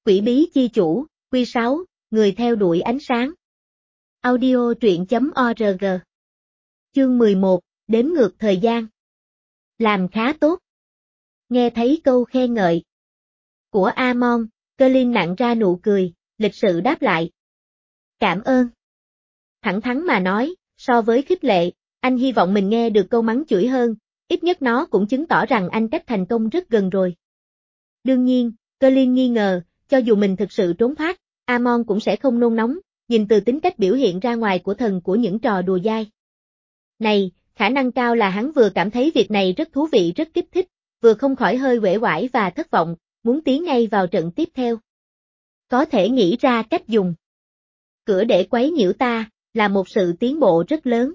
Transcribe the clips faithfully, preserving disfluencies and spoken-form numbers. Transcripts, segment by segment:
Quỷ bí chi chủ, Quy sáu, người theo đuổi ánh sáng. Audio truyện chấm org. Chương mười một, đếm ngược thời gian. Làm khá tốt. Nghe thấy câu khen ngợi của Amon, Colin nặn ra nụ cười, lịch sự đáp lại. Cảm ơn. Thẳng thắn mà nói, so với khích lệ, anh hy vọng mình nghe được câu mắng chửi hơn, ít nhất nó cũng chứng tỏ rằng anh cách thành công rất gần rồi. Đương nhiên, Colin nghi ngờ, cho dù mình thực sự trốn thoát, Amon cũng sẽ không nôn nóng, nhìn từ tính cách biểu hiện ra ngoài của thần của những trò đùa dai. Này, khả năng cao là hắn vừa cảm thấy việc này rất thú vị rất kích thích, vừa không khỏi hơi uể oải và thất vọng, muốn tiến ngay vào trận tiếp theo. Có thể nghĩ ra cách dùng cửa để quấy nhiễu ta, là một sự tiến bộ rất lớn.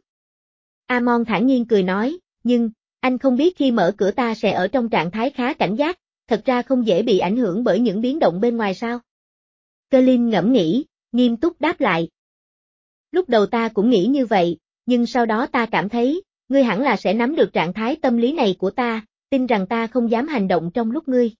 Amon thản nhiên cười nói, nhưng, anh không biết khi mở cửa ta sẽ ở trong trạng thái khá cảnh giác, thật ra không dễ bị ảnh hưởng bởi những biến động bên ngoài sao? Colin ngẫm nghĩ, nghiêm túc đáp lại. Lúc đầu ta cũng nghĩ như vậy, nhưng sau đó ta cảm thấy, ngươi hẳn là sẽ nắm được trạng thái tâm lý này của ta, tin rằng ta không dám hành động trong lúc ngươi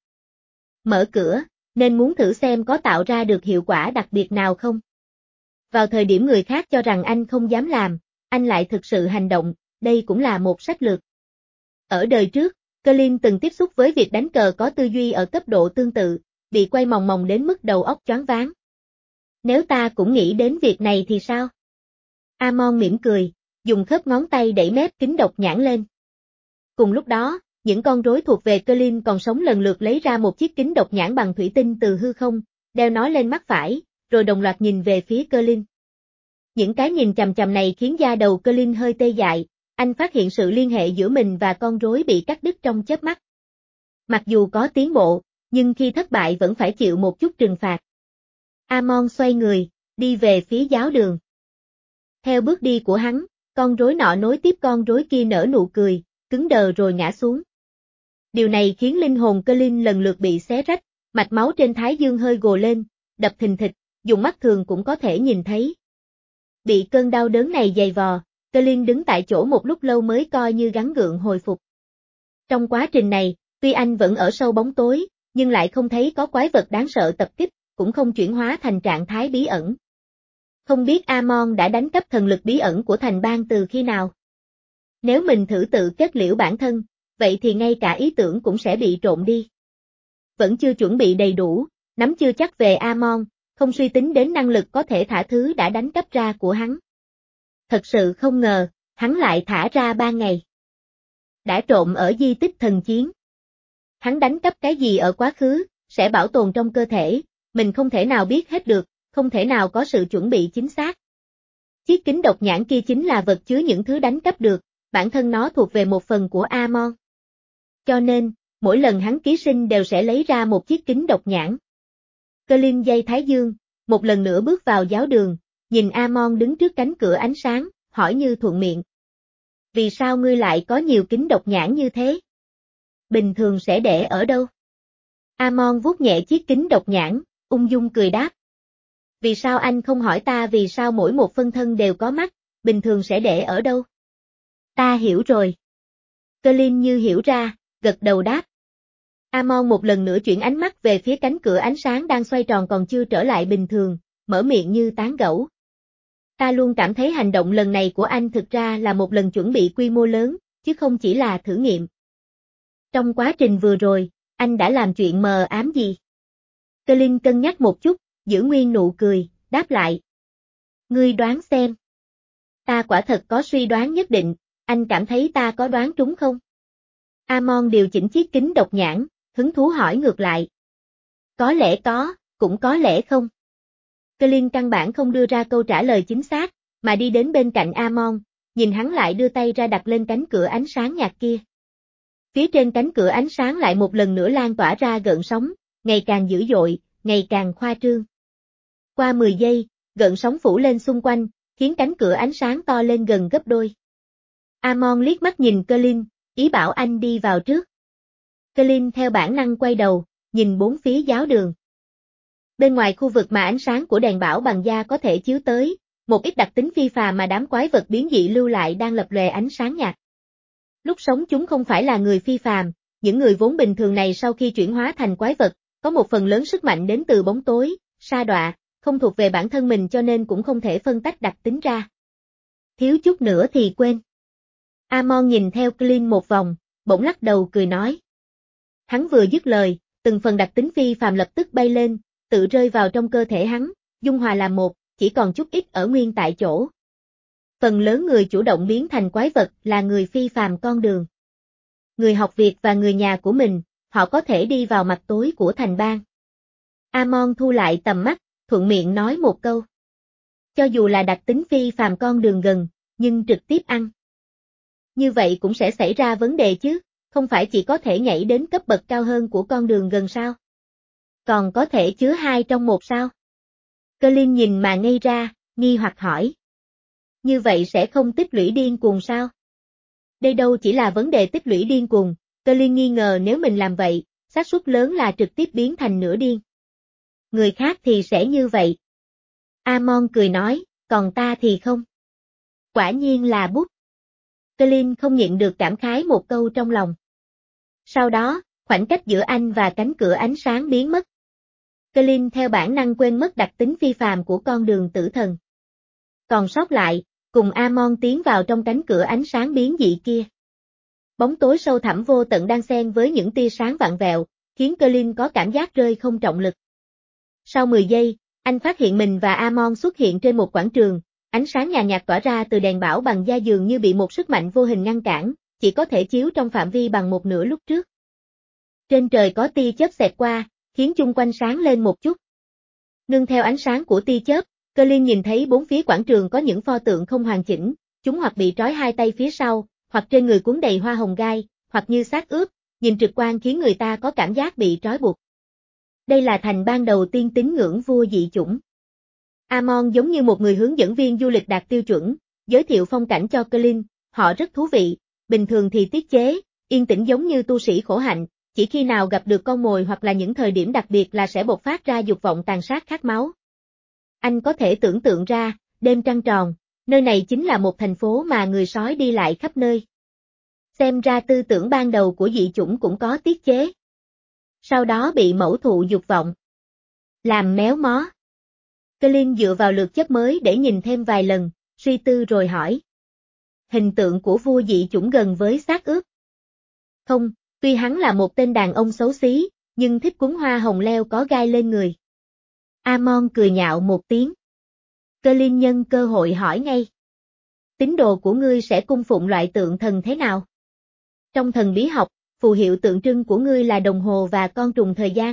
mở cửa, nên muốn thử xem có tạo ra được hiệu quả đặc biệt nào không. Vào thời điểm người khác cho rằng anh không dám làm, anh lại thực sự hành động, đây cũng là một sách lược. Ở đời trước, Colin từng tiếp xúc với việc đánh cờ có tư duy ở cấp độ tương tự, bị quay mòng mòng đến mức đầu óc choáng váng. Nếu ta cũng nghĩ đến việc này thì sao? Amon mỉm cười, dùng khớp ngón tay đẩy mép kính độc nhãn lên. Cùng lúc đó, những con rối thuộc về Colin còn sống lần lượt lấy ra một chiếc kính độc nhãn bằng thủy tinh từ hư không, đeo nó lên mắt phải, rồi đồng loạt nhìn về phía Colin. Những cái nhìn chằm chằm này khiến da đầu Colin hơi tê dại, anh phát hiện sự liên hệ giữa mình và con rối bị cắt đứt trong chớp mắt. Mặc dù có tiến bộ, nhưng khi thất bại vẫn phải chịu một chút trừng phạt. Amon xoay người, đi về phía giáo đường. Theo bước đi của hắn, con rối nọ nối tiếp con rối kia nở nụ cười, cứng đờ rồi ngã xuống. Điều này khiến linh hồn Colin lần lượt bị xé rách, mạch máu trên thái dương hơi gồ lên, đập thình thịch, dùng mắt thường cũng có thể nhìn thấy. Bị cơn đau đớn này dày vò, Colin đứng tại chỗ một lúc lâu mới coi như gắng gượng hồi phục. Trong quá trình này, tuy anh vẫn ở sâu bóng tối, nhưng lại không thấy có quái vật đáng sợ tập kích, cũng không chuyển hóa thành trạng thái bí ẩn. Không biết Amon đã đánh cắp thần lực bí ẩn của thành bang từ khi nào? Nếu mình thử tự kết liễu bản thân, vậy thì ngay cả ý tưởng cũng sẽ bị trộn đi. Vẫn chưa chuẩn bị đầy đủ, nắm chưa chắc về Amon, không suy tính đến năng lực có thể thả thứ đã đánh cắp ra của hắn. Thật sự không ngờ, hắn lại thả ra ba ngày. Đã trộn ở di tích thần chiến. Hắn đánh cắp cái gì ở quá khứ, sẽ bảo tồn trong cơ thể, mình không thể nào biết hết được, không thể nào có sự chuẩn bị chính xác. Chiếc kính độc nhãn kia chính là vật chứa những thứ đánh cắp được, bản thân nó thuộc về một phần của Amon. Cho nên, mỗi lần hắn ký sinh đều sẽ lấy ra một chiếc kính độc nhãn. Colin giây thái dương, một lần nữa bước vào giáo đường, nhìn Amon đứng trước cánh cửa ánh sáng, hỏi như thuận miệng. Vì sao ngươi lại có nhiều kính độc nhãn như thế? Bình thường sẽ để ở đâu? Amon vuốt nhẹ chiếc kính độc nhãn, ung dung cười đáp. Vì sao anh không hỏi ta vì sao mỗi một phân thân đều có mắt, bình thường sẽ để ở đâu? Ta hiểu rồi. Colin như hiểu ra, gật đầu đáp. Amon một lần nữa chuyển ánh mắt về phía cánh cửa ánh sáng đang xoay tròn còn chưa trở lại bình thường, mở miệng như tán gẫu. Ta luôn cảm thấy hành động lần này của anh thực ra là một lần chuẩn bị quy mô lớn, chứ không chỉ là thử nghiệm. Trong quá trình vừa rồi, anh đã làm chuyện mờ ám gì? Colin cân nhắc một chút, giữ nguyên nụ cười, đáp lại. Ngươi đoán xem. Ta quả thật có suy đoán nhất định, anh cảm thấy ta có đoán trúng không? Amon điều chỉnh chiếc kính độc nhãn, hứng thú hỏi ngược lại. Có lẽ có, cũng có lẽ không. Colin căn bản không đưa ra câu trả lời chính xác, mà đi đến bên cạnh Amon, nhìn hắn lại đưa tay ra đặt lên cánh cửa ánh sáng nhạt kia. Phía trên cánh cửa ánh sáng lại một lần nữa lan tỏa ra gợn sóng, ngày càng dữ dội, ngày càng khoa trương. Qua mười giây, gợn sóng phủ lên xung quanh, khiến cánh cửa ánh sáng to lên gần gấp đôi. Amon liếc mắt nhìn Colin, ý bảo anh đi vào trước. Colin theo bản năng quay đầu, nhìn bốn phía giáo đường. Bên ngoài khu vực mà ánh sáng của đèn bảo bằng da có thể chiếu tới, một ít đặc tính phi phàm mà đám quái vật biến dị lưu lại đang lập lòe ánh sáng nhạt. Lúc sống chúng không phải là người phi phàm, những người vốn bình thường này sau khi chuyển hóa thành quái vật, có một phần lớn sức mạnh đến từ bóng tối, sa đọa, không thuộc về bản thân mình cho nên cũng không thể phân tách đặc tính ra. Thiếu chút nữa thì quên. Amon nhìn theo Clint một vòng, bỗng lắc đầu cười nói. Hắn vừa dứt lời, từng phần đặc tính phi phàm lập tức bay lên, tự rơi vào trong cơ thể hắn, dung hòa làm một, chỉ còn chút ít ở nguyên tại chỗ. Phần lớn người chủ động biến thành quái vật là người phi phàm con đường. Người học việc và người nhà của mình, họ có thể đi vào mặt tối của thành bang. Amon thu lại tầm mắt, thuận miệng nói một câu. Cho dù là đặc tính phi phàm con đường gần, nhưng trực tiếp ăn. Như vậy cũng sẽ xảy ra vấn đề chứ, không phải chỉ có thể nhảy đến cấp bậc cao hơn của con đường gần sao? Còn có thể chứa hai trong một sao? Clint nhìn mà ngây ra, nghi hoặc hỏi. Như vậy sẽ không tích lũy điên cuồng sao? Đây đâu chỉ là vấn đề tích lũy điên cuồng, Clint nghi ngờ nếu mình làm vậy, xác suất lớn là trực tiếp biến thành nửa điên. Người khác thì sẽ như vậy. Amon cười nói, còn ta thì không. Quả nhiên là bút. Clint không nhịn được cảm khái một câu trong lòng. Sau đó, khoảnh cách giữa anh và cánh cửa ánh sáng biến mất. Clint theo bản năng quên mất đặc tính phi phàm của con đường tử thần. Còn sót lại, cùng Amon tiến vào trong cánh cửa ánh sáng biến dị kia. Bóng tối sâu thẳm vô tận đang xen với những tia sáng vặn vẹo, khiến Clint có cảm giác rơi không trọng lực. Sau mười giây, anh phát hiện mình và Amon xuất hiện trên một quảng trường, ánh sáng nhàn nhạt tỏa ra từ đèn bảo bằng da dường như bị một sức mạnh vô hình ngăn cản, chỉ có thể chiếu trong phạm vi bằng một nửa lúc trước. Trên trời có tia chớp xẹt qua, khiến chung quanh sáng lên một chút. Nương theo ánh sáng của tia chớp, Clint nhìn thấy bốn phía quảng trường có những pho tượng không hoàn chỉnh, chúng hoặc bị trói hai tay phía sau, hoặc trên người cuốn đầy hoa hồng gai, hoặc như xác ướp, nhìn trực quan khiến người ta có cảm giác bị trói buộc. Đây là thành ban đầu tiên tín ngưỡng vua dị chủng. Amon giống như một người hướng dẫn viên du lịch đạt tiêu chuẩn, giới thiệu phong cảnh cho Clint, họ rất thú vị, bình thường thì tiết chế, yên tĩnh giống như tu sĩ khổ hạnh, chỉ khi nào gặp được con mồi hoặc là những thời điểm đặc biệt là sẽ bộc phát ra dục vọng tàn sát khát máu. Anh có thể tưởng tượng ra, đêm trăng tròn, nơi này chính là một thành phố mà người sói đi lại khắp nơi. Xem ra tư tưởng ban đầu của dị chủng cũng có tiết chế. Sau đó bị mẫu thụ dục vọng. Làm méo mó. Clint dựa vào lượt chấp mới để nhìn thêm vài lần, suy tư rồi hỏi. Hình tượng của vua dị chủng gần với xác ướp. Không, tuy hắn là một tên đàn ông xấu xí, nhưng thích cúng hoa hồng leo có gai lên người. Amon cười nhạo một tiếng. Clint nhân cơ hội hỏi ngay. Tín đồ của ngươi sẽ cung phụng loại tượng thần thế nào? Trong thần bí học, phù hiệu tượng trưng của ngươi là đồng hồ và con trùng thời gian.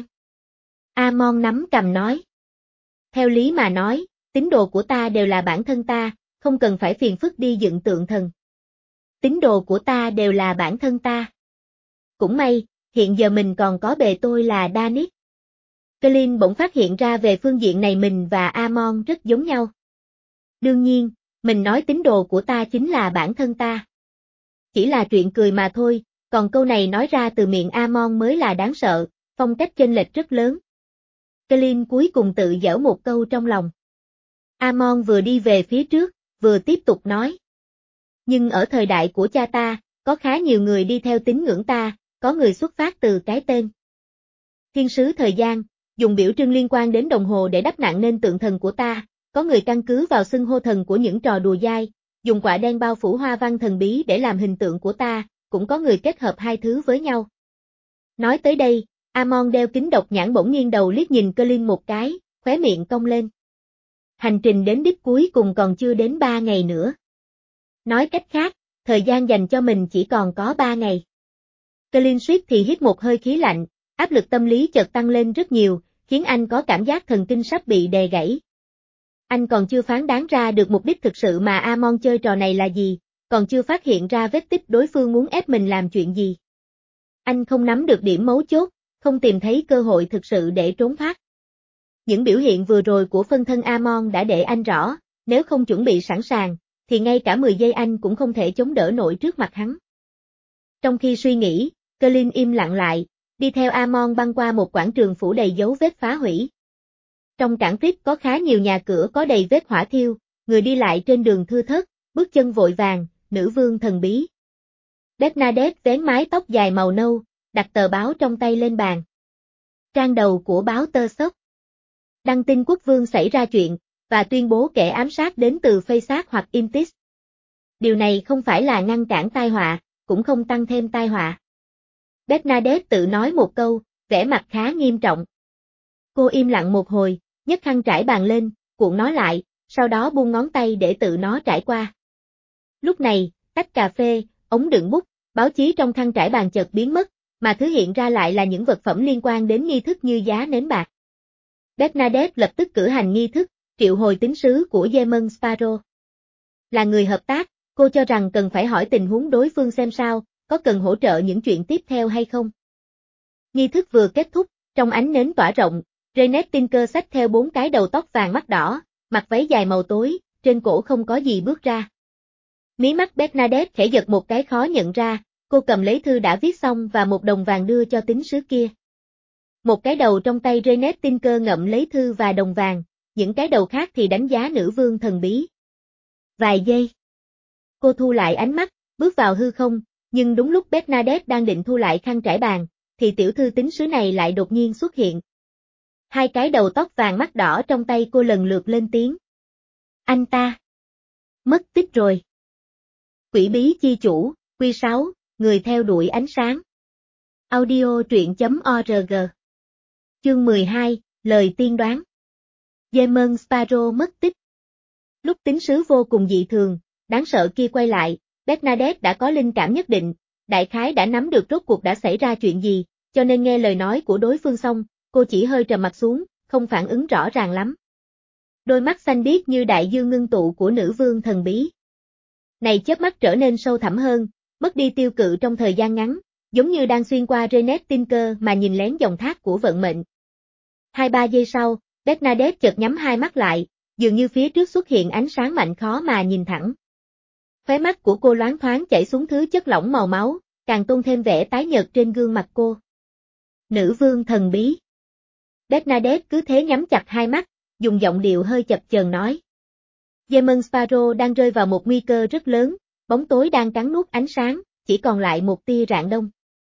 Amon nắm cằm nói. Theo lý mà nói, tín đồ của ta đều là bản thân ta, không cần phải phiền phức đi dựng tượng thần. Tín đồ của ta đều là bản thân ta. Cũng may, hiện giờ mình còn có bề tôi là Danis. Clint bỗng phát hiện ra về phương diện này mình và Amon rất giống nhau. Đương nhiên, mình nói tín đồ của ta chính là bản thân ta. Chỉ là chuyện cười mà thôi, còn câu này nói ra từ miệng Amon mới là đáng sợ, phong cách chênh lệch rất lớn. Clint cuối cùng tự giở một câu trong lòng. Amon vừa đi về phía trước, vừa tiếp tục nói. Nhưng ở thời đại của cha ta, có khá nhiều người đi theo tín ngưỡng ta, có người xuất phát từ cái tên. Thiên sứ thời gian, dùng biểu trưng liên quan đến đồng hồ để đắp nặng nên tượng thần của ta, có người căn cứ vào xưng hô thần của những trò đùa dai, dùng quả đen bao phủ hoa văn thần bí để làm hình tượng của ta, cũng có người kết hợp hai thứ với nhau. Nói tới đây, Amon đeo kính độc nhãn bỗng nghiêng đầu liếc nhìn Clint một cái, khóe miệng cong lên. Hành trình đến đích cuối cùng còn chưa đến ba ngày nữa. Nói cách khác, thời gian dành cho mình chỉ còn có ba ngày. Clint suýt thì hít một hơi khí lạnh, áp lực tâm lý chợt tăng lên rất nhiều, khiến anh có cảm giác thần kinh sắp bị đè gãy. Anh còn chưa phán đoán ra được mục đích thực sự mà Amon chơi trò này là gì, còn chưa phát hiện ra vết tích đối phương muốn ép mình làm chuyện gì. Anh không nắm được điểm mấu chốt, không tìm thấy cơ hội thực sự để trốn thoát. Những biểu hiện vừa rồi của phân thân Amon đã để anh rõ, nếu không chuẩn bị sẵn sàng, thì ngay cả mười giây anh cũng không thể chống đỡ nổi trước mặt hắn. Trong khi suy nghĩ, Clint im lặng lại, đi theo Amon băng qua một quảng trường phủ đầy dấu vết phá hủy. Trong cảng VIP có khá nhiều nhà cửa có đầy vết hỏa thiêu, người đi lại trên đường thưa thớt, bước chân vội vàng, nữ vương thần bí. Bernadette vén mái tóc dài màu nâu, đặt tờ báo trong tay lên bàn. Trang đầu của báo tơ sốc. Đăng tin quốc vương xảy ra chuyện, và tuyên bố kẻ ám sát đến từ Facebook hoặc Intis. Điều này không phải là ngăn cản tai họa, cũng không tăng thêm tai họa. Bernadette tự nói một câu, vẻ mặt khá nghiêm trọng. Cô im lặng một hồi, nhấc khăn trải bàn lên, cuộn nó lại, sau đó buông ngón tay để tự nó trải qua. Lúc này, tách cà phê, ống đựng bút, báo chí trong khăn trải bàn chợt biến mất, mà thứ hiện ra lại là những vật phẩm liên quan đến nghi thức như giá nến bạc. Bernadette lập tức cử hành nghi thức, triệu hồi tín sứ của Yemen Sparrow. Là người hợp tác, cô cho rằng cần phải hỏi tình huống đối phương xem sao, có cần hỗ trợ những chuyện tiếp theo hay không. Nghi thức vừa kết thúc, trong ánh nến tỏa rộng, Renette Tinker xách theo bốn cái đầu tóc vàng mắt đỏ, mặc váy dài màu tối, trên cổ không có gì bước ra. Mí mắt Bernadette khẽ giật một cái khó nhận ra, cô cầm lấy thư đã viết xong và một đồng vàng đưa cho tín sứ kia. Một cái đầu trong tay Renette Tinker ngậm lấy thư và đồng vàng, những cái đầu khác thì đánh giá nữ vương thần bí. Vài giây. Cô thu lại ánh mắt, bước vào hư không, nhưng đúng lúc Bernadette đang định thu lại khăn trải bàn, thì tiểu thư tín sứ này lại đột nhiên xuất hiện. Hai cái đầu tóc vàng mắt đỏ trong tay cô lần lượt lên tiếng. Anh ta mất tích rồi. Quỷ bí chi chủ, quy sáu, người theo đuổi ánh sáng. Audio truyện chấm org. Chương mười hai, lời tiên đoán. Yemen Sparrow mất tích. Lúc tín sứ vô cùng dị thường, đáng sợ kia quay lại, Bernadette đã có linh cảm nhất định, đại khái đã nắm được rốt cuộc đã xảy ra chuyện gì, cho nên nghe lời nói của đối phương xong, cô chỉ hơi trầm mặt xuống, không phản ứng rõ ràng lắm. Đôi mắt xanh biếc như đại dương ngưng tụ của nữ vương thần bí. Này chớp mắt trở nên sâu thẳm hơn, mất đi tiêu cự trong thời gian ngắn, giống như đang xuyên qua Renette Tinker mà nhìn lén dòng thác của vận mệnh. Hai ba giây sau, Bernadette chợt nhắm hai mắt lại, dường như phía trước xuất hiện ánh sáng mạnh khó mà nhìn thẳng. Khóe mắt của cô loáng thoáng chảy xuống thứ chất lỏng màu máu, càng tôn thêm vẻ tái nhợt trên gương mặt cô. Nữ vương thần bí. Bernadette cứ thế nhắm chặt hai mắt, dùng giọng điệu hơi chập chờn nói. Yemen Sparrow đang rơi vào một nguy cơ rất lớn, bóng tối đang cắn nuốt ánh sáng, chỉ còn lại một tia rạng đông.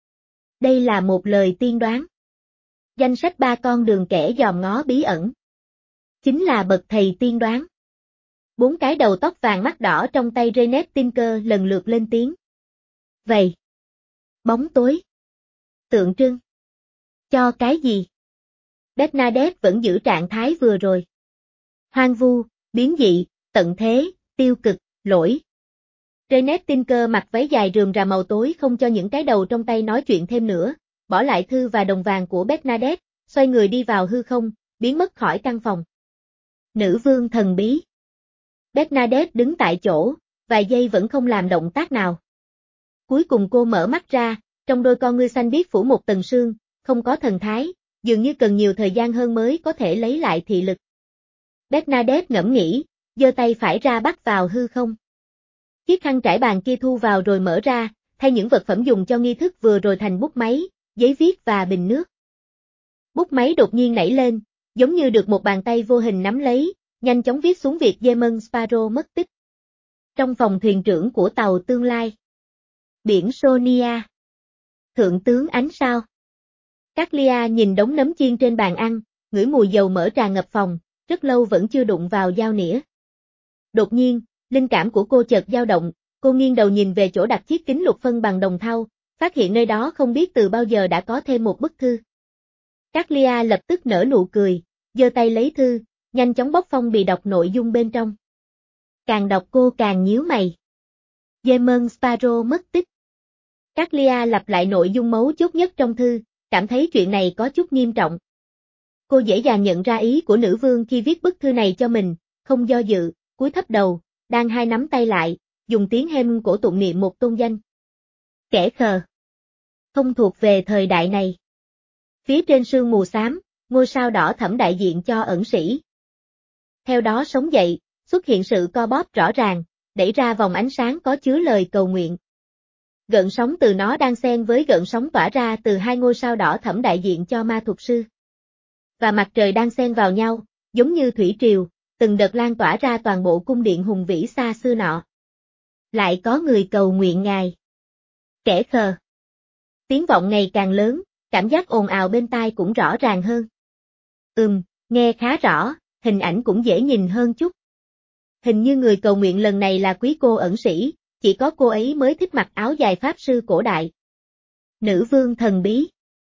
Đây là một lời tiên đoán. Danh sách ba con đường kẻ dòm ngó bí ẩn. Chính là bậc thầy tiên đoán. Bốn cái đầu tóc vàng mắt đỏ trong tay Renette Tinker lần lượt lên tiếng. Vậy. Bóng tối. Tượng trưng. Cho cái gì? Bernadette vẫn giữ trạng thái vừa rồi. Hoang vu, biến dị, tận thế, tiêu cực, lỗi. Renette Tinker mặc váy dài rườm rà màu tối không cho những cái đầu trong tay nói chuyện thêm nữa, bỏ lại thư và đồng vàng của Bernadette, xoay người đi vào hư không, biến mất khỏi căn phòng. Nữ vương thần bí. Bernadette đứng tại chỗ, vài giây vẫn không làm động tác nào. Cuối cùng cô mở mắt ra, trong đôi con ngươi xanh biếc phủ một tầng sương, không có thần thái, dường như cần nhiều thời gian hơn mới có thể lấy lại thị lực. Bernadette ngẫm nghĩ, giơ tay phải ra bắt vào hư không. Chiếc khăn trải bàn kia thu vào rồi mở ra, thay những vật phẩm dùng cho nghi thức vừa rồi thành bút máy, giấy viết và bình nước. Bút máy đột nhiên nảy lên, giống như được một bàn tay vô hình nắm lấy, nhanh chóng viết xuống việc Yemen Sparrow mất tích. Trong phòng thuyền trưởng của tàu tương lai. Biển Sonia. Thượng tướng ánh sao. Caglia nhìn đống nấm chiên trên bàn ăn, ngửi mùi dầu mỡ tràn ngập phòng, rất lâu vẫn chưa đụng vào dao nĩa. Đột nhiên, linh cảm của cô chợt dao động, cô nghiêng đầu nhìn về chỗ đặt chiếc kính lục phân bằng đồng thau, phát hiện nơi đó không biết từ bao giờ đã có thêm một bức thư. Caglia lập tức nở nụ cười, giơ tay lấy thư, nhanh chóng bóc phong bì đọc nội dung bên trong. Càng đọc cô càng nhíu mày. Yemen Sparrow mất tích. Caglia lặp lại nội dung mấu chốt nhất trong thư, cảm thấy chuyện này có chút nghiêm trọng. Cô dễ dàng nhận ra ý của nữ vương khi viết bức thư này cho mình, không do dự, cúi thấp đầu, đang hai nắm tay lại, dùng tiếng Hem cổ tụng niệm một tôn danh. Kẻ khờ. Không thuộc về thời đại này. Phía trên sương mù xám, ngôi sao đỏ thẫm đại diện cho ẩn sĩ. Theo đó sống dậy, xuất hiện sự co bóp rõ ràng, đẩy ra vòng ánh sáng có chứa lời cầu nguyện. Gợn sóng từ nó đang xen với gợn sóng tỏa ra từ hai ngôi sao đỏ thẫm đại diện cho ma thuật sư. Và mặt trời đang xen vào nhau, giống như thủy triều, từng đợt lan tỏa ra toàn bộ cung điện hùng vĩ xa xưa nọ. Lại có người cầu nguyện ngài. Kẻ khờ. Tiếng vọng ngày càng lớn, cảm giác ồn ào bên tai cũng rõ ràng hơn. Ừm, nghe khá rõ, hình ảnh cũng dễ nhìn hơn chút. Hình như người cầu nguyện lần này là quý cô ẩn sĩ, chỉ có cô ấy mới thích mặc áo dài pháp sư cổ đại. Nữ vương thần bí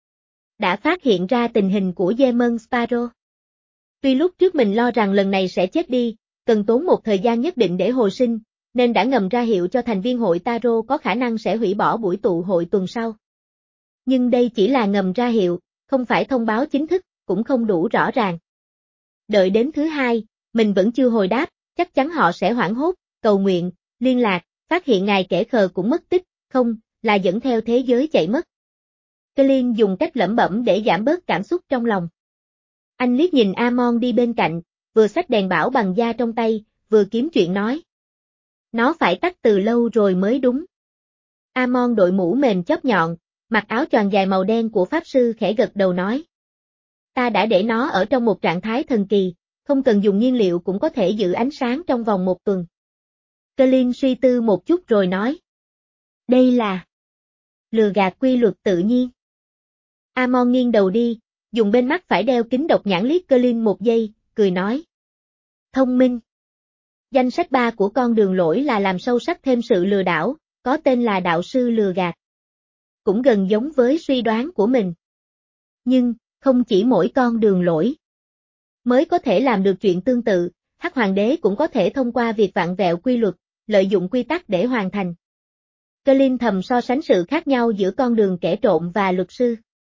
đã phát hiện ra tình hình của Demon Sparrow. Tuy lúc trước mình lo rằng lần này sẽ chết đi, cần tốn một thời gian nhất định để hồi sinh, nên đã ngầm ra hiệu cho thành viên hội Taro có khả năng sẽ hủy bỏ buổi tụ hội tuần sau. Nhưng đây chỉ là ngầm ra hiệu, không phải thông báo chính thức, cũng không đủ rõ ràng. Đợi đến thứ hai, mình vẫn chưa hồi đáp, chắc chắn họ sẽ hoảng hốt, cầu nguyện, liên lạc, phát hiện ngài kẻ khờ cũng mất tích, không, là dẫn theo thế giới chạy mất. Colin dùng cách lẩm bẩm để giảm bớt cảm xúc trong lòng. Anh liếc nhìn Amon đi bên cạnh, vừa xách đèn bảo bằng da trong tay, vừa kiếm chuyện nói. Nó phải tắt từ lâu rồi mới đúng. Amon đội mũ mềm chóp nhọn, mặc áo choàng dài màu đen của pháp sư khẽ gật đầu nói. Ta đã để nó ở trong một trạng thái thần kỳ, không cần dùng nhiên liệu cũng có thể giữ ánh sáng trong vòng một tuần. Colin suy tư một chút rồi nói. Đây là lừa gạt quy luật tự nhiên. Amon nghiêng đầu đi, dùng bên mắt phải đeo kính độc nhãn liếc Colin một giây, cười nói. Thông minh. Danh sách ba của con đường lỗi là làm sâu sắc thêm sự lừa đảo, có tên là đạo sư lừa gạt. Cũng gần giống với suy đoán của mình. Nhưng, không chỉ mỗi con đường lỗi mới có thể làm được chuyện tương tự, Hắc Hoàng đế cũng có thể thông qua việc vặn vẹo quy luật, lợi dụng quy tắc để hoàn thành. Colin thầm so sánh sự khác nhau giữa con đường kẻ trộm và luật sư.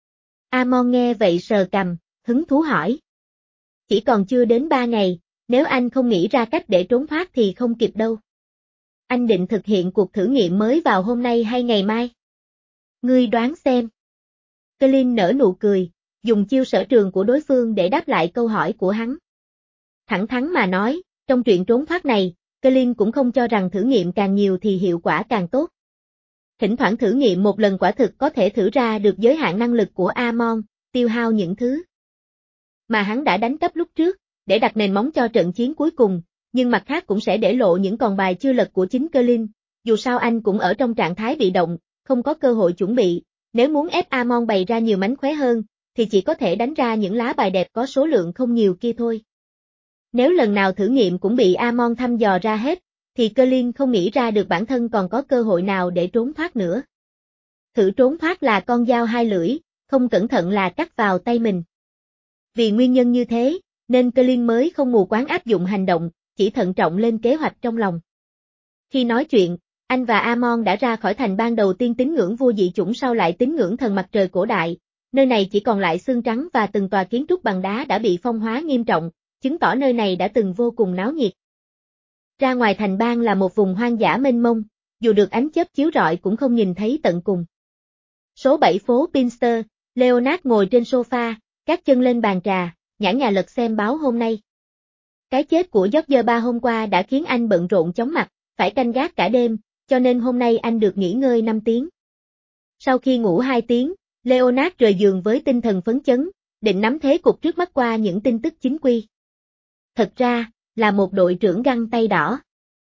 Amon nghe vậy sờ cằm, hứng thú hỏi. Chỉ còn chưa đến ba ngày, nếu anh không nghĩ ra cách để trốn thoát thì không kịp đâu. Anh định thực hiện cuộc thử nghiệm mới vào hôm nay hay ngày mai? Ngươi đoán xem. Colin nở nụ cười, dùng chiêu sở trường của đối phương để đáp lại câu hỏi của hắn. Thẳng thắn mà nói, trong chuyện trốn thoát này, Colin cũng không cho rằng thử nghiệm càng nhiều thì hiệu quả càng tốt. Thỉnh thoảng thử nghiệm một lần quả thực có thể thử ra được giới hạn năng lực của Amon, tiêu hao những thứ mà hắn đã đánh cắp lúc trước, để đặt nền móng cho trận chiến cuối cùng, nhưng mặt khác cũng sẽ để lộ những con bài chưa lật của chính Colin, dù sao anh cũng ở trong trạng thái bị động, không có cơ hội chuẩn bị, nếu muốn ép Amon bày ra nhiều mánh khóe hơn, thì chỉ có thể đánh ra những lá bài đẹp có số lượng không nhiều kia thôi. Nếu lần nào thử nghiệm cũng bị Amon thăm dò ra hết, thì Colin không nghĩ ra được bản thân còn có cơ hội nào để trốn thoát nữa. Thử trốn thoát là con dao hai lưỡi, không cẩn thận là cắt vào tay mình. Vì nguyên nhân như thế, nên Colin mới không mù quáng áp dụng hành động, chỉ thận trọng lên kế hoạch trong lòng. Khi nói chuyện, anh và Amon đã ra khỏi thành ban đầu tiên tín ngưỡng vua dị chủng sau lại tín ngưỡng thần mặt trời cổ đại, nơi này chỉ còn lại xương trắng và từng tòa kiến trúc bằng đá đã bị phong hóa nghiêm trọng, chứng tỏ nơi này đã từng vô cùng náo nhiệt. Ra ngoài thành bang là một vùng hoang dã mênh mông, dù được ánh chớp chiếu rọi cũng không nhìn thấy tận cùng. Số bảy phố Pinster, Leonard ngồi trên sofa, các chân lên bàn trà, nhãn nhà lật xem báo hôm nay. Cái chết của George ba hôm qua đã khiến anh bận rộn chóng mặt, phải canh gác cả đêm, cho nên hôm nay anh được nghỉ ngơi năm tiếng. Sau khi ngủ hai tiếng, Leonard rời giường với tinh thần phấn chấn, định nắm thế cục trước mắt qua những tin tức chính quy. Thật ra, là một đội trưởng găng tay đỏ.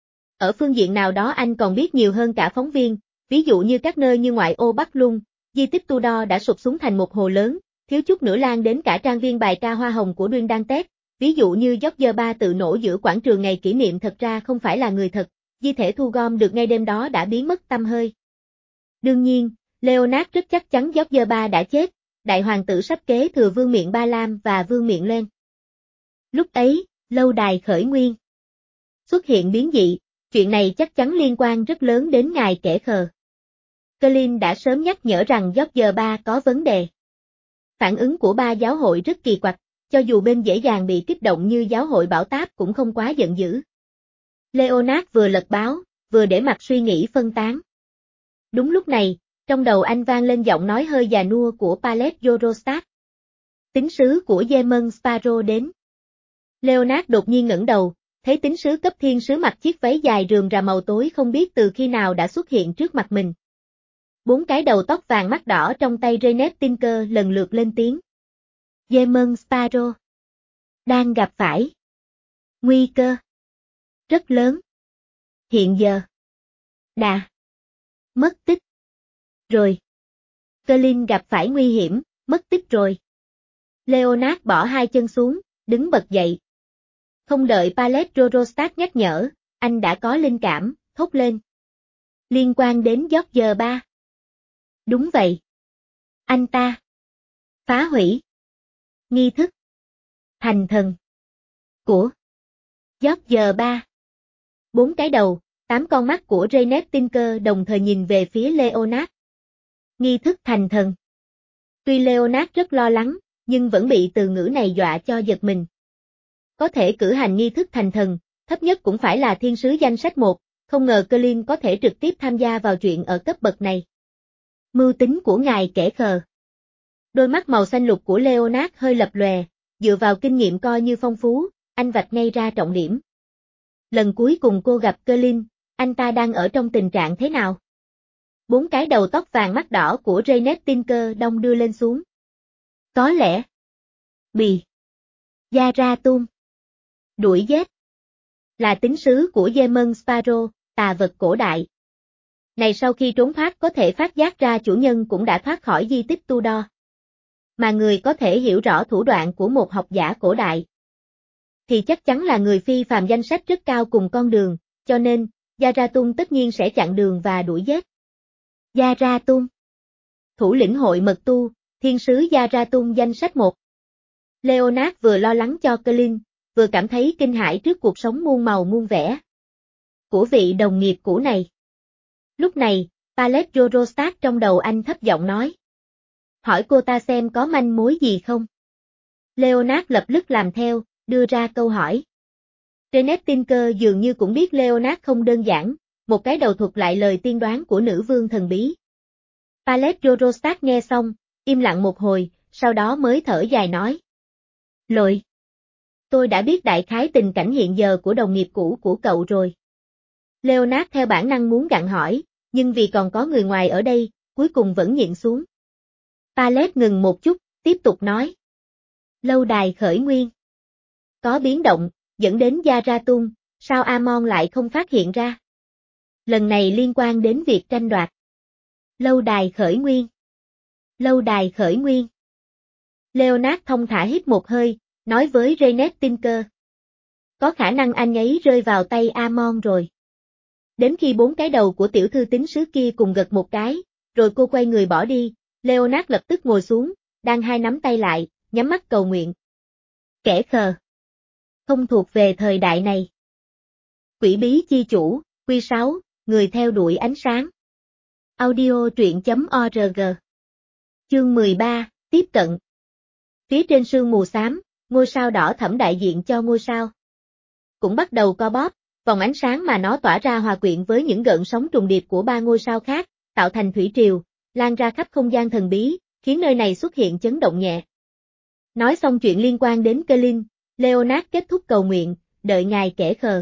Ở phương diện nào đó anh còn biết nhiều hơn cả phóng viên, ví dụ như các nơi như ngoại ô Bắc Lung, di tích Tudor đã sụp xuống thành một hồ lớn, thiếu chút nữa lan đến cả trang viên bài ca hoa hồng của Duyên Đan Tét, ví dụ như George ba tự nổ giữa quảng trường ngày kỷ niệm thật ra không phải là người thật, di thể thu gom được ngay đêm đó đã biến mất tăm hơi. Đương nhiên, Leonard rất chắc chắn George ba đã chết, đại hoàng tử sắp kế thừa vương miện Ba Lam và vương miện Len. Lúc ấy, lâu đài khởi nguyên xuất hiện biến dị, chuyện này chắc chắn liên quan rất lớn đến ngài kẻ khờ. Colin đã sớm nhắc nhở rằng George ba có vấn đề. Phản ứng của ba giáo hội rất kỳ quặc, cho dù bên dễ dàng bị kích động như giáo hội Bảo Táp cũng không quá giận dữ. Leonard vừa lật báo, vừa để mặt suy nghĩ phân tán. Đúng lúc này, trong đầu anh vang lên giọng nói hơi già nua của Pallet Eurostat. Tín sứ của Demon Sparrow đến. Leonard đột nhiên ngẩng đầu, thấy tín sứ cấp thiên sứ mặc chiếc váy dài rườm rà màu tối không biết từ khi nào đã xuất hiện trước mặt mình. Bốn cái đầu tóc vàng mắt đỏ trong tay Rennet Tinker lần lượt lên tiếng. Demon Sparrow đang gặp phải nguy cơ rất lớn. Hiện giờ đã mất tích rồi. Colin gặp phải nguy hiểm, mất tích rồi. Leonard bỏ hai chân xuống, đứng bật dậy. Không đợi Pallet Rorostat nhắc nhở, anh đã có linh cảm, thốt lên. Liên quan đến George ba. Đúng vậy. Anh ta phá hủy nghi thức thành thần của George ba. Bốn cái đầu, tám con mắt của Janet Tinker đồng thời nhìn về phía Leonard. Nghi thức thành thần. Tuy Leonard rất lo lắng, nhưng vẫn bị từ ngữ này dọa cho giật mình. Có thể cử hành nghi thức thành thần, thấp nhất cũng phải là thiên sứ danh sách một, không ngờ Colin có thể trực tiếp tham gia vào chuyện ở cấp bậc này. Mưu tính của ngài kẻ khờ. Đôi mắt màu xanh lục của Leonard hơi lập lòe, dựa vào kinh nghiệm coi như phong phú, anh vạch ngay ra trọng điểm. Lần cuối cùng cô gặp Colin, anh ta đang ở trong tình trạng thế nào? Bốn cái đầu tóc vàng mắt đỏ của Janet Tinker đong đưa lên xuống. Có lẽ bị Zarathustra đuổi giết. Là tín sứ của Demon Sparrow, tà vật cổ đại. Này sau khi trốn thoát có thể phát giác ra chủ nhân cũng đã thoát khỏi di tích Tudor. Mà người có thể hiểu rõ thủ đoạn của một học giả cổ đại. Thì chắc chắn là người phi phàm danh sách rất cao cùng con đường, cho nên, Zarathustra tất nhiên sẽ chặn đường và đuổi giết. Zarathustra. Thủ lĩnh hội mật tu, thiên sứ Zarathustra danh sách một. Leonard vừa lo lắng cho Colin, vừa cảm thấy kinh hãi trước cuộc sống muôn màu muôn vẻ của vị đồng nghiệp cũ này. Lúc này, Pallet Rorostat trong đầu anh thấp giọng nói. Hỏi cô ta xem có manh mối gì không? Leonard lập tức làm theo, đưa ra câu hỏi. Janet Tinker dường như cũng biết Leonard không đơn giản, một cái đầu thuật lại lời tiên đoán của nữ vương thần bí. Pallet Rorostat nghe xong, im lặng một hồi, sau đó mới thở dài nói. Lội. Tôi đã biết đại khái tình cảnh hiện giờ của đồng nghiệp cũ của cậu rồi. Leonard theo bản năng muốn gặng hỏi, nhưng vì còn có người ngoài ở đây, cuối cùng vẫn nhịn xuống. Pallet ngừng một chút, tiếp tục nói. Lâu đài khởi nguyên. Có biến động, dẫn đến Zarathustra, sao Amon lại không phát hiện ra? Lần này liên quan đến việc tranh đoạt. Lâu đài khởi nguyên. Lâu đài khởi nguyên. Leonard thông thả hít một hơi, nói với Janet Tinker. Có khả năng anh ấy rơi vào tay Amon rồi. Đến khi bốn cái đầu của tiểu thư tín sứ kia cùng gật một cái, rồi cô quay người bỏ đi, Leonard lập tức ngồi xuống, đang hai nắm tay lại, nhắm mắt cầu nguyện. Kẻ khờ. Không thuộc về thời đại này. Quỷ bí chi chủ, Quy sáu, người theo đuổi ánh sáng. Audio truyện chấm org. Chương mười ba, tiếp cận. Phía trên sương mù xám, ngôi sao đỏ thẫm đại diện cho ngôi sao. Cũng bắt đầu co bóp, vòng ánh sáng mà nó tỏa ra hòa quyện với những gợn sóng trùng điệp của ba ngôi sao khác, tạo thành thủy triều, lan ra khắp không gian thần bí, khiến nơi này xuất hiện chấn động nhẹ. Nói xong chuyện liên quan đến Colin, Leonard kết thúc cầu nguyện, đợi ngài kẻ khờ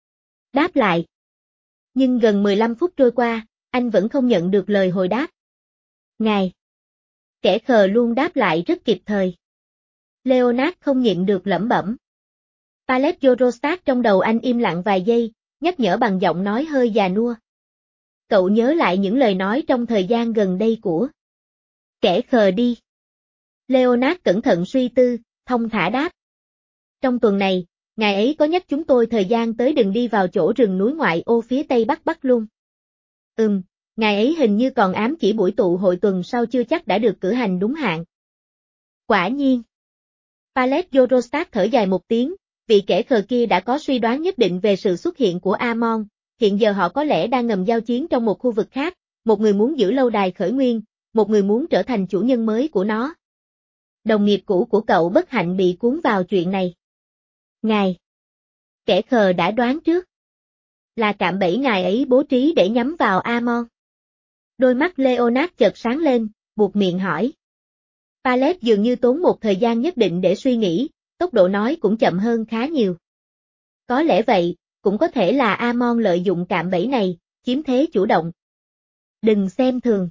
đáp lại. Nhưng gần mười lăm phút trôi qua, anh vẫn không nhận được lời hồi đáp. Ngài kẻ khờ luôn đáp lại rất kịp thời. Leonard không nhịn được lẩm bẩm. Pallet Rorostat trong đầu anh im lặng vài giây, nhắc nhở bằng giọng nói hơi già nua. Cậu nhớ lại những lời nói trong thời gian gần đây của kẻ khờ đi. Leonard cẩn thận suy tư, thông thả đáp. Trong tuần này, ngài ấy có nhắc chúng tôi thời gian tới đừng đi vào chỗ rừng núi ngoại ô phía tây bắc Bắc luôn. Ừm, ngài ấy hình như còn ám chỉ buổi tụ hội tuần sau chưa chắc đã được cử hành đúng hạn. Quả nhiên. Pallet Rorostat thở dài một tiếng, vị kẻ khờ kia đã có suy đoán nhất định về sự xuất hiện của Amon, hiện giờ họ có lẽ đang ngầm giao chiến trong một khu vực khác, một người muốn giữ lâu đài khởi nguyên, một người muốn trở thành chủ nhân mới của nó. Đồng nghiệp cũ của cậu bất hạnh bị cuốn vào chuyện này. Ngài kẻ khờ đã đoán trước. Là cạm bẫy ngài ấy bố trí để nhắm vào Amon. Đôi mắt Leonard chợt sáng lên, buột miệng hỏi. Pallet dường như tốn một thời gian nhất định để suy nghĩ, tốc độ nói cũng chậm hơn khá nhiều. Có lẽ vậy, cũng có thể là Amon lợi dụng cạm bẫy này, chiếm thế chủ động. Đừng xem thường.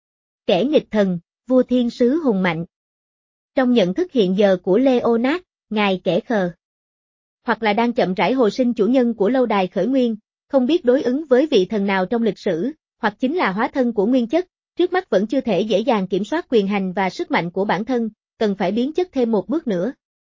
Kẻ nghịch thần, vua thiên sứ hùng mạnh. Trong nhận thức hiện giờ của Leonard, ngài kẻ khờ. Hoặc là đang chậm rãi hồi sinh chủ nhân của lâu đài khởi nguyên, không biết đối ứng với vị thần nào trong lịch sử, hoặc chính là hóa thân của nguyên chất, trước mắt vẫn chưa thể dễ dàng kiểm soát quyền hành và sức mạnh của bản thân, cần phải biến chất thêm một bước nữa.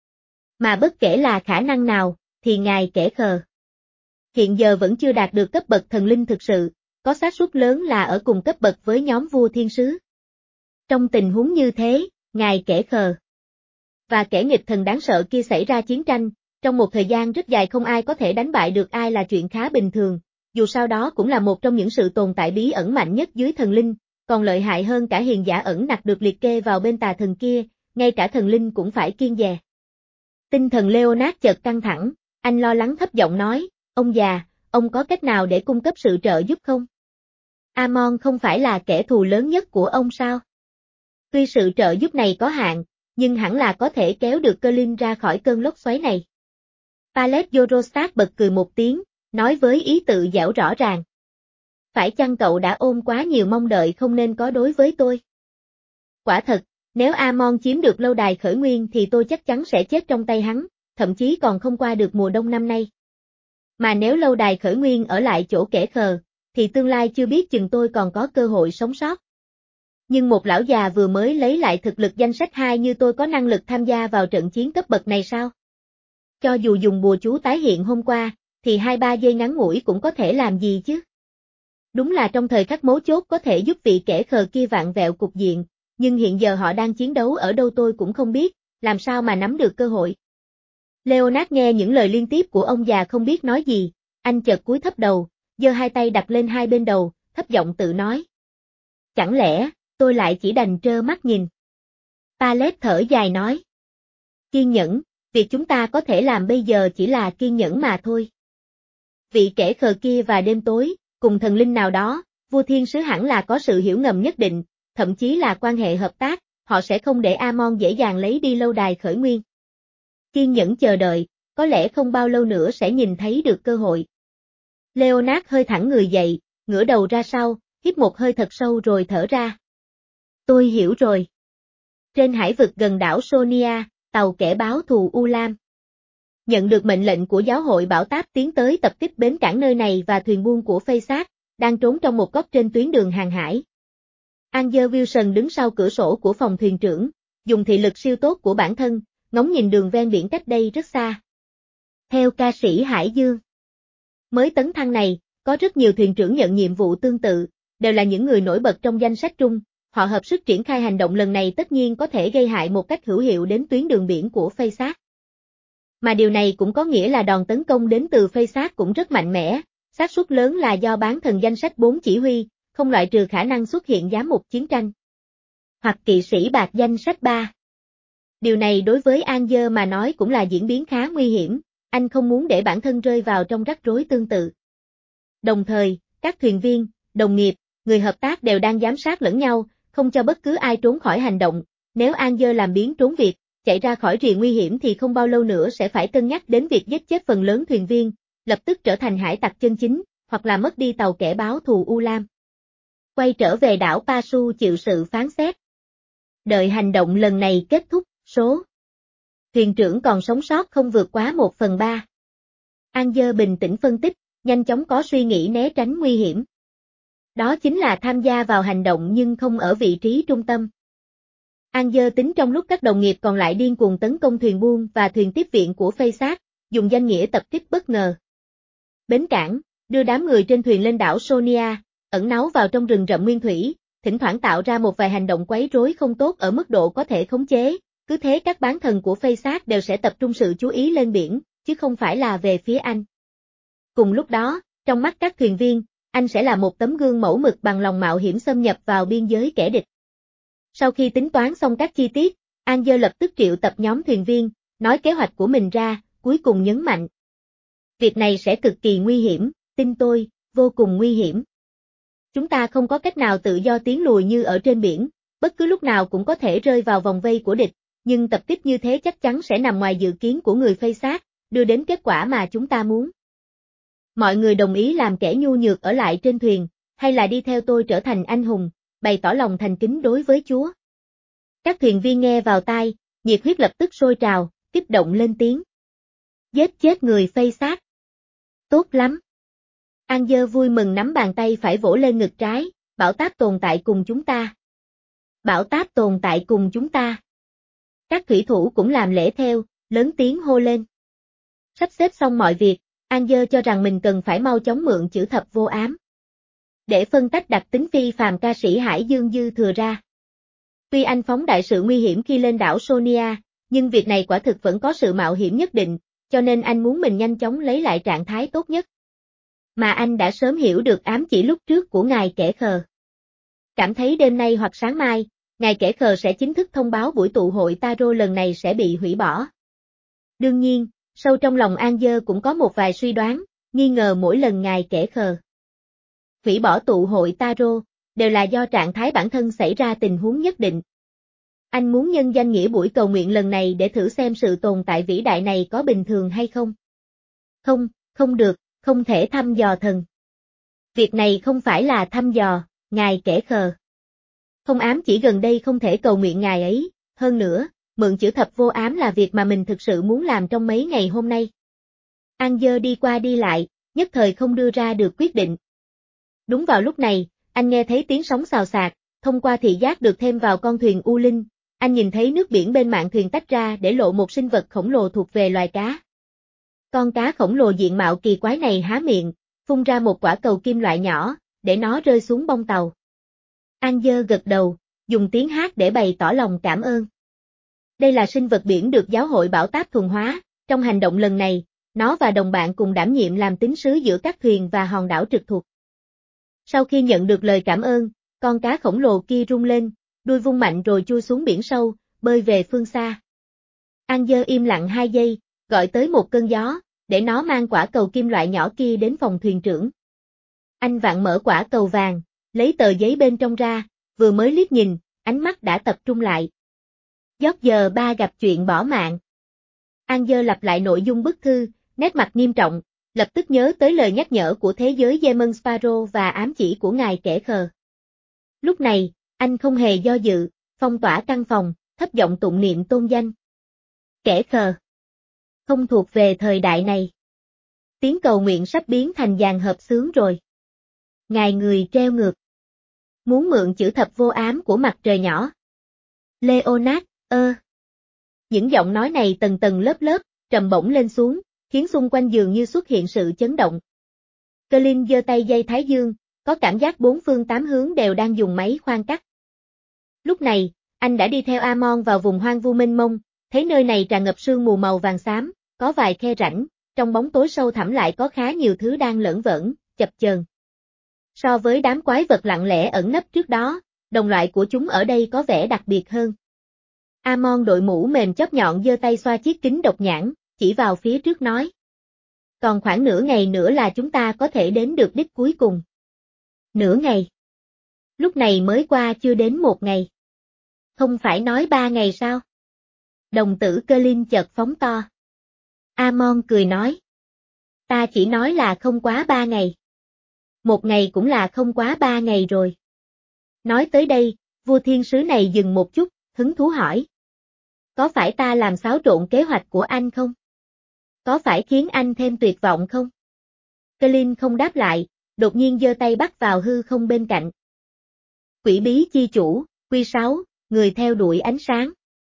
Mà bất kể là khả năng nào, thì ngài kẻ khờ hiện giờ vẫn chưa đạt được cấp bậc thần linh thực sự, có xác suất lớn là ở cùng cấp bậc với nhóm vua thiên sứ. Trong tình huống như thế, ngài kẻ khờ và kẻ nghịch thần đáng sợ kia xảy ra chiến tranh, trong một thời gian rất dài không ai có thể đánh bại được ai là chuyện khá bình thường, dù sao đó cũng là một trong những sự tồn tại bí ẩn mạnh nhất dưới thần linh, còn lợi hại hơn cả hiền giả ẩn nặc được liệt kê vào bên tà thần kia, ngay cả thần linh cũng phải kiêng dè. Tinh thần Leonard chợt căng thẳng, anh lo lắng thấp giọng nói, ông già, ông có cách nào để cung cấp sự trợ giúp không? Amon không phải là kẻ thù lớn nhất của ông sao? Tuy sự trợ giúp này có hạn, nhưng hẳn là có thể kéo được Colin ra khỏi cơn lốc xoáy này. Pallet Eurostat bật cười một tiếng, nói với ý tự dẻo rõ ràng. Phải chăng cậu đã ôm quá nhiều mong đợi không nên có đối với tôi? Quả thật, nếu Amon chiếm được lâu đài khởi nguyên thì tôi chắc chắn sẽ chết trong tay hắn, thậm chí còn không qua được mùa đông năm nay. Mà nếu lâu đài khởi nguyên ở lại chỗ kẻ khờ, thì tương lai chưa biết chừng tôi còn có cơ hội sống sót. Nhưng một lão già vừa mới lấy lại thực lực danh sách hai như tôi có năng lực tham gia vào trận chiến cấp bậc này sao? Cho dù dùng bùa chú tái hiện hôm qua, thì hai ba giây ngắn ngủi cũng có thể làm gì chứ? Đúng là trong thời khắc mấu chốt có thể giúp vị kẻ khờ kia vạn vẹo cục diện, nhưng hiện giờ họ đang chiến đấu ở đâu tôi cũng không biết, làm sao mà nắm được cơ hội. Leonard nghe những lời liên tiếp của ông già không biết nói gì, anh chợt cúi thấp đầu, giơ hai tay đặt lên hai bên đầu, thấp giọng tự nói. Chẳng lẽ, tôi lại chỉ đành trơ mắt nhìn? Pallet thở dài nói. Kiên nhẫn, việc chúng ta có thể làm bây giờ chỉ là kiên nhẫn mà thôi. Vị kẻ khờ kia và đêm tối, cùng thần linh nào đó, vua thiên sứ hẳn là có sự hiểu ngầm nhất định, thậm chí là quan hệ hợp tác, họ sẽ không để Amon dễ dàng lấy đi lâu đài khởi nguyên. Kiên nhẫn chờ đợi, có lẽ không bao lâu nữa sẽ nhìn thấy được cơ hội. Leonard hơi thẳng người dậy, ngửa đầu ra sau, hít một hơi thật sâu rồi thở ra. Tôi hiểu rồi. Trên hải vực gần đảo Sonia, tàu kẻ báo thù U Lam nhận được mệnh lệnh của giáo hội Bảo Táp tiến tới tập kích bến cảng nơi này và thuyền buôn của Phây-sát, đang trốn trong một góc trên tuyến đường hàng hải. Angel Wilson đứng sau cửa sổ của phòng thuyền trưởng, dùng thị lực siêu tốt của bản thân, ngóng nhìn đường ven biển cách đây rất xa. Theo ca sĩ Hải Dương, mới tấn thăng này, có rất nhiều thuyền trưởng nhận nhiệm vụ tương tự, đều là những người nổi bật trong danh sách trung, họ hợp sức triển khai hành động lần này tất nhiên có thể gây hại một cách hữu hiệu đến tuyến đường biển của Phây-sát. Mà điều này cũng có nghĩa là đòn tấn công đến từ Phây-sát cũng rất mạnh mẽ, xác suất lớn là do bán thần danh sách bốn chỉ huy, không loại trừ khả năng xuất hiện giám mục chiến tranh. Hoặc kỵ sĩ bạc danh sách ba. Điều này đối với Angel mà nói cũng là diễn biến khá nguy hiểm, anh không muốn để bản thân rơi vào trong rắc rối tương tự. Đồng thời, các thuyền viên, đồng nghiệp, người hợp tác đều đang giám sát lẫn nhau, không cho bất cứ ai trốn khỏi hành động, nếu Angel làm biến trốn việc, chạy ra khỏi rìa nguy hiểm thì không bao lâu nữa sẽ phải cân nhắc đến việc giết chết phần lớn thuyền viên, lập tức trở thành hải tặc chân chính, hoặc là mất đi tàu kẻ báo thù U Lam. Quay trở về đảo Pasu chịu sự phán xét. Đợi hành động lần này kết thúc, số thuyền trưởng còn sống sót không vượt quá một phần ba. Angel bình tĩnh phân tích, nhanh chóng có suy nghĩ né tránh nguy hiểm. Đó chính là tham gia vào hành động nhưng không ở vị trí trung tâm. Angel tính trong lúc các đồng nghiệp còn lại điên cuồng tấn công thuyền buôn và thuyền tiếp viện của Phây-sát, dùng danh nghĩa tập kích bất ngờ. Bến cảng, đưa đám người trên thuyền lên đảo Sonia, ẩn náu vào trong rừng rậm nguyên thủy, thỉnh thoảng tạo ra một vài hành động quấy rối không tốt ở mức độ có thể khống chế, cứ thế các bán thần của Phây-sát đều sẽ tập trung sự chú ý lên biển, chứ không phải là về phía anh. Cùng lúc đó, trong mắt các thuyền viên, anh sẽ là một tấm gương mẫu mực bằng lòng mạo hiểm xâm nhập vào biên giới kẻ địch. Sau khi tính toán xong các chi tiết, Angel lập tức triệu tập nhóm thuyền viên, nói kế hoạch của mình ra, cuối cùng nhấn mạnh. Việc này sẽ cực kỳ nguy hiểm, tin tôi, vô cùng nguy hiểm. Chúng ta không có cách nào tự do tiến lùi như ở trên biển, bất cứ lúc nào cũng có thể rơi vào vòng vây của địch, nhưng tập kích như thế chắc chắn sẽ nằm ngoài dự kiến của người Phây-sát, đưa đến kết quả mà chúng ta muốn. Mọi người đồng ý làm kẻ nhu nhược ở lại trên thuyền, hay là đi theo tôi trở thành anh hùng, bày tỏ lòng thành kính đối với Chúa. Các thuyền viên nghe vào tai, nhiệt huyết lập tức sôi trào, kích động lên tiếng. Giết chết người Phây-sát. Tốt lắm. Angel vui mừng nắm bàn tay phải vỗ lên ngực trái, Bảo Táp tồn tại cùng chúng ta. Bảo Táp tồn tại cùng chúng ta. Các thủy thủ cũng làm lễ theo, lớn tiếng hô lên. Sắp xếp xong mọi việc, An-dơ cho rằng mình cần phải mau chóng mượn chữ thập vô ám. Để phân tách đặc tính phi phàm ca sĩ Hải Dương dư thừa ra. Tuy anh phóng đại sự nguy hiểm khi lên đảo Sonia, nhưng việc này quả thực vẫn có sự mạo hiểm nhất định, cho nên anh muốn mình nhanh chóng lấy lại trạng thái tốt nhất. Mà anh đã sớm hiểu được ám chỉ lúc trước của ngài kẻ khờ. Cảm thấy đêm nay hoặc sáng mai, ngài kẻ khờ sẽ chính thức thông báo buổi tụ hội Taro lần này sẽ bị hủy bỏ. Đương nhiên, sâu trong lòng An-dơ cũng có một vài suy đoán, nghi ngờ mỗi lần ngài kẻ khờ hủy bỏ tụ hội Taro, đều là do trạng thái bản thân xảy ra tình huống nhất định. Anh muốn nhân danh nghĩa buổi cầu nguyện lần này để thử xem sự tồn tại vĩ đại này có bình thường hay không. Không, không được, không thể thăm dò thần. Việc này không phải là thăm dò, ngài kẻ khờ. Không ám chỉ gần đây không thể cầu nguyện ngài ấy, hơn nữa, mượn chữ thập vô ám là việc mà mình thực sự muốn làm trong mấy ngày hôm nay. An-dơ đi qua đi lại, nhất thời không đưa ra được quyết định. Đúng vào lúc này, anh nghe thấy tiếng sóng xào xạc, thông qua thị giác được thêm vào con thuyền U Linh, anh nhìn thấy nước biển bên mạn thuyền tách ra để lộ một sinh vật khổng lồ thuộc về loài cá. Con cá khổng lồ diện mạo kỳ quái này há miệng, phun ra một quả cầu kim loại nhỏ, để nó rơi xuống bông tàu. An-dơ gật đầu, dùng tiếng hát để bày tỏ lòng cảm ơn. Đây là sinh vật biển được giáo hội Bảo Táp thuần hóa, trong hành động lần này, nó và đồng bạn cùng đảm nhiệm làm tín sứ giữa các thuyền và hòn đảo trực thuộc. Sau khi nhận được lời cảm ơn, con cá khổng lồ kia rung lên, đuôi vung mạnh rồi chui xuống biển sâu, bơi về phương xa. An-dơ im lặng hai giây, gọi tới một cơn gió, để nó mang quả cầu kim loại nhỏ kia đến phòng thuyền trưởng. Anh vặn mở quả cầu vàng, lấy tờ giấy bên trong ra, vừa mới liếc nhìn, ánh mắt đã tập trung lại. George ba gặp chuyện bỏ mạng. An-dơ lặp lại nội dung bức thư, nét mặt nghiêm trọng, lập tức nhớ tới lời nhắc nhở của thế giới Demon Sparrow và ám chỉ của ngài kẻ khờ. Lúc này, anh không hề do dự, phong tỏa căn phòng, thấp giọng tụng niệm tôn danh. Kẻ khờ. Không thuộc về thời đại này. Tiếng cầu nguyện sắp biến thành dàn hợp xướng rồi. Ngài người treo ngược. Muốn mượn chữ thập vô ám của mặt trời nhỏ. Leonard, ơ. Những giọng nói này tầng tầng lớp lớp, trầm bổng lên xuống, khiến xung quanh dường như xuất hiện sự chấn động. Colin giơ tay dây thái dương, có cảm giác bốn phương tám hướng đều đang dùng máy khoan cắt. Lúc này, anh đã đi theo Amon vào vùng hoang vu mênh mông, thấy nơi này tràn ngập sương mù màu vàng xám, có vài khe rãnh, trong bóng tối sâu thẳm lại có khá nhiều thứ đang lởn vởn, chập chờn. So với đám quái vật lặng lẽ ẩn nấp trước đó, đồng loại của chúng ở đây có vẻ đặc biệt hơn. Amon đội mũ mềm chóp nhọn giơ tay xoa chiếc kính độc nhãn, chỉ vào phía trước nói. Còn khoảng nửa ngày nữa là chúng ta có thể đến được đích cuối cùng. Nửa ngày. Lúc này mới qua chưa đến một ngày. Không phải nói ba ngày sao? Đồng tử Colin chợt phóng to. Amon cười nói. Ta chỉ nói là không quá ba ngày. Một ngày cũng là không quá ba ngày rồi. Nói tới đây, vua thiên sứ này dừng một chút, hứng thú hỏi. Có phải ta làm xáo trộn kế hoạch của anh không? Có phải khiến anh thêm tuyệt vọng không? Colin không đáp lại, đột nhiên giơ tay bắt vào hư không bên cạnh. Quỷ bí chi chủ, quy sáu, người theo đuổi ánh sáng.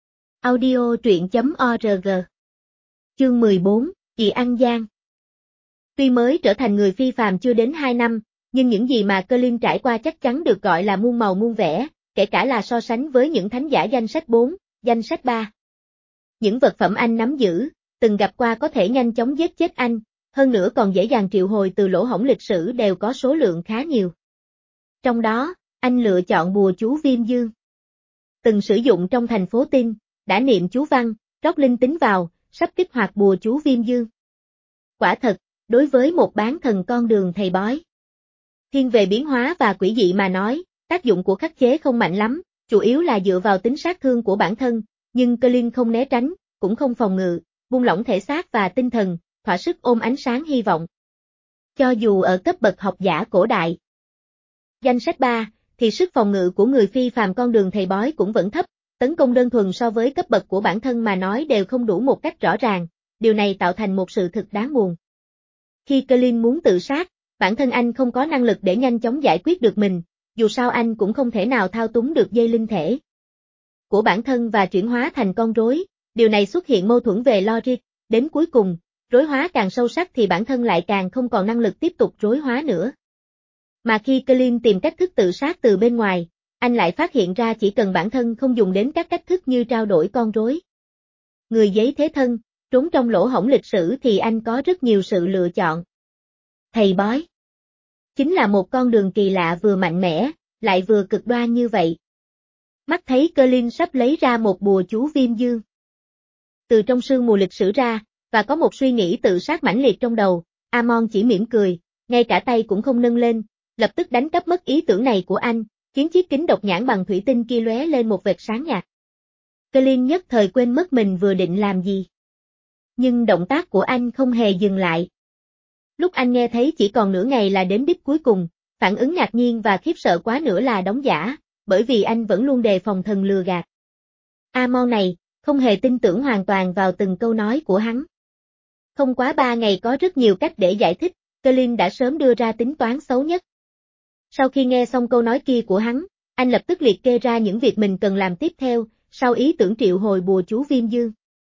Audio truyện chấm org. Chương mười bốn, Kỳ An Giang. Tuy mới trở thành người phi phàm chưa đến hai năm, nhưng những gì mà Colin trải qua chắc chắn được gọi là muôn màu muôn vẻ, kể cả là so sánh với những thánh giả danh sách bốn, danh sách ba. Những vật phẩm anh nắm giữ, từng gặp qua có thể nhanh chóng giết chết anh, hơn nữa còn dễ dàng triệu hồi từ lỗ hổng lịch sử đều có số lượng khá nhiều. Trong đó, anh lựa chọn bùa chú viêm dương. Từng sử dụng trong thành phố Tin, đã niệm chú văn, rót linh tính vào, sắp kích hoạt bùa chú viêm dương. Quả thật, đối với một bán thần con đường thầy bói, thiên về biến hóa và quỷ dị mà nói, tác dụng của khắc chế không mạnh lắm, chủ yếu là dựa vào tính sát thương của bản thân, nhưng Colin không né tránh, cũng không phòng ngự, buông lỏng thể xác và tinh thần, thỏa sức ôm ánh sáng hy vọng. Cho dù ở cấp bậc học giả cổ đại, danh sách ba, thì sức phòng ngự của người phi phàm con đường thầy bói cũng vẫn thấp, tấn công đơn thuần so với cấp bậc của bản thân mà nói đều không đủ một cách rõ ràng, điều này tạo thành một sự thực đáng buồn. Khi Colin muốn tự sát, bản thân anh không có năng lực để nhanh chóng giải quyết được mình, dù sao anh cũng không thể nào thao túng được dây linh thể của bản thân và chuyển hóa thành con rối, điều này xuất hiện mâu thuẫn về logic, đến cuối cùng, rối hóa càng sâu sắc thì bản thân lại càng không còn năng lực tiếp tục rối hóa nữa. Mà khi Clint tìm cách thức tự sát từ bên ngoài, anh lại phát hiện ra chỉ cần bản thân không dùng đến các cách thức như trao đổi con rối, người giấy thế thân, trốn trong lỗ hổng lịch sử thì anh có rất nhiều sự lựa chọn. Thầy bói chính là một con đường kỳ lạ vừa mạnh mẽ, lại vừa cực đoan như vậy. Mắt thấy Clint sắp lấy ra một bùa chú viêm dương từ trong sương mù lịch sử ra, và có một suy nghĩ tự sát mãnh liệt trong đầu, Amon chỉ mỉm cười, ngay cả tay cũng không nâng lên, lập tức đánh cắp mất ý tưởng này của anh, khiến chiếc kính độc nhãn bằng thủy tinh kia lóe lên một vệt sáng nhạt. Clint nhất thời quên mất mình vừa định làm gì. Nhưng động tác của anh không hề dừng lại. Lúc anh nghe thấy chỉ còn nửa ngày là đến đích cuối cùng, phản ứng ngạc nhiên và khiếp sợ quá nữa là đóng giả, bởi vì anh vẫn luôn đề phòng thần lừa gạt. Amon này, không hề tin tưởng hoàn toàn vào từng câu nói của hắn. Không quá ba ngày có rất nhiều cách để giải thích, Clint đã sớm đưa ra tính toán xấu nhất. Sau khi nghe xong câu nói kia của hắn, anh lập tức liệt kê ra những việc mình cần làm tiếp theo, sau ý tưởng triệu hồi bùa chú viêm dương.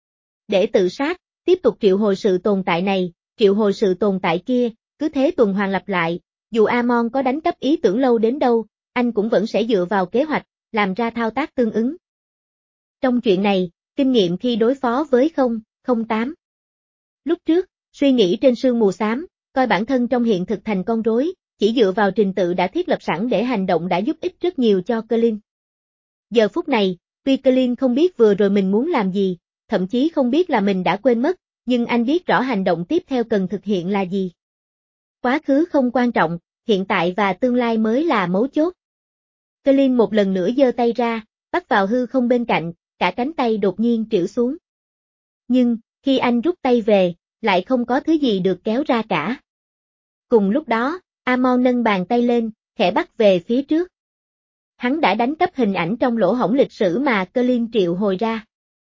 Để tự sát, tiếp tục triệu hồi sự tồn tại này, triệu hồi sự tồn tại kia, cứ thế tuần hoàn lặp lại, dù Amon có đánh cắp ý tưởng lâu đến đâu, anh cũng vẫn sẽ dựa vào kế hoạch, làm ra thao tác tương ứng. Trong chuyện này, kinh nghiệm khi đối phó với không, không tám. Lúc trước, suy nghĩ trên sương mù xám, coi bản thân trong hiện thực thành con rối, chỉ dựa vào trình tự đã thiết lập sẵn để hành động đã giúp ích rất nhiều cho Clint. Giờ phút này, tuy Clint không biết vừa rồi mình muốn làm gì, thậm chí không biết là mình đã quên mất, nhưng anh biết rõ hành động tiếp theo cần thực hiện là gì. Quá khứ không quan trọng, hiện tại và tương lai mới là mấu chốt. Clint một lần nữa giơ tay ra, bắt vào hư không bên cạnh, cả cánh tay đột nhiên trĩu xuống. Nhưng, khi anh rút tay về, lại không có thứ gì được kéo ra cả. Cùng lúc đó, Amon nâng bàn tay lên, khẽ bắt về phía trước. Hắn đã đánh cắp hình ảnh trong lỗ hổng lịch sử mà Clint triệu hồi ra.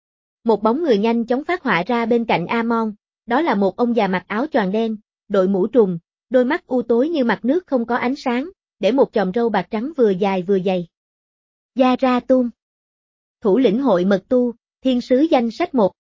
Một bóng người nhanh chóng phát họa ra bên cạnh Amon, đó là một ông già mặc áo choàng đen, đội mũ trùm, đôi mắt u tối như mặt nước không có ánh sáng, để một chòm râu bạc trắng vừa dài vừa dày. Yaratum, thủ lĩnh hội mật tu, thiên sứ danh sách một.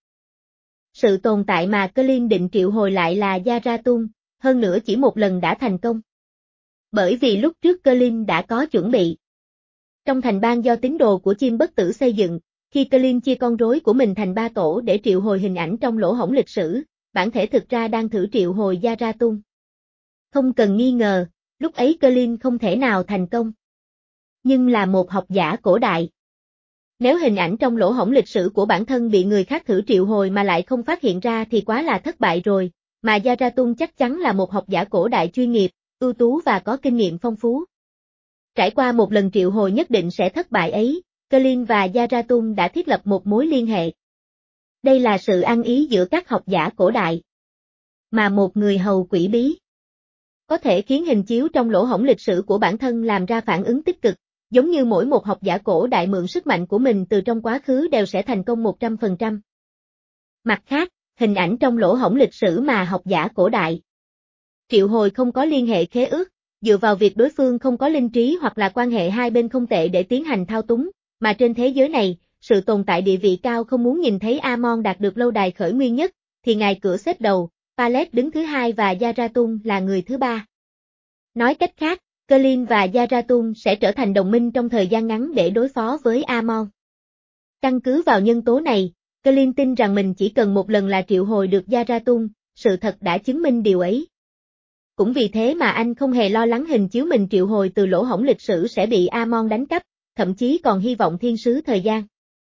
Sự tồn tại mà Clint định triệu hồi lại là Yaratum, hơn nữa chỉ một lần đã thành công. Bởi vì lúc trước Clint đã có chuẩn bị. Trong thành bang do tín đồ của chim bất tử xây dựng, khi Clint chia con rối của mình thành ba tổ để triệu hồi hình ảnh trong lỗ hổng lịch sử, bản thể thực ra đang thử triệu hồi Yaratum. Không cần nghi ngờ, lúc ấy Clint không thể nào thành công. Nhưng là một học giả cổ đại. Nếu hình ảnh trong lỗ hổng lịch sử của bản thân bị người khác thử triệu hồi mà lại không phát hiện ra thì quá là thất bại rồi, mà Yaratum chắc chắn là một học giả cổ đại chuyên nghiệp, ưu tú và có kinh nghiệm phong phú. Trải qua một lần triệu hồi nhất định sẽ thất bại ấy, Clint và Yaratum đã thiết lập một mối liên hệ. Đây là sự ăn ý giữa các học giả cổ đại. Mà một người hầu quỷ bí có thể khiến hình chiếu trong lỗ hổng lịch sử của bản thân làm ra phản ứng tích cực, giống như mỗi một học giả cổ đại mượn sức mạnh của mình từ trong quá khứ đều sẽ thành công một trăm phần trăm. Mặt khác, hình ảnh trong lỗ hổng lịch sử mà học giả cổ đại triệu hồi không có liên hệ khế ước, dựa vào việc đối phương không có linh trí hoặc là quan hệ hai bên không tệ để tiến hành thao túng, mà trên thế giới này, sự tồn tại địa vị cao không muốn nhìn thấy Amon đạt được lâu đài khởi nguyên nhất, thì ngài cửa xếp đầu, Pallet đứng thứ hai và Yaratum là người thứ ba. Nói cách khác, Clint và Yaratum sẽ trở thành đồng minh trong thời gian ngắn để đối phó với Amon. Căn cứ vào nhân tố này, Clint tin rằng mình chỉ cần một lần là triệu hồi được Yaratum, sự thật đã chứng minh điều ấy. Cũng vì thế mà anh không hề lo lắng hình chiếu mình triệu hồi từ lỗ hổng lịch sử sẽ bị Amon đánh cắp, thậm chí còn hy vọng thiên sứ thời gian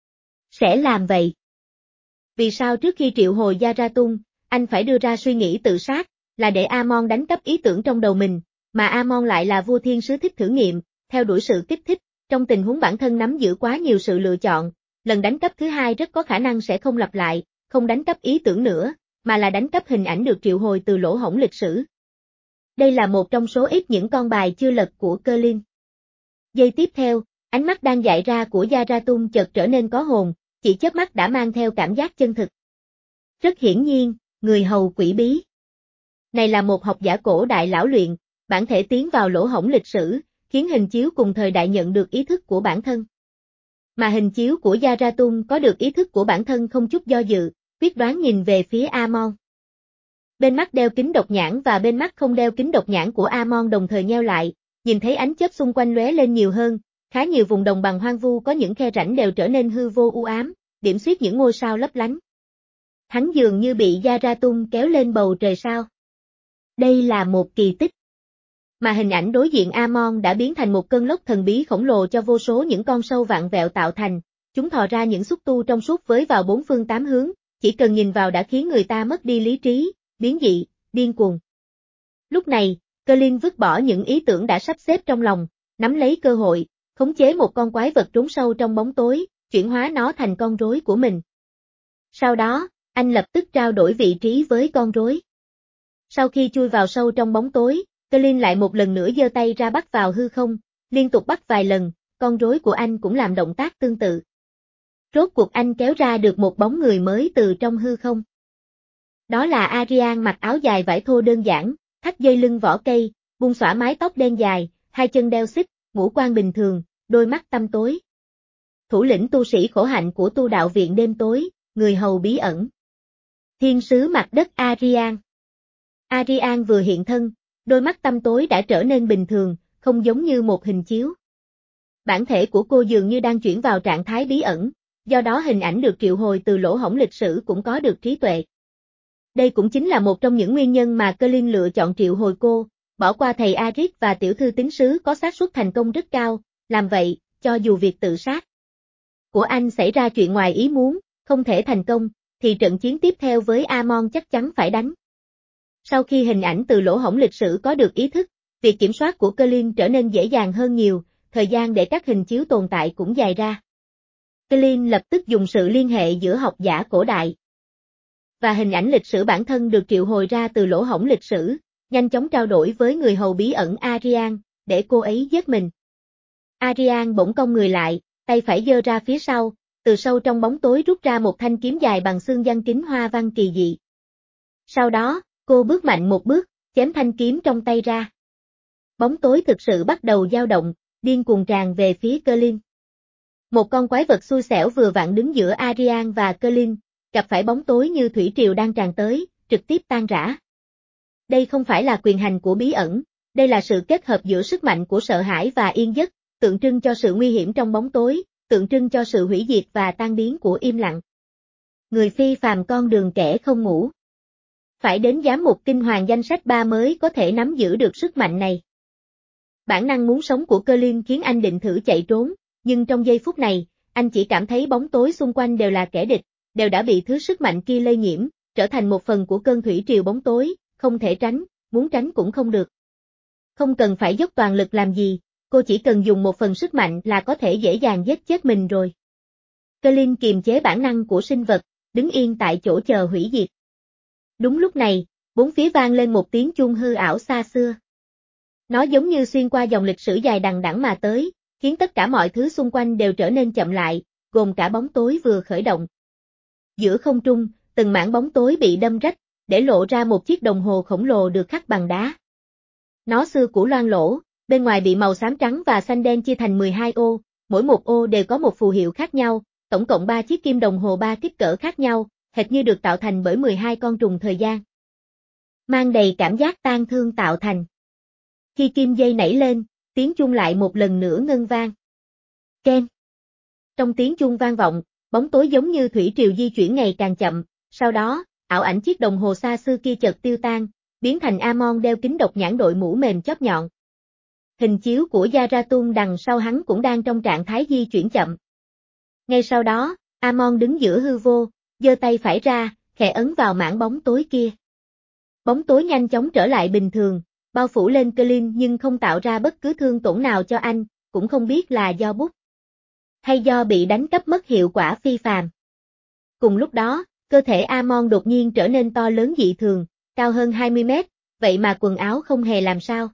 sẽ làm vậy. Vì sao trước khi triệu hồi Yaratum, anh phải đưa ra suy nghĩ tự sát, là để Amon đánh cắp ý tưởng trong đầu mình, mà Amon lại là vua thiên sứ thích thử nghiệm, theo đuổi sự kích thích, trong tình huống bản thân nắm giữ quá nhiều sự lựa chọn, lần đánh cắp thứ hai rất có khả năng sẽ không lặp lại, không đánh cắp ý tưởng nữa, mà là đánh cắp hình ảnh được triệu hồi từ lỗ hổng lịch sử. Đây là một trong số ít những con bài chưa lật của Clint. Giây tiếp theo, ánh mắt đang dại ra của Yaratum chợt trở nên có hồn, chỉ chớp mắt đã mang theo cảm giác chân thực. Rất hiển nhiên, người hầu quỷ bí này là một học giả cổ đại lão luyện, bản thể tiến vào lỗ hổng lịch sử, khiến hình chiếu cùng thời đại nhận được ý thức của bản thân. Mà hình chiếu của Zarathustra có được ý thức của bản thân không chút do dự, quyết đoán nhìn về phía Amon. Bên mắt đeo kính độc nhãn và bên mắt không đeo kính độc nhãn của Amon đồng thời nheo lại, nhìn thấy ánh chớp xung quanh lóe lên nhiều hơn, khá nhiều vùng đồng bằng hoang vu có những khe rãnh đều trở nên hư vô u ám, điểm xuyết những ngôi sao lấp lánh. Hắn dường như bị Zarathustra kéo lên bầu trời sao. Đây là một kỳ tích. Mà hình ảnh đối diện Amon đã biến thành một cơn lốc thần bí khổng lồ cho vô số những con sâu vặn vẹo tạo thành, chúng thò ra những xúc tu trong suốt với vào bốn phương tám hướng, chỉ cần nhìn vào đã khiến người ta mất đi lý trí, biến dị, điên cuồng. Lúc này, Colin vứt bỏ những ý tưởng đã sắp xếp trong lòng, nắm lấy cơ hội, khống chế một con quái vật trốn sâu trong bóng tối, chuyển hóa nó thành con rối của mình. Sau đó, anh lập tức trao đổi vị trí với con rối. Sau khi chui vào sâu trong bóng tối, Colin lại một lần nữa giơ tay ra bắt vào hư không, liên tục bắt vài lần, con rối của anh cũng làm động tác tương tự. Rốt cuộc anh kéo ra được một bóng người mới từ trong hư không. Đó là Arian mặc áo dài vải thô đơn giản, thắt dây lưng vỏ cây, buông xõa mái tóc đen dài, hai chân đeo xích, ngũ quan bình thường, đôi mắt tăm tối. Thủ lĩnh tu sĩ khổ hạnh của tu đạo viện đêm tối, người hầu bí ẩn. Thiên sứ mặt đất Arian. Arian vừa hiện thân, đôi mắt tăm tối đã trở nên bình thường, không giống như một hình chiếu. Bản thể của cô dường như đang chuyển vào trạng thái bí ẩn, do đó hình ảnh được triệu hồi từ lỗ hổng lịch sử cũng có được trí tuệ. Đây cũng chính là một trong những nguyên nhân mà Colin lựa chọn triệu hồi cô, bỏ qua thầy Arik và tiểu thư tín sứ có xác suất thành công rất cao, làm vậy, cho dù việc tự sát của anh xảy ra chuyện ngoài ý muốn, không thể thành công, thì trận chiến tiếp theo với Amon chắc chắn phải đánh. Sau khi hình ảnh từ lỗ hổng lịch sử có được ý thức, việc kiểm soát của Colin trở nên dễ dàng hơn nhiều, thời gian để các hình chiếu tồn tại cũng dài ra. Colin lập tức dùng sự liên hệ giữa học giả cổ đại và hình ảnh lịch sử bản thân được triệu hồi ra từ lỗ hổng lịch sử, nhanh chóng trao đổi với người hầu bí ẩn Arian, để cô ấy giết mình. Arian bỗng cong người lại, tay phải giơ ra phía sau, từ sâu trong bóng tối rút ra một thanh kiếm dài bằng xương giăng kính hoa văn kỳ dị. Sau đó, cô bước mạnh một bước, chém thanh kiếm trong tay ra. Bóng tối thực sự bắt đầu dao động, điên cuồng tràn về phía Colin. Một con quái vật xui xẻo vừa vặn đứng giữa Arian và Colin, gặp phải bóng tối như thủy triều đang tràn tới, trực tiếp tan rã. Đây không phải là quyền hành của bí ẩn, đây là sự kết hợp giữa sức mạnh của sợ hãi và yên giấc, tượng trưng cho sự nguy hiểm trong bóng tối, tượng trưng cho sự hủy diệt và tan biến của im lặng. Người phi phàm con đường kẻ không ngủ. Phải đến giám mục kinh hoàng danh sách ba mới có thể nắm giữ được sức mạnh này. Bản năng muốn sống của Colin khiến anh định thử chạy trốn, nhưng trong giây phút này, anh chỉ cảm thấy bóng tối xung quanh đều là kẻ địch, đều đã bị thứ sức mạnh kia lây nhiễm, trở thành một phần của cơn thủy triều bóng tối, không thể tránh, muốn tránh cũng không được. Không cần phải dốc toàn lực làm gì, cô chỉ cần dùng một phần sức mạnh là có thể dễ dàng giết chết mình rồi. Colin kiềm chế bản năng của sinh vật, đứng yên tại chỗ chờ hủy diệt. Đúng lúc này, bốn phía vang lên một tiếng chuông hư ảo xa xưa. Nó giống như xuyên qua dòng lịch sử dài đằng đẵng mà tới, khiến tất cả mọi thứ xung quanh đều trở nên chậm lại, gồm cả bóng tối vừa khởi động. Giữa không trung, từng mảng bóng tối bị đâm rách, để lộ ra một chiếc đồng hồ khổng lồ được khắc bằng đá. Nó xưa cũ loang lỗ, bên ngoài bị màu xám trắng và xanh đen chia thành mười hai ô, mỗi một ô đều có một phù hiệu khác nhau, tổng cộng ba chiếc kim đồng hồ ba kích cỡ khác nhau, hệt như được tạo thành bởi mười hai con trùng thời gian. Mang đầy cảm giác tang thương tạo thành. Khi kim dây nảy lên, tiếng chuông lại một lần nữa ngân vang. Ken. Trong tiếng chuông vang vọng, bóng tối giống như thủy triều di chuyển ngày càng chậm, sau đó, ảo ảnh chiếc đồng hồ xa xưa kia chợt tiêu tan, biến thành Amon đeo kính độc nhãn đội mũ mềm chóp nhọn. Hình chiếu của Zarathustra đằng sau hắn cũng đang trong trạng thái di chuyển chậm. Ngay sau đó, Amon đứng giữa hư vô, giơ tay phải ra, khẽ ấn vào mảng bóng tối kia. Bóng tối nhanh chóng trở lại bình thường, bao phủ lên Colin nhưng không tạo ra bất cứ thương tổn nào cho anh, cũng không biết là do bút hay do bị đánh cắp mất hiệu quả phi phàm. Cùng lúc đó, cơ thể Amon đột nhiên trở nên to lớn dị thường, cao hơn hai mươi mét, vậy mà quần áo không hề làm sao.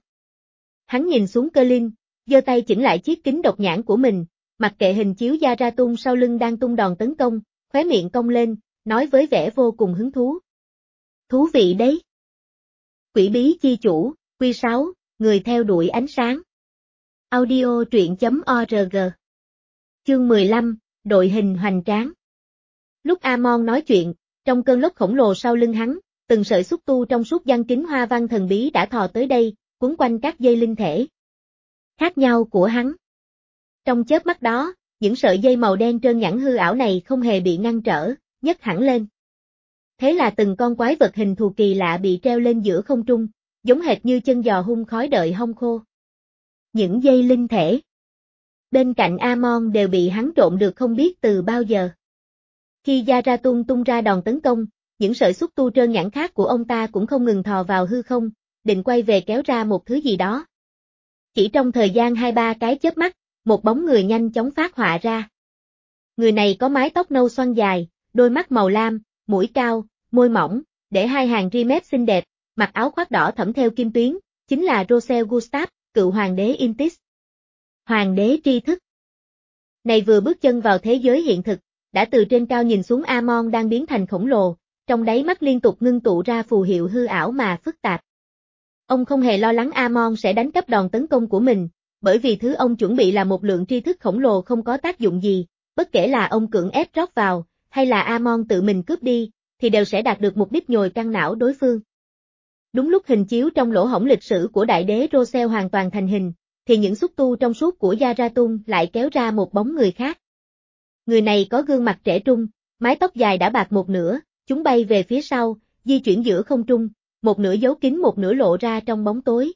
Hắn nhìn xuống Colin, giơ tay chỉnh lại chiếc kính độc nhãn của mình, mặc kệ hình chiếu Zarathustra sau lưng đang tung đòn tấn công, khóe miệng cong lên, nói với vẻ vô cùng hứng thú. Thú vị đấy. Quỷ bí chi chủ, quy sáu, người theo đuổi ánh sáng. Audio truyện chấm org. Chương mười lăm, đội hình hoành tráng. Lúc Amon nói chuyện, trong cơn lốc khổng lồ sau lưng hắn, từng sợi xúc tu trong suốt giăng kính hoa văn thần bí đã thò tới đây, quấn quanh các dây linh thể khác nhau của hắn. Trong chớp mắt đó, những sợi dây màu đen trơn nhẵn hư ảo này không hề bị ngăn trở, nhấc hẳn lên. Thế là từng con quái vật hình thù kỳ lạ bị treo lên giữa không trung, giống hệt như chân giò hun khói đợi hong khô. Những dây linh thể bên cạnh Amon đều bị hắn trộn được không biết từ bao giờ. Khi Zarathustra tung ra đòn tấn công, những sợi xúc tu trơn nhẵn khác của ông ta cũng không ngừng thò vào hư không, định quay về kéo ra một thứ gì đó. Chỉ trong thời gian hai ba cái chớp mắt, một bóng người nhanh chóng phát họa ra. Người này có mái tóc nâu xoăn dài, đôi mắt màu lam, mũi cao, môi mỏng, để hai hàng ri mép xinh đẹp, mặc áo khoác đỏ thẫm theo kim tuyến, chính là Rosel Gustav, cựu hoàng đế Intis. Hoàng đế tri thức. Này vừa bước chân vào thế giới hiện thực, đã từ trên cao nhìn xuống Amon đang biến thành khổng lồ, trong đáy mắt liên tục ngưng tụ ra phù hiệu hư ảo mà phức tạp. Ông không hề lo lắng Amon sẽ đánh cắp đòn tấn công của mình, bởi vì thứ ông chuẩn bị là một lượng tri thức khổng lồ không có tác dụng gì, bất kể là ông cưỡng ép rót vào, hay là Amon tự mình cướp đi, thì đều sẽ đạt được mục đích nhồi căng não đối phương. Đúng lúc hình chiếu trong lỗ hổng lịch sử của đại đế Rosel hoàn toàn thành hình, thì những xúc tu trong suốt của Zarathustra lại kéo ra một bóng người khác. Người này có gương mặt trẻ trung, mái tóc dài đã bạc một nửa, chúng bay về phía sau, di chuyển giữa không trung, một nửa giấu kín một nửa lộ ra trong bóng tối.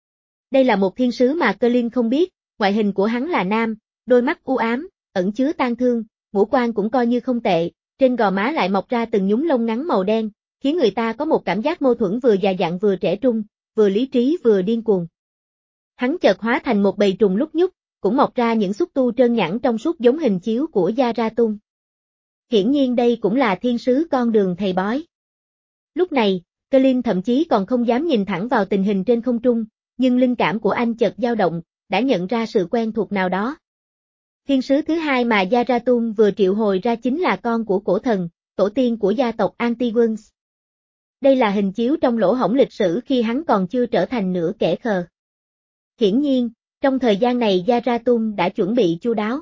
Đây là một thiên sứ mà Colin không biết, ngoại hình của hắn là nam, đôi mắt u ám, ẩn chứa tang thương, ngũ quan cũng coi như không tệ, trên gò má lại mọc ra từng nhúm lông ngắn màu đen, khiến người ta có một cảm giác mâu thuẫn vừa già dặn vừa trẻ trung, vừa lý trí vừa điên cuồng. Hắn chợt hóa thành một bầy trùng lúc nhúc, cũng mọc ra những xúc tu trơn nhẵn trong suốt giống hình chiếu của Zarathustra. Hiển nhiên đây cũng là thiên sứ con đường thầy bói. Lúc này, Colin thậm chí còn không dám nhìn thẳng vào tình hình trên không trung, nhưng linh cảm của anh chợt dao động, đã nhận ra sự quen thuộc nào đó. Thiên sứ thứ hai mà Zarathustra vừa triệu hồi ra chính là con của cổ thần, tổ tiên của gia tộc Antigones. Đây là hình chiếu trong lỗ hổng lịch sử khi hắn còn chưa trở thành nửa kẻ khờ. Hiển nhiên, trong thời gian này Zarathustra đã chuẩn bị chu đáo.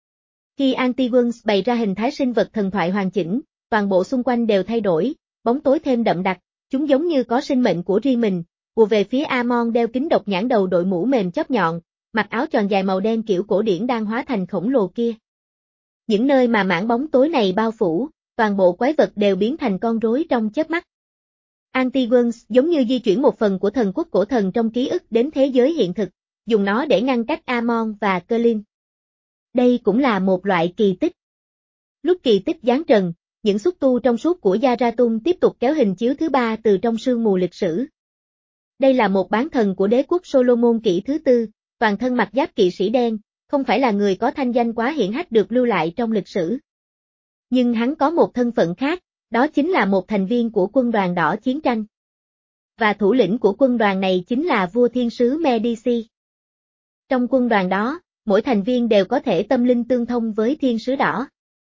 Khi Antigones bày ra hình thái sinh vật thần thoại hoàn chỉnh, toàn bộ xung quanh đều thay đổi, bóng tối thêm đậm đặc, chúng giống như có sinh mệnh của riêng mình, ùa về phía Amon đeo kính độc nhãn đầu đội mũ mềm chóp nhọn, mặc áo tròn dài màu đen kiểu cổ điển đang hóa thành khổng lồ kia. Những nơi mà mảng bóng tối này bao phủ, toàn bộ quái vật đều biến thành con rối trong chớp mắt. Antigones giống như di chuyển một phần của thần quốc cổ thần trong ký ức đến thế giới hiện thực, dùng nó để ngăn cách Amon và Colin. Đây cũng là một loại kỳ tích. Lúc kỳ tích giáng trần, những xúc tu trong suốt của Zarathustra tiếp tục kéo hình chiếu thứ ba từ trong sương mù lịch sử. Đây là một bán thần của đế quốc Solomon kỷ thứ tư, toàn thân mặc giáp kỵ sĩ đen, không phải là người có thanh danh quá hiển hách được lưu lại trong lịch sử. Nhưng hắn có một thân phận khác, đó chính là một thành viên của quân đoàn đỏ chiến tranh. Và thủ lĩnh của quân đoàn này chính là vua thiên sứ Medici. Trong quân đoàn đó, mỗi thành viên đều có thể tâm linh tương thông với thiên sứ đỏ.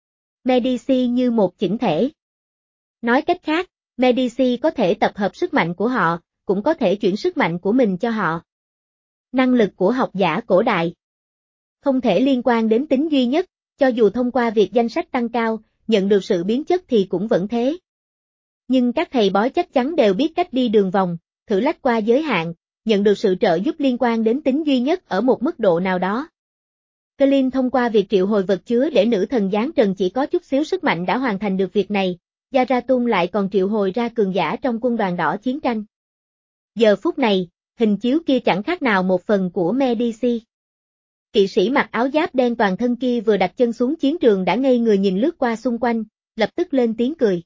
Medici như một chỉnh thể. Nói cách khác, Medici có thể tập hợp sức mạnh của họ, cũng có thể chuyển sức mạnh của mình cho họ. Năng lực của học giả cổ đại không thể liên quan đến tính duy nhất, cho dù thông qua việc danh sách tăng cao, nhận được sự biến chất thì cũng vẫn thế. Nhưng các thầy bói chắc chắn đều biết cách đi đường vòng, thử lách qua giới hạn, nhận được sự trợ giúp liên quan đến tính duy nhất ở một mức độ nào đó. Colin thông qua việc triệu hồi vật chứa để nữ thần giáng trần chỉ có chút xíu sức mạnh đã hoàn thành được việc này, Zarathustra lại còn triệu hồi ra cường giả trong quân đoàn đỏ chiến tranh. Giờ phút này, hình chiếu kia chẳng khác nào một phần của Medici. Kỵ sĩ mặc áo giáp đen toàn thân kia vừa đặt chân xuống chiến trường đã ngây người nhìn lướt qua xung quanh, lập tức lên tiếng cười.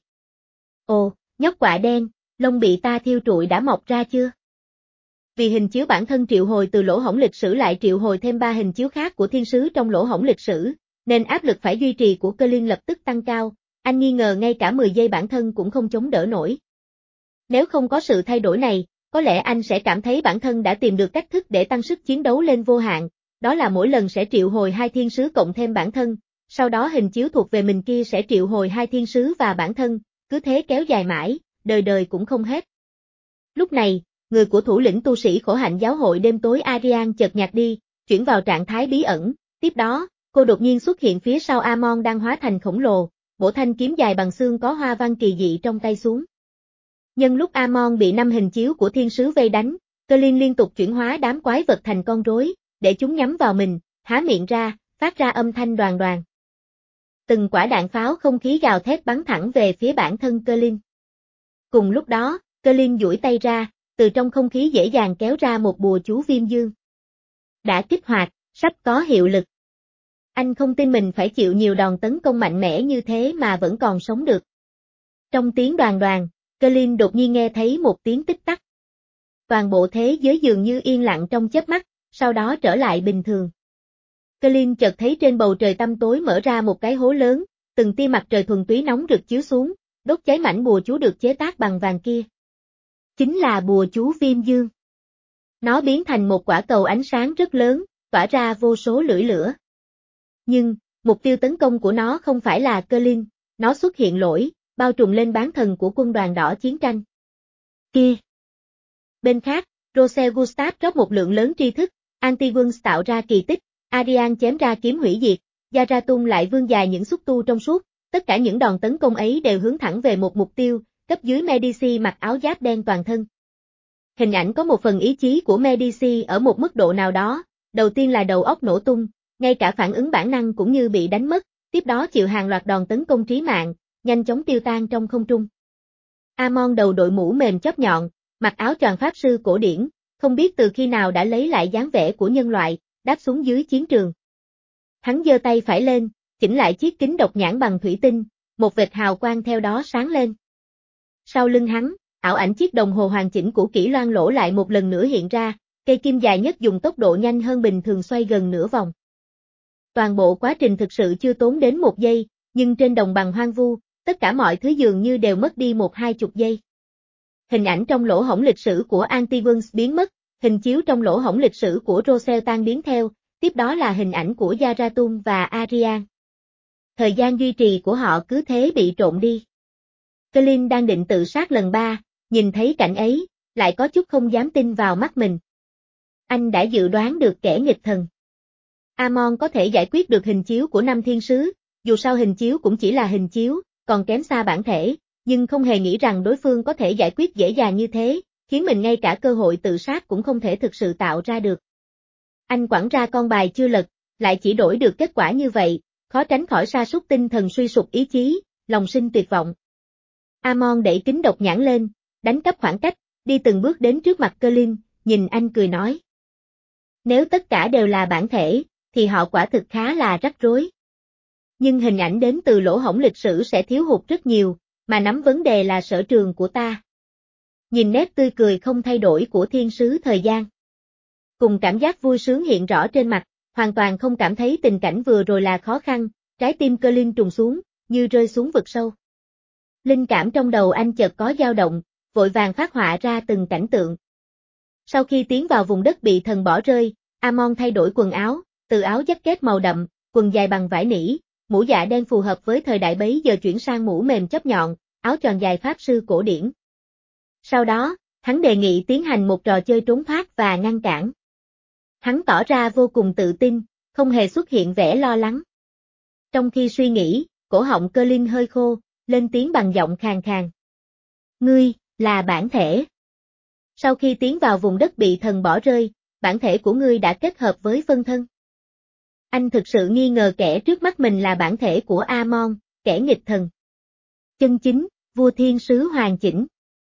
Ồ, nhóc quạ đen, lông bị ta thiêu trụi đã mọc ra chưa? Vì hình chiếu bản thân triệu hồi từ lỗ hổng lịch sử lại triệu hồi thêm ba hình chiếu khác của thiên sứ trong lỗ hổng lịch sử, nên áp lực phải duy trì của Colin lập tức tăng cao, anh nghi ngờ ngay cả mười giây bản thân cũng không chống đỡ nổi. Nếu không có sự thay đổi này, có lẽ anh sẽ cảm thấy bản thân đã tìm được cách thức để tăng sức chiến đấu lên vô hạn, đó là mỗi lần sẽ triệu hồi hai thiên sứ cộng thêm bản thân, sau đó hình chiếu thuộc về mình kia sẽ triệu hồi hai thiên sứ và bản thân, cứ thế kéo dài mãi, đời đời cũng không hết. Lúc này, người của thủ lĩnh tu sĩ khổ hạnh giáo hội đêm tối Arian chợt nhạt đi, chuyển vào trạng thái bí ẩn, tiếp đó, cô đột nhiên xuất hiện phía sau Amon đang hóa thành khổng lồ, bổ thanh kiếm dài bằng xương có hoa văn kỳ dị trong tay xuống. Nhân lúc Amon bị năm hình chiếu của thiên sứ vây đánh, Colin liên tục chuyển hóa đám quái vật thành con rối, để chúng nhắm vào mình, há miệng ra, phát ra âm thanh đoàn đoàn. Từng quả đạn pháo không khí gào thét bắn thẳng về phía bản thân Colin. Cùng lúc đó, Colin duỗi tay ra, từ trong không khí dễ dàng kéo ra một bùa chú viêm dương. Đã kích hoạt, sắp có hiệu lực. Anh không tin mình phải chịu nhiều đòn tấn công mạnh mẽ như thế mà vẫn còn sống được. Trong tiếng đoàn đoàn, Colin đột nhiên nghe thấy một tiếng tích tắc. Toàn bộ thế giới dường như yên lặng trong chớp mắt, sau đó trở lại bình thường. Colin chợt thấy trên bầu trời tăm tối mở ra một cái hố lớn, từng tia mặt trời thuần túy nóng rực chiếu xuống, đốt cháy mảnh bùa chú được chế tác bằng vàng kia. Chính là bùa chú viêm dương. Nó biến thành một quả cầu ánh sáng rất lớn, tỏa ra vô số lưỡi lửa. Nhưng, mục tiêu tấn công của nó không phải là Colin, nó xuất hiện lỗi, bao trùm lên bán thần của quân đoàn đỏ chiến tranh. Kia. Bên khác, Rosel Gustav rót một lượng lớn tri thức, Antigunst tạo ra kỳ tích, Arian chém ra kiếm hủy diệt, Zarathustra lại vươn dài những xúc tu trong suốt, tất cả những đòn tấn công ấy đều hướng thẳng về một mục tiêu, cấp dưới Medici mặc áo giáp đen toàn thân. Hình ảnh có một phần ý chí của Medici ở một mức độ nào đó, đầu tiên là đầu óc nổ tung, ngay cả phản ứng bản năng cũng như bị đánh mất, tiếp đó chịu hàng loạt đòn tấn công trí mạng, nhanh chóng tiêu tan trong không trung. Amon đầu đội mũ mềm chóp nhọn, mặc áo choàng pháp sư cổ điển, không biết từ khi nào đã lấy lại dáng vẻ của nhân loại, đáp xuống dưới chiến trường. Hắn giơ tay phải lên, chỉnh lại chiếc kính độc nhãn bằng thủy tinh, một vệt hào quang theo đó sáng lên. Sau lưng hắn, ảo ảnh chiếc đồng hồ hoàn chỉnh cũ kỹ loang lổ lại một lần nữa hiện ra, cây kim dài nhất dùng tốc độ nhanh hơn bình thường xoay gần nửa vòng. Toàn bộ quá trình thực sự chưa tốn đến một giây, nhưng trên đồng bằng hoang vu, tất cả mọi thứ dường như đều mất đi một hai chục giây. Hình ảnh trong lỗ hổng lịch sử của Antigunst biến mất, hình chiếu trong lỗ hổng lịch sử của Rosel tan biến theo, tiếp đó là hình ảnh của Zarathustra và Arian. Thời gian duy trì của họ cứ thế bị trộn đi. Colin đang định tự sát lần ba, nhìn thấy cảnh ấy, lại có chút không dám tin vào mắt mình. Anh đã dự đoán được kẻ nghịch thần. Amon có thể giải quyết được hình chiếu của năm thiên sứ, dù sao hình chiếu cũng chỉ là hình chiếu, còn kém xa bản thể, nhưng không hề nghĩ rằng đối phương có thể giải quyết dễ dàng như thế, khiến mình ngay cả cơ hội tự sát cũng không thể thực sự tạo ra được. Anh quẳng ra con bài chưa lật, lại chỉ đổi được kết quả như vậy, khó tránh khỏi sa sút tinh thần suy sụp ý chí, lòng sinh tuyệt vọng. Amon đẩy kính độc nhãn lên, đánh cắp khoảng cách, đi từng bước đến trước mặt Colin, nhìn anh cười nói. Nếu tất cả đều là bản thể, thì họ quả thực khá là rắc rối. Nhưng hình ảnh đến từ lỗ hổng lịch sử sẽ thiếu hụt rất nhiều, mà nắm vấn đề là sở trường của ta. Nhìn nét tươi cười không thay đổi của thiên sứ thời gian. Cùng cảm giác vui sướng hiện rõ trên mặt, hoàn toàn không cảm thấy tình cảnh vừa rồi là khó khăn, trái tim Colin trùng xuống, như rơi xuống vực sâu. Linh cảm trong đầu anh chợt có dao động, vội vàng phát họa ra từng cảnh tượng. Sau khi tiến vào vùng đất bị thần bỏ rơi, Amon thay đổi quần áo, từ áo jacket màu đậm, quần dài bằng vải nỉ, mũ dạ đen phù hợp với thời đại bấy giờ chuyển sang mũ mềm chóp nhọn, áo choàng dài pháp sư cổ điển. Sau đó, hắn đề nghị tiến hành một trò chơi trốn thoát và ngăn cản. Hắn tỏ ra vô cùng tự tin, không hề xuất hiện vẻ lo lắng. Trong khi suy nghĩ, cổ họng Colin hơi khô, lên tiếng bằng giọng khàn khàn. Ngươi, là bản thể. Sau khi tiến vào vùng đất bị thần bỏ rơi, bản thể của ngươi đã kết hợp với phân thân. Anh thực sự nghi ngờ kẻ trước mắt mình là bản thể của Amon, kẻ nghịch thần. Chân chính, vua thiên sứ hoàn chỉnh.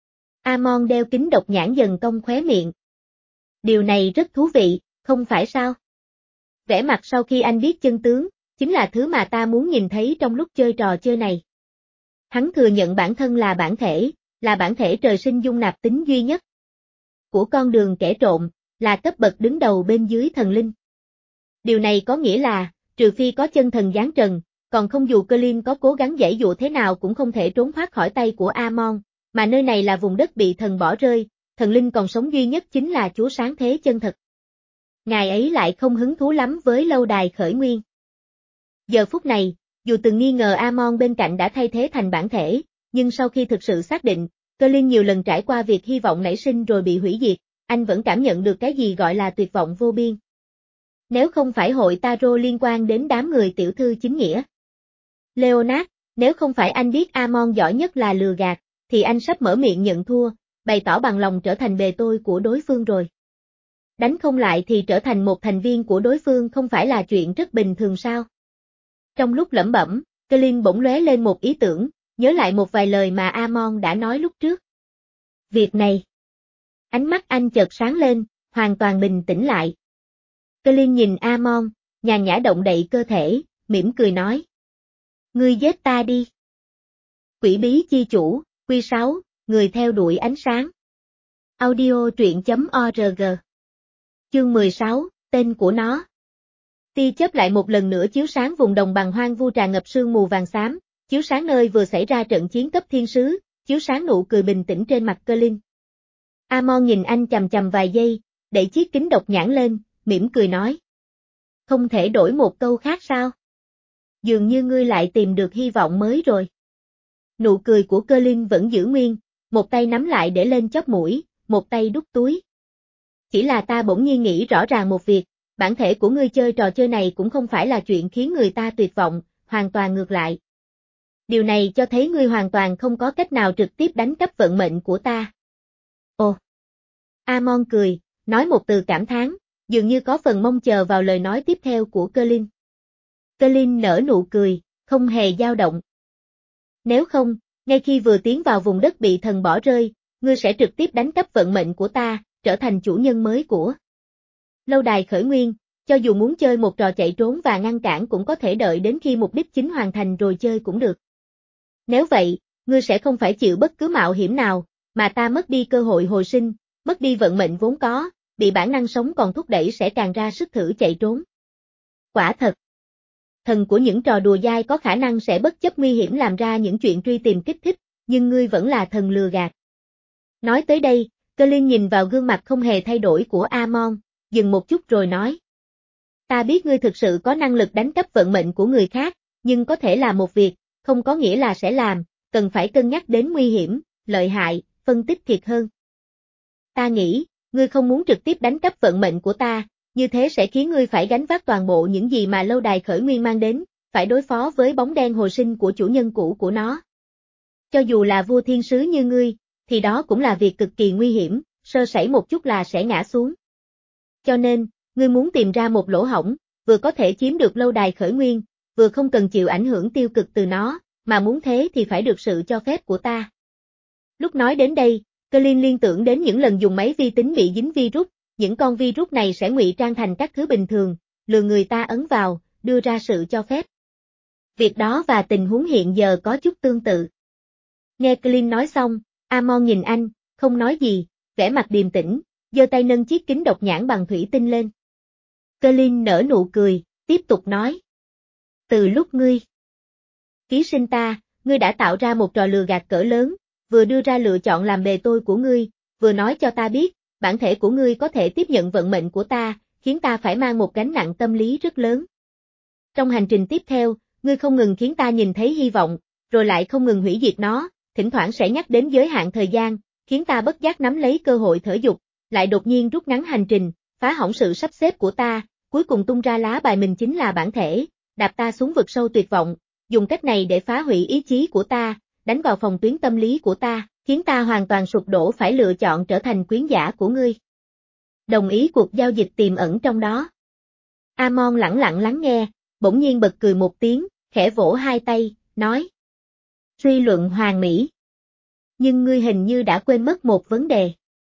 Amon đeo kính độc nhãn dần cong khóe miệng. Điều này rất thú vị, không phải sao? Vẻ mặt sau khi anh biết chân tướng, chính là thứ mà ta muốn nhìn thấy trong lúc chơi trò chơi này. Hắn thừa nhận bản thân là bản thể, là bản thể trời sinh dung nạp tính duy nhất của con đường kẻ trộm, là cấp bậc đứng đầu bên dưới thần linh. Điều này có nghĩa là, trừ phi có chân thần giáng trần, còn không dù Colin có cố gắng giãy dụa thế nào cũng không thể trốn thoát khỏi tay của Amon, mà nơi này là vùng đất bị thần bỏ rơi, thần linh còn sống duy nhất chính là Chúa Sáng Thế chân thật. Ngài ấy lại không hứng thú lắm với lâu đài khởi nguyên. Giờ phút này, dù từng nghi ngờ Amon bên cạnh đã thay thế thành bản thể, nhưng sau khi thực sự xác định, Colin nhiều lần trải qua việc hy vọng nảy sinh rồi bị hủy diệt, anh vẫn cảm nhận được cái gì gọi là tuyệt vọng vô biên. Nếu không phải hội Taro liên quan đến đám người tiểu thư chính nghĩa. Leonard, nếu không phải anh biết Amon giỏi nhất là lừa gạt, thì anh sắp mở miệng nhận thua, bày tỏ bằng lòng trở thành bề tôi của đối phương rồi. Đánh không lại thì trở thành một thành viên của đối phương không phải là chuyện rất bình thường sao? Trong lúc lẩm bẩm, Colin bỗng lóe lên một ý tưởng, nhớ lại một vài lời mà Amon đã nói lúc trước. Việc này. Ánh mắt anh chợt sáng lên, hoàn toàn bình tĩnh lại. Colin nhìn Amon, nhàn nhã động đậy cơ thể, mỉm cười nói. Ngươi giết ta đi. Quỷ bí chi chủ, quy sáu, người theo đuổi ánh sáng. Audio truyện chấm org. Chương mười sáu, tên của nó. Tia chớp lại một lần nữa chiếu sáng vùng đồng bằng hoang vu tràn ngập sương mù vàng xám, chiếu sáng nơi vừa xảy ra trận chiến cấp thiên sứ, chiếu sáng nụ cười bình tĩnh trên mặt Colin. Amon nhìn anh chằm chằm vài giây, đẩy chiếc kính độc nhãn lên, mỉm cười nói. Không thể đổi một câu khác sao? Dường như ngươi lại tìm được hy vọng mới rồi. Nụ cười của Colin vẫn giữ nguyên, một tay nắm lại để lên chóp mũi, một tay đút túi. Chỉ là ta bỗng nhiên nghĩ rõ ràng một việc, bản thể của ngươi chơi trò chơi này cũng không phải là chuyện khiến người ta tuyệt vọng, hoàn toàn ngược lại. Điều này cho thấy ngươi hoàn toàn không có cách nào trực tiếp đánh cắp vận mệnh của ta. Ồ! Amon cười, nói một từ cảm thán, dường như có phần mong chờ vào lời nói tiếp theo của Colin. Colin nở nụ cười, không hề dao động. Nếu không, ngay khi vừa tiến vào vùng đất bị thần bỏ rơi, ngươi sẽ trực tiếp đánh cắp vận mệnh của ta, trở thành chủ nhân mới của lâu đài khởi nguyên, cho dù muốn chơi một trò chạy trốn và ngăn cản cũng có thể đợi đến khi mục đích chính hoàn thành rồi chơi cũng được. Nếu vậy, ngươi sẽ không phải chịu bất cứ mạo hiểm nào, mà ta mất đi cơ hội hồi sinh, mất đi vận mệnh vốn có, bị bản năng sống còn thúc đẩy sẽ càng ra sức thử chạy trốn. Quả thật. Thần của những trò đùa dai có khả năng sẽ bất chấp nguy hiểm làm ra những chuyện truy tìm kích thích, nhưng ngươi vẫn là thần lừa gạt. Nói tới đây, Colin nhìn vào gương mặt không hề thay đổi của Amon, dừng một chút rồi nói. Ta biết ngươi thực sự có năng lực đánh cắp vận mệnh của người khác, nhưng có thể là một việc, không có nghĩa là sẽ làm, cần phải cân nhắc đến nguy hiểm, lợi hại, phân tích thiệt hơn. Ta nghĩ, ngươi không muốn trực tiếp đánh cắp vận mệnh của ta, như thế sẽ khiến ngươi phải gánh vác toàn bộ những gì mà lâu đài khởi nguyên mang đến, phải đối phó với bóng đen hồi sinh của chủ nhân cũ của nó. Cho dù là vua thiên sứ như ngươi, thì đó cũng là việc cực kỳ nguy hiểm, sơ sẩy một chút là sẽ ngã xuống. Cho nên, ngươi muốn tìm ra một lỗ hổng, vừa có thể chiếm được lâu đài khởi nguyên, vừa không cần chịu ảnh hưởng tiêu cực từ nó, mà muốn thế thì phải được sự cho phép của ta. Lúc nói đến đây, Colin liên tưởng đến những lần dùng máy vi tính bị dính virus, những con virus này sẽ ngụy trang thành các thứ bình thường, lừa người ta ấn vào, đưa ra sự cho phép. Việc đó và tình huống hiện giờ có chút tương tự. Nghe Colin nói xong, Amon nhìn anh, không nói gì, vẻ mặt điềm tĩnh, giơ tay nâng chiếc kính độc nhãn bằng thủy tinh lên. Colin nở nụ cười, tiếp tục nói. Từ lúc ngươi ký sinh ta, ngươi đã tạo ra một trò lừa gạt cỡ lớn, vừa đưa ra lựa chọn làm bề tôi của ngươi, vừa nói cho ta biết, bản thể của ngươi có thể tiếp nhận vận mệnh của ta, khiến ta phải mang một gánh nặng tâm lý rất lớn. Trong hành trình tiếp theo, ngươi không ngừng khiến ta nhìn thấy hy vọng, rồi lại không ngừng hủy diệt nó, thỉnh thoảng sẽ nhắc đến giới hạn thời gian, khiến ta bất giác nắm lấy cơ hội thở dục, lại đột nhiên rút ngắn hành trình, phá hỏng sự sắp xếp của ta, cuối cùng tung ra lá bài mình chính là bản thể, đạp ta xuống vực sâu tuyệt vọng, dùng cách này để phá hủy ý chí của ta, đánh vào phòng tuyến tâm lý của ta, khiến ta hoàn toàn sụp đổ phải lựa chọn trở thành quyến giả của ngươi. Đồng ý cuộc giao dịch tiềm ẩn trong đó. Amon lẳng lặng lắng nghe, bỗng nhiên bật cười một tiếng, khẽ vỗ hai tay, nói. Suy luận hoàn mỹ. Nhưng ngươi hình như đã quên mất một vấn đề.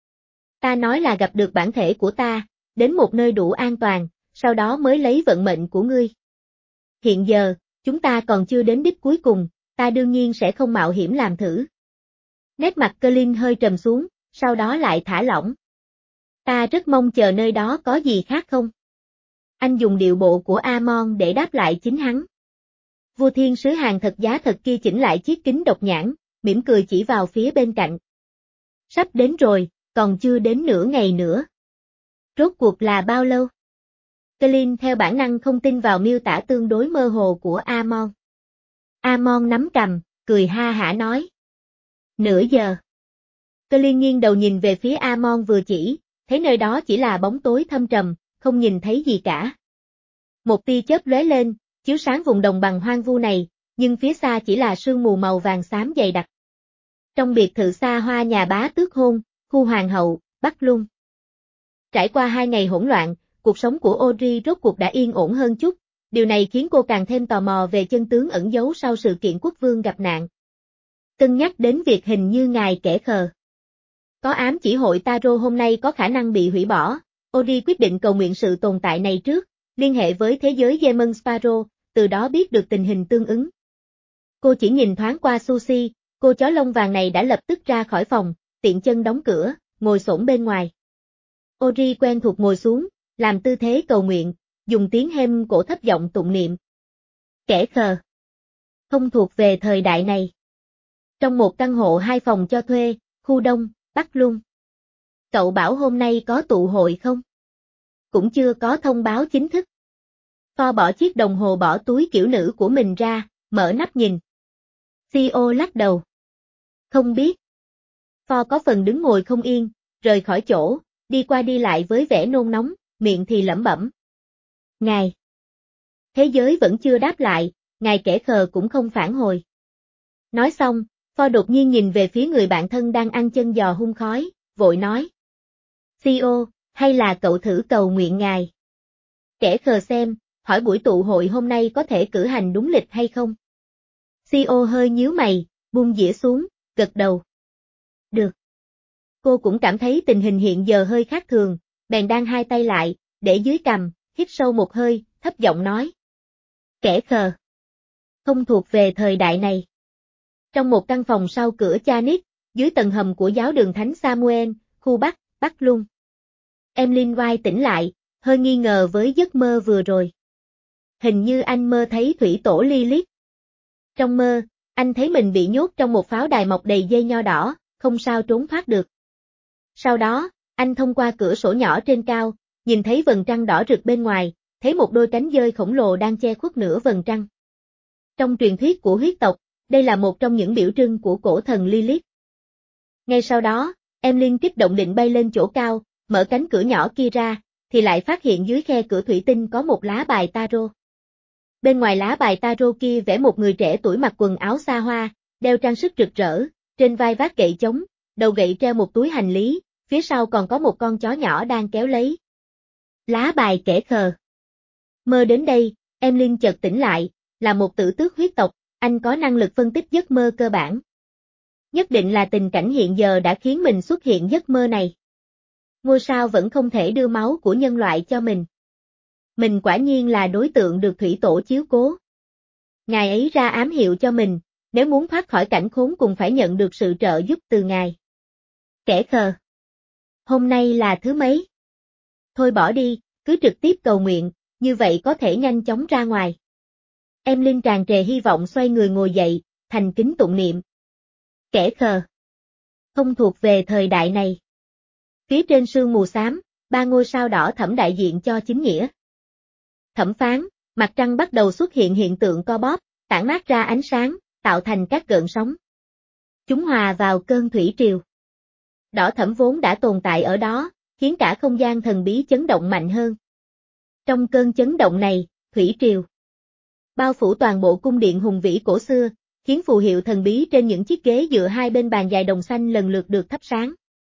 Ta nói là gặp được bản thể của ta, đến một nơi đủ an toàn, sau đó mới lấy vận mệnh của ngươi. Hiện giờ, chúng ta còn chưa đến đích cuối cùng, ta đương nhiên sẽ không mạo hiểm làm thử. Nét mặt Colin hơi trầm xuống, sau đó lại thả lỏng. Ta rất mong chờ nơi đó có gì khác không? Anh dùng điệu bộ của Amon để đáp lại chính hắn. Vua thiên sứ hàng thật giá thật kia chỉnh lại chiếc kính độc nhãn, mỉm cười chỉ vào phía bên cạnh. Sắp đến rồi, còn chưa đến nửa ngày nữa. Rốt cuộc là bao lâu? Colin theo bản năng không tin vào miêu tả tương đối mơ hồ của Amon. Amon nắm cằm, cười ha hả nói. Nửa giờ. Colin nghiêng đầu nhìn về phía Amon vừa chỉ, thấy nơi đó chỉ là bóng tối thâm trầm, không nhìn thấy gì cả. Một tia chớp lóe lên, chiếu sáng vùng đồng bằng hoang vu này, nhưng phía xa chỉ là sương mù màu vàng xám dày đặc. Trong biệt thự xa hoa nhà bá tước hôn, khu hoàng hậu, Bắc Lung. Trải qua hai ngày hỗn loạn, cuộc sống của Audrey rốt cuộc đã yên ổn hơn chút, điều này khiến cô càng thêm tò mò về chân tướng ẩn giấu sau sự kiện quốc vương gặp nạn. Cân nhắc đến việc hình như ngài kẻ khờ có ám chỉ hội Tarot hôm nay có khả năng bị hủy bỏ, Audrey quyết định cầu nguyện sự tồn tại này trước, liên hệ với thế giới Demon Sparrow, từ đó biết được tình hình tương ứng. Cô chỉ nhìn thoáng qua Sushi, cô chó lông vàng này đã lập tức ra khỏi phòng, tiện chân đóng cửa, ngồi xổm bên ngoài. Audrey quen thuộc ngồi xuống, làm tư thế cầu nguyện, dùng tiếng hêm cổ thấp giọng tụng niệm. Kẻ khờ không thuộc về thời đại này. Trong một căn hộ hai phòng cho thuê, khu Đông, Bắc Lung. Cậu bảo hôm nay có tụ hội không? Cũng chưa có thông báo chính thức. Pho bỏ chiếc đồng hồ bỏ túi kiểu nữ của mình ra, mở nắp nhìn. xê e ô lắc đầu. Không biết. Pho có phần đứng ngồi không yên, rời khỏi chỗ, đi qua đi lại với vẻ nôn nóng, miệng thì lẩm bẩm. Ngài. Thế giới vẫn chưa đáp lại, ngài kẻ khờ cũng không phản hồi. Nói xong, Pho đột nhiên nhìn về phía người bạn thân đang ăn chân giò hun khói, vội nói. xê e ô, hay là cậu thử cầu nguyện ngài? Kẻ khờ xem, hỏi buổi tụ hội hôm nay có thể cử hành đúng lịch hay không? xê e ô hơi nhíu mày, buông dĩa xuống, gật đầu. Được. Cô cũng cảm thấy tình hình hiện giờ hơi khác thường, bèn đan hai tay lại, để dưới cằm, hít sâu một hơi, thấp giọng nói. Kẻ khờ không thuộc về thời đại này. Trong một căn phòng sau cửa Chanit, dưới tầng hầm của giáo đường Thánh Samuel, khu Bắc, Bắc Lung. Emlyn White tỉnh lại, hơi nghi ngờ với giấc mơ vừa rồi. Hình như anh mơ thấy thủy tổ Lilith. Trong mơ, anh thấy mình bị nhốt trong một pháo đài mọc đầy dây nho đỏ, không sao trốn thoát được. Sau đó, anh thông qua cửa sổ nhỏ trên cao, nhìn thấy vầng trăng đỏ rực bên ngoài, thấy một đôi cánh dơi khổng lồ đang che khuất nửa vầng trăng. Trong truyền thuyết của huyết tộc, đây là một trong những biểu trưng của cổ thần Lilith. Ngay sau đó, Emlyn kích động định bay lên chỗ cao, mở cánh cửa nhỏ kia ra, thì lại phát hiện dưới khe cửa thủy tinh có một lá bài tarot. Bên ngoài lá bài tarot kia vẽ một người trẻ tuổi mặc quần áo xa hoa, đeo trang sức rực rỡ, trên vai vác gậy chống, đầu gậy treo một túi hành lý, phía sau còn có một con chó nhỏ đang kéo lấy. Lá bài kẻ khờ. Mơ đến đây, Emlyn chợt tỉnh lại, là một tử tước huyết tộc, anh có năng lực phân tích giấc mơ cơ bản. Nhất định là tình cảnh hiện giờ đã khiến mình xuất hiện giấc mơ này. Ngôi sao vẫn không thể đưa máu của nhân loại cho mình. Mình quả nhiên là đối tượng được thủy tổ chiếu cố. Ngài ấy ra ám hiệu cho mình, nếu muốn thoát khỏi cảnh khốn cùng phải nhận được sự trợ giúp từ ngài. Kẻ khờ. Hôm nay là thứ mấy? Thôi bỏ đi, cứ trực tiếp cầu nguyện, như vậy có thể nhanh chóng ra ngoài. Emlyn tràn trề hy vọng xoay người ngồi dậy, thành kính tụng niệm. Kẻ khờ. Không thuộc về thời đại này. Phía trên sương mù xám, ba ngôi sao đỏ thẫm đại diện cho chính nghĩa. Thẩm phán, mặt trăng bắt đầu xuất hiện hiện tượng co bóp, tản mát ra ánh sáng, tạo thành các gợn sóng. Chúng hòa vào cơn thủy triều. Đỏ thẫm vốn đã tồn tại ở đó, khiến cả không gian thần bí chấn động mạnh hơn. Trong cơn chấn động này, thủy triều bao phủ toàn bộ cung điện hùng vĩ cổ xưa, khiến phù hiệu thần bí trên những chiếc ghế dựa hai bên bàn dài đồng xanh lần lượt được thắp sáng.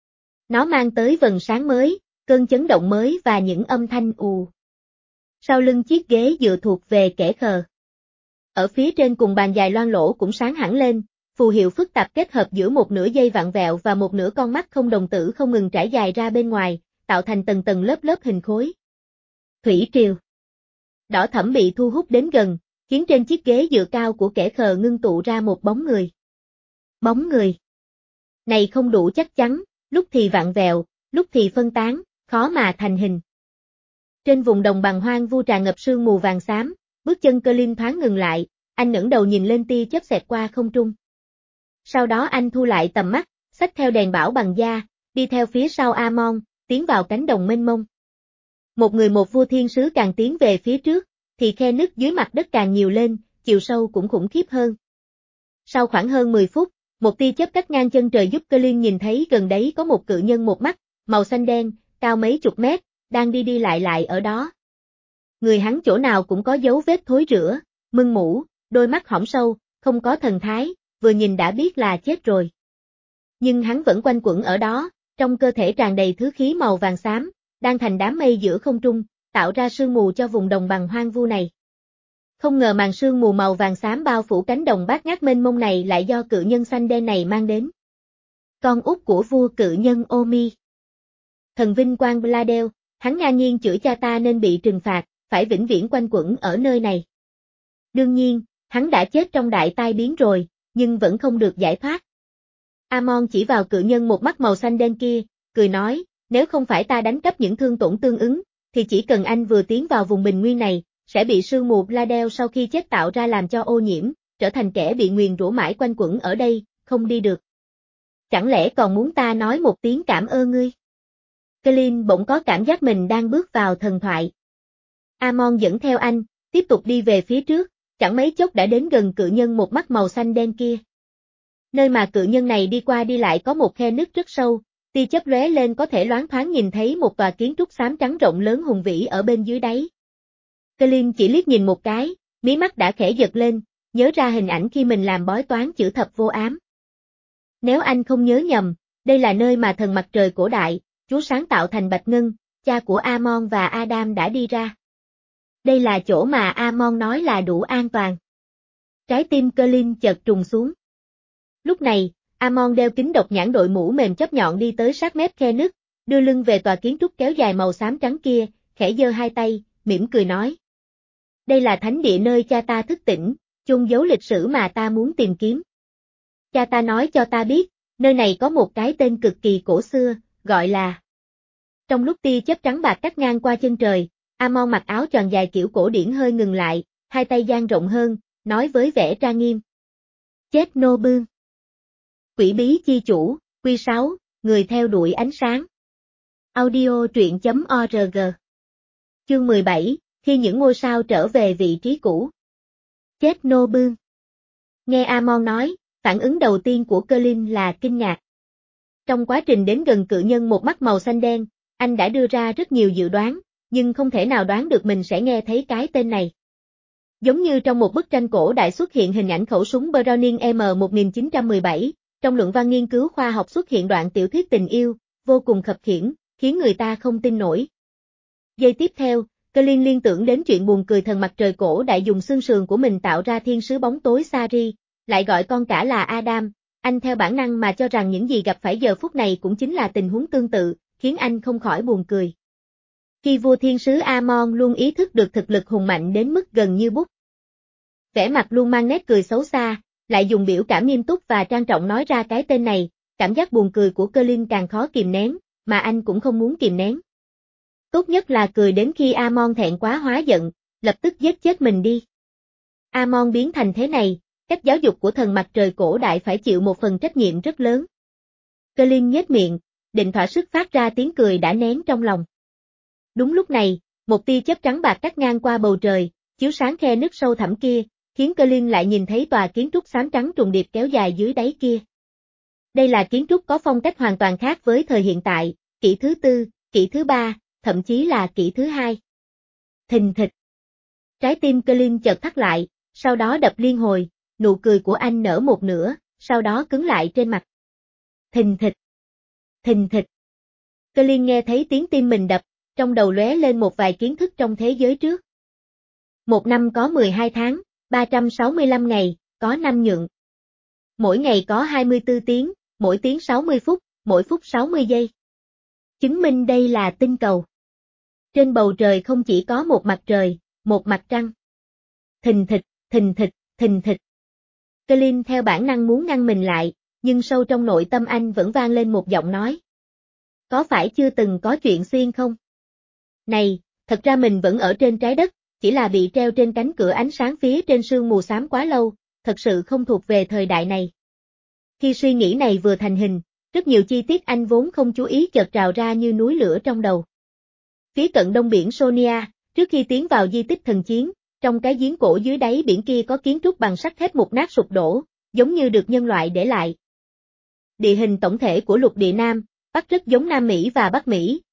Nó mang tới vầng sáng mới, cơn chấn động mới và những âm thanh ù. Sau lưng chiếc ghế dựa thuộc về kẻ khờ. Ở phía trên cùng bàn dài loang lỗ cũng sáng hẳn lên, phù hiệu phức tạp kết hợp giữa một nửa dây vặn vẹo và một nửa con mắt không đồng tử không ngừng trải dài ra bên ngoài, tạo thành tầng tầng lớp lớp hình khối. Thủy triều. Đỏ thẫm bị thu hút đến gần, khiến trên chiếc ghế dựa cao của kẻ khờ ngưng tụ ra một bóng người. Bóng người này không đủ chắc chắn, lúc thì vặn vẹo, lúc thì phân tán, khó mà thành hình. Trên vùng đồng bằng hoang vu tràn ngập sương mù vàng xám, bước chân Colin thoáng ngừng lại, anh ngẩng đầu nhìn lên tia chớp xẹt qua không trung. Sau đó anh thu lại tầm mắt, xách theo đèn bảo bằng da, đi theo phía sau Amon, tiến vào cánh đồng mênh mông. Một người một vua thiên sứ càng tiến về phía trước, thì khe nứt dưới mặt đất càng nhiều lên, chiều sâu cũng khủng khiếp hơn. Sau khoảng hơn mười phút, một tia chớp cắt ngang chân trời giúp Colin nhìn thấy gần đấy có một cự nhân một mắt, màu xanh đen, cao mấy chục mét, đang đi đi lại lại ở đó. người hắn chỗ nào cũng có dấu vết thối rữa, mưng mủ, đôi mắt hõm sâu, không có thần thái, vừa nhìn đã biết là chết rồi. Nhưng hắn vẫn quanh quẩn ở đó, trong cơ thể tràn đầy thứ khí màu vàng xám, đang thành đám mây giữa không trung, tạo ra sương mù cho vùng đồng bằng hoang vu này. Không ngờ màn sương mù màu vàng xám bao phủ cánh đồng bát ngát mênh mông này lại do cự nhân xanh đen này mang đến. Con út của vua cự nhân Omi. Thần vinh quang Bladel, hắn ngang nhiên chửi cha ta nên bị trừng phạt, phải vĩnh viễn quanh quẩn ở nơi này. Đương nhiên, hắn đã chết trong đại tai biến rồi, nhưng vẫn không được giải thoát. Amon chỉ vào cự nhân một mắt màu xanh đen kia, cười nói, nếu không phải ta đánh cắp những thương tổn tương ứng, thì chỉ cần anh vừa tiến vào vùng bình nguyên này, sẽ bị sương mù Bladel sau khi chết tạo ra làm cho ô nhiễm, trở thành kẻ bị nguyền rủa mãi quanh quẩn ở đây, không đi được. Chẳng lẽ còn muốn ta nói một tiếng cảm ơn ngươi? Colin bỗng có cảm giác mình đang bước vào thần thoại. Amon dẫn theo anh, tiếp tục đi về phía trước, chẳng mấy chốc đã đến gần cự nhân một mắt màu xanh đen kia. Nơi mà cự nhân này đi qua đi lại có một khe nứt rất sâu, tia chớp lóe lên có thể loáng thoáng nhìn thấy một tòa kiến trúc xám trắng rộng lớn hùng vĩ ở bên dưới đáy. Colin chỉ liếc nhìn một cái, mí mắt đã khẽ giật lên, nhớ ra hình ảnh khi mình làm bói toán chữ thập vô ám. Nếu anh không nhớ nhầm, đây là nơi mà thần mặt trời cổ đại, Chúa sáng tạo thành Bạch Ngân, cha của Amon và Adam đã đi ra. Đây là chỗ mà Amon nói là đủ an toàn. Trái tim Colin chợt trùng xuống. Lúc này, Amon đeo kính độc nhãn đội mũ mềm chóp nhọn đi tới sát mép khe nứt, đưa lưng về tòa kiến trúc kéo dài màu xám trắng kia, khẽ giơ hai tay, mỉm cười nói. Đây là thánh địa nơi cha ta thức tỉnh, chôn giấu lịch sử mà ta muốn tìm kiếm. Cha ta nói cho ta biết, nơi này có một cái tên cực kỳ cổ xưa, gọi là... Trong lúc tia chớp trắng bạc cắt ngang qua chân trời, Amon mặc áo choàng dài kiểu cổ điển hơi ngừng lại, hai tay dang rộng hơn, nói với vẻ trang nghiêm. Chết nô bương. Quỷ bí chi chủ, quy sáu, người theo đuổi ánh sáng. Audio truyện chấm org. Chương mười bảy, khi những ngôi sao trở về vị trí cũ. Chết nô bương. Nghe Amon nói, phản ứng đầu tiên của Colin là kinh ngạc. Trong quá trình đến gần cự nhân một mắt màu xanh đen, anh đã đưa ra rất nhiều dự đoán, nhưng không thể nào đoán được mình sẽ nghe thấy cái tên này. Giống như trong một bức tranh cổ đại xuất hiện hình ảnh khẩu súng Browning M một nghìn chín trăm mười bảy, trong luận văn nghiên cứu khoa học xuất hiện đoạn tiểu thuyết tình yêu, vô cùng khập khiễng, khiến người ta không tin nổi. Giây tiếp theo, Colin liên tưởng đến chuyện buồn cười thần mặt trời cổ đại dùng xương sườn của mình tạo ra thiên sứ bóng tối Sari, lại gọi con cả là Adam, anh theo bản năng mà cho rằng những gì gặp phải giờ phút này cũng chính là tình huống tương tự, khiến anh không khỏi buồn cười. Khi vua thiên sứ Amon luôn ý thức được thực lực hùng mạnh đến mức gần như bút. Vẻ mặt luôn mang nét cười xấu xa, lại dùng biểu cảm nghiêm túc và trang trọng nói ra cái tên này, cảm giác buồn cười của Colin càng khó kìm nén, mà anh cũng không muốn kìm nén. Tốt nhất là cười đến khi Amon thẹn quá hóa giận, lập tức giết chết mình đi. Amon biến thành thế này, cách giáo dục của thần mặt trời cổ đại phải chịu một phần trách nhiệm rất lớn. Colin nhếch miệng, định thỏa sức phát ra tiếng cười đã nén trong lòng. Đúng lúc này, một tia chớp trắng bạc cắt ngang qua bầu trời, chiếu sáng khe nứt sâu thẳm kia, khiến Colin lại nhìn thấy tòa kiến trúc xám trắng trùng điệp kéo dài dưới đáy kia. Đây là kiến trúc có phong cách hoàn toàn khác với thời hiện tại, kỷ thứ tư, kỷ thứ ba, thậm chí là kỷ thứ hai. Thình thịch. Trái tim Colin chợt thắt lại, sau đó đập liên hồi, nụ cười của anh nở một nửa, sau đó cứng lại trên mặt. Thình thịch. Thình thịch. Colin nghe thấy tiếng tim mình đập, trong đầu lóe lên một vài kiến thức trong thế giới trước. Một năm có mười hai tháng, ba trăm sáu mươi lăm ngày, có năm nhuận. Mỗi ngày có hai mươi tư tiếng, mỗi tiếng sáu mươi phút, mỗi phút sáu mươi giây. Chứng minh đây là tinh cầu. Trên bầu trời không chỉ có một mặt trời, một mặt trăng. Thình thịch, thình thịch, thình thịch. Colin theo bản năng muốn ngăn mình lại, nhưng sâu trong nội tâm anh vẫn vang lên một giọng nói. Có phải chưa từng có chuyện xuyên không? Này, thật ra mình vẫn ở trên trái đất, chỉ là bị treo trên cánh cửa ánh sáng phía trên sương mù xám quá lâu, thật sự không thuộc về thời đại này. Khi suy nghĩ này vừa thành hình, rất nhiều chi tiết anh vốn không chú ý chợt trào ra như núi lửa trong đầu. Phía cận đông biển Sonia, trước khi tiến vào di tích thần chiến, trong cái giếng cổ dưới đáy biển kia có kiến trúc bằng sắt thép mục nát sụp đổ, giống như được nhân loại để lại. Địa hình tổng thể của lục địa Nam, Bắc rất giống Nam Mỹ và Bắc Mỹ,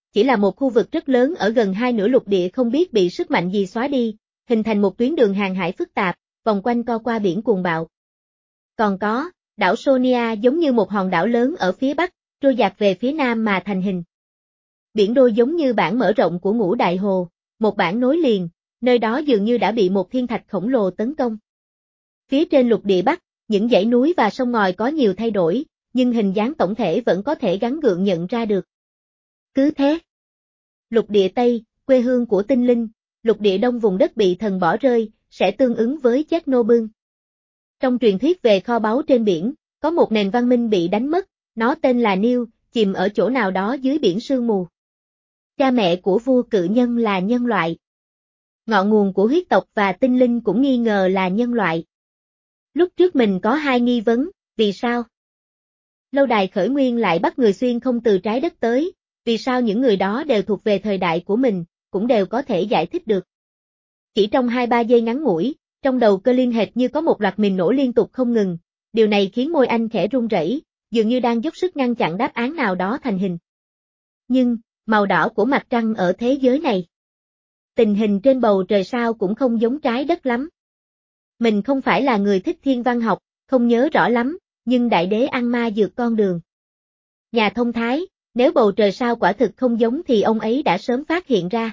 chỉ là một khu vực rất lớn ở gần hai nửa lục địa không biết bị sức mạnh gì xóa đi, hình thành một tuyến đường hàng hải phức tạp, vòng quanh co qua biển cuồng bạo. Còn có, đảo Sonia giống như một hòn đảo lớn ở phía bắc, trôi dạt về phía nam mà thành hình. Biển đôi giống như bản mở rộng của ngũ đại hồ, một bản nối liền, nơi đó dường như đã bị một thiên thạch khổng lồ tấn công. Phía trên lục địa bắc, những dãy núi và sông ngòi có nhiều thay đổi, nhưng hình dáng tổng thể vẫn có thể gắn gượng nhận ra được. Cứ thế, lục địa Tây, quê hương của tinh linh, lục địa Đông vùng đất bị thần bỏ rơi, sẽ tương ứng với Chernobyl. Trong truyền thuyết về kho báu trên biển, có một nền văn minh bị đánh mất, nó tên là Nil, chìm ở chỗ nào đó dưới biển sương mù. Cha mẹ của vua cự nhân là nhân loại. Ngọn nguồn của huyết tộc và tinh linh cũng nghi ngờ là nhân loại. Lúc trước mình có hai nghi vấn, vì sao? Lâu đài khởi nguyên lại bắt người xuyên không từ trái đất tới, vì sao những người đó đều thuộc về thời đại của mình, cũng đều có thể giải thích được. Chỉ trong hai ba giây ngắn ngủi, trong đầu Colin hệt như có một loạt mìn nổ liên tục không ngừng, điều này khiến môi anh khẽ run rẩy, dường như đang dốc sức ngăn chặn đáp án nào đó thành hình. Nhưng, màu đỏ của mặt trăng ở thế giới này. Tình hình trên bầu trời sao cũng không giống trái đất lắm. Mình không phải là người thích thiên văn học, không nhớ rõ lắm, nhưng đại đế ăn ma dược con đường. Nhà thông thái, nếu bầu trời sao quả thực không giống thì ông ấy đã sớm phát hiện ra.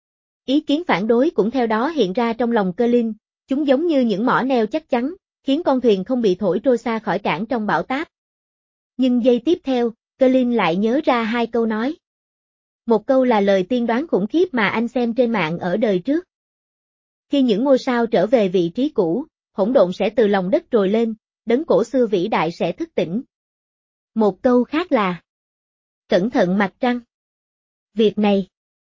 Ý kiến phản đối cũng theo đó hiện ra trong lòng Colin, chúng giống như những mỏ neo chắc chắn, khiến con thuyền không bị thổi trôi xa khỏi cảng trong bão táp. Nhưng giây tiếp theo, Colin lại nhớ ra hai câu nói. Một câu là lời tiên đoán khủng khiếp mà anh xem trên mạng ở đời trước. Khi những ngôi sao trở về vị trí cũ, hỗn độn sẽ từ lòng đất trồi lên, đấng cổ xưa vĩ đại sẽ thức tỉnh. Một câu khác là cẩn thận mặt trăng. Việc này,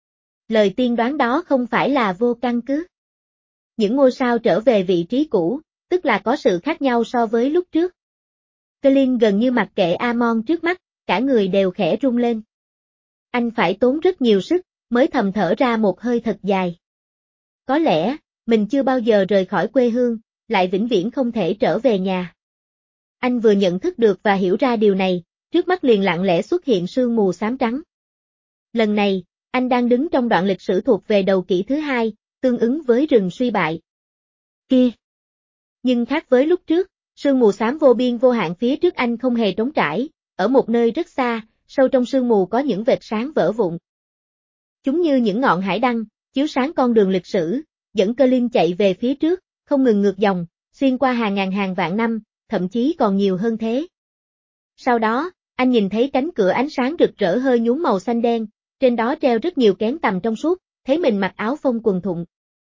lời tiên đoán đó không phải là vô căn cứ. Những ngôi sao trở về vị trí cũ, tức là có sự khác nhau so với lúc trước. Colin gần như mặc kệ Amon trước mắt, cả người đều khẽ rung lên. Anh phải tốn rất nhiều sức, mới thầm thở ra một hơi thật dài. Có lẽ, mình chưa bao giờ rời khỏi quê hương, lại vĩnh viễn không thể trở về nhà. Anh vừa nhận thức được và hiểu ra điều này, trước mắt liền lặng lẽ xuất hiện sương mù xám trắng. Lần này, anh đang đứng trong đoạn lịch sử thuộc về đầu kỷ thứ hai, tương ứng với rừng suy bại. Kia! Nhưng khác với lúc trước, sương mù xám vô biên vô hạn phía trước anh không hề trống trải, ở một nơi rất xa, sâu trong sương mù có những vệt sáng vỡ vụn. Chúng như những ngọn hải đăng, chiếu sáng con đường lịch sử, dẫn Colin chạy về phía trước, không ngừng ngược dòng, xuyên qua hàng ngàn hàng vạn năm, thậm chí còn nhiều hơn thế. Sau đó, anh nhìn thấy cánh cửa ánh sáng rực rỡ hơi nhúm màu xanh đen, trên đó treo rất nhiều kén tằm trong suốt, thấy mình mặc áo phông quần thụng.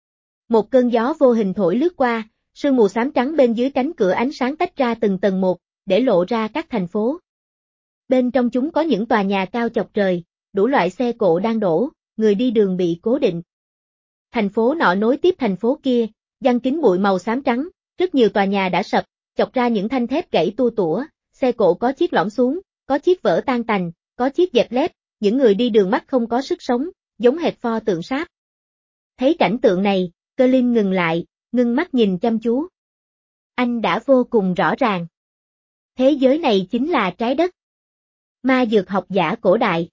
Một cơn gió vô hình thổi lướt qua, sương mù xám trắng bên dưới cánh cửa ánh sáng tách ra từng tầng một, để lộ ra các thành phố. Bên trong chúng có những tòa nhà cao chọc trời, đủ loại xe cộ đang đổ, người đi đường bị cố định. Thành phố nọ nối tiếp thành phố kia, giăng kín bụi màu xám trắng, rất nhiều tòa nhà đã sập, chọc ra những thanh thép gãy tua tủa, xe cộ có chiếc lõm xuống, có chiếc vỡ tan tành, có chiếc dẹp lép, những người đi đường mắt không có sức sống, giống hệt pho tượng sáp. Thấy cảnh tượng này, Colin ngừng lại, ngưng mắt nhìn chăm chú. Anh đã vô cùng rõ ràng. Thế giới này chính là trái đất. Ma dược học giả cổ đại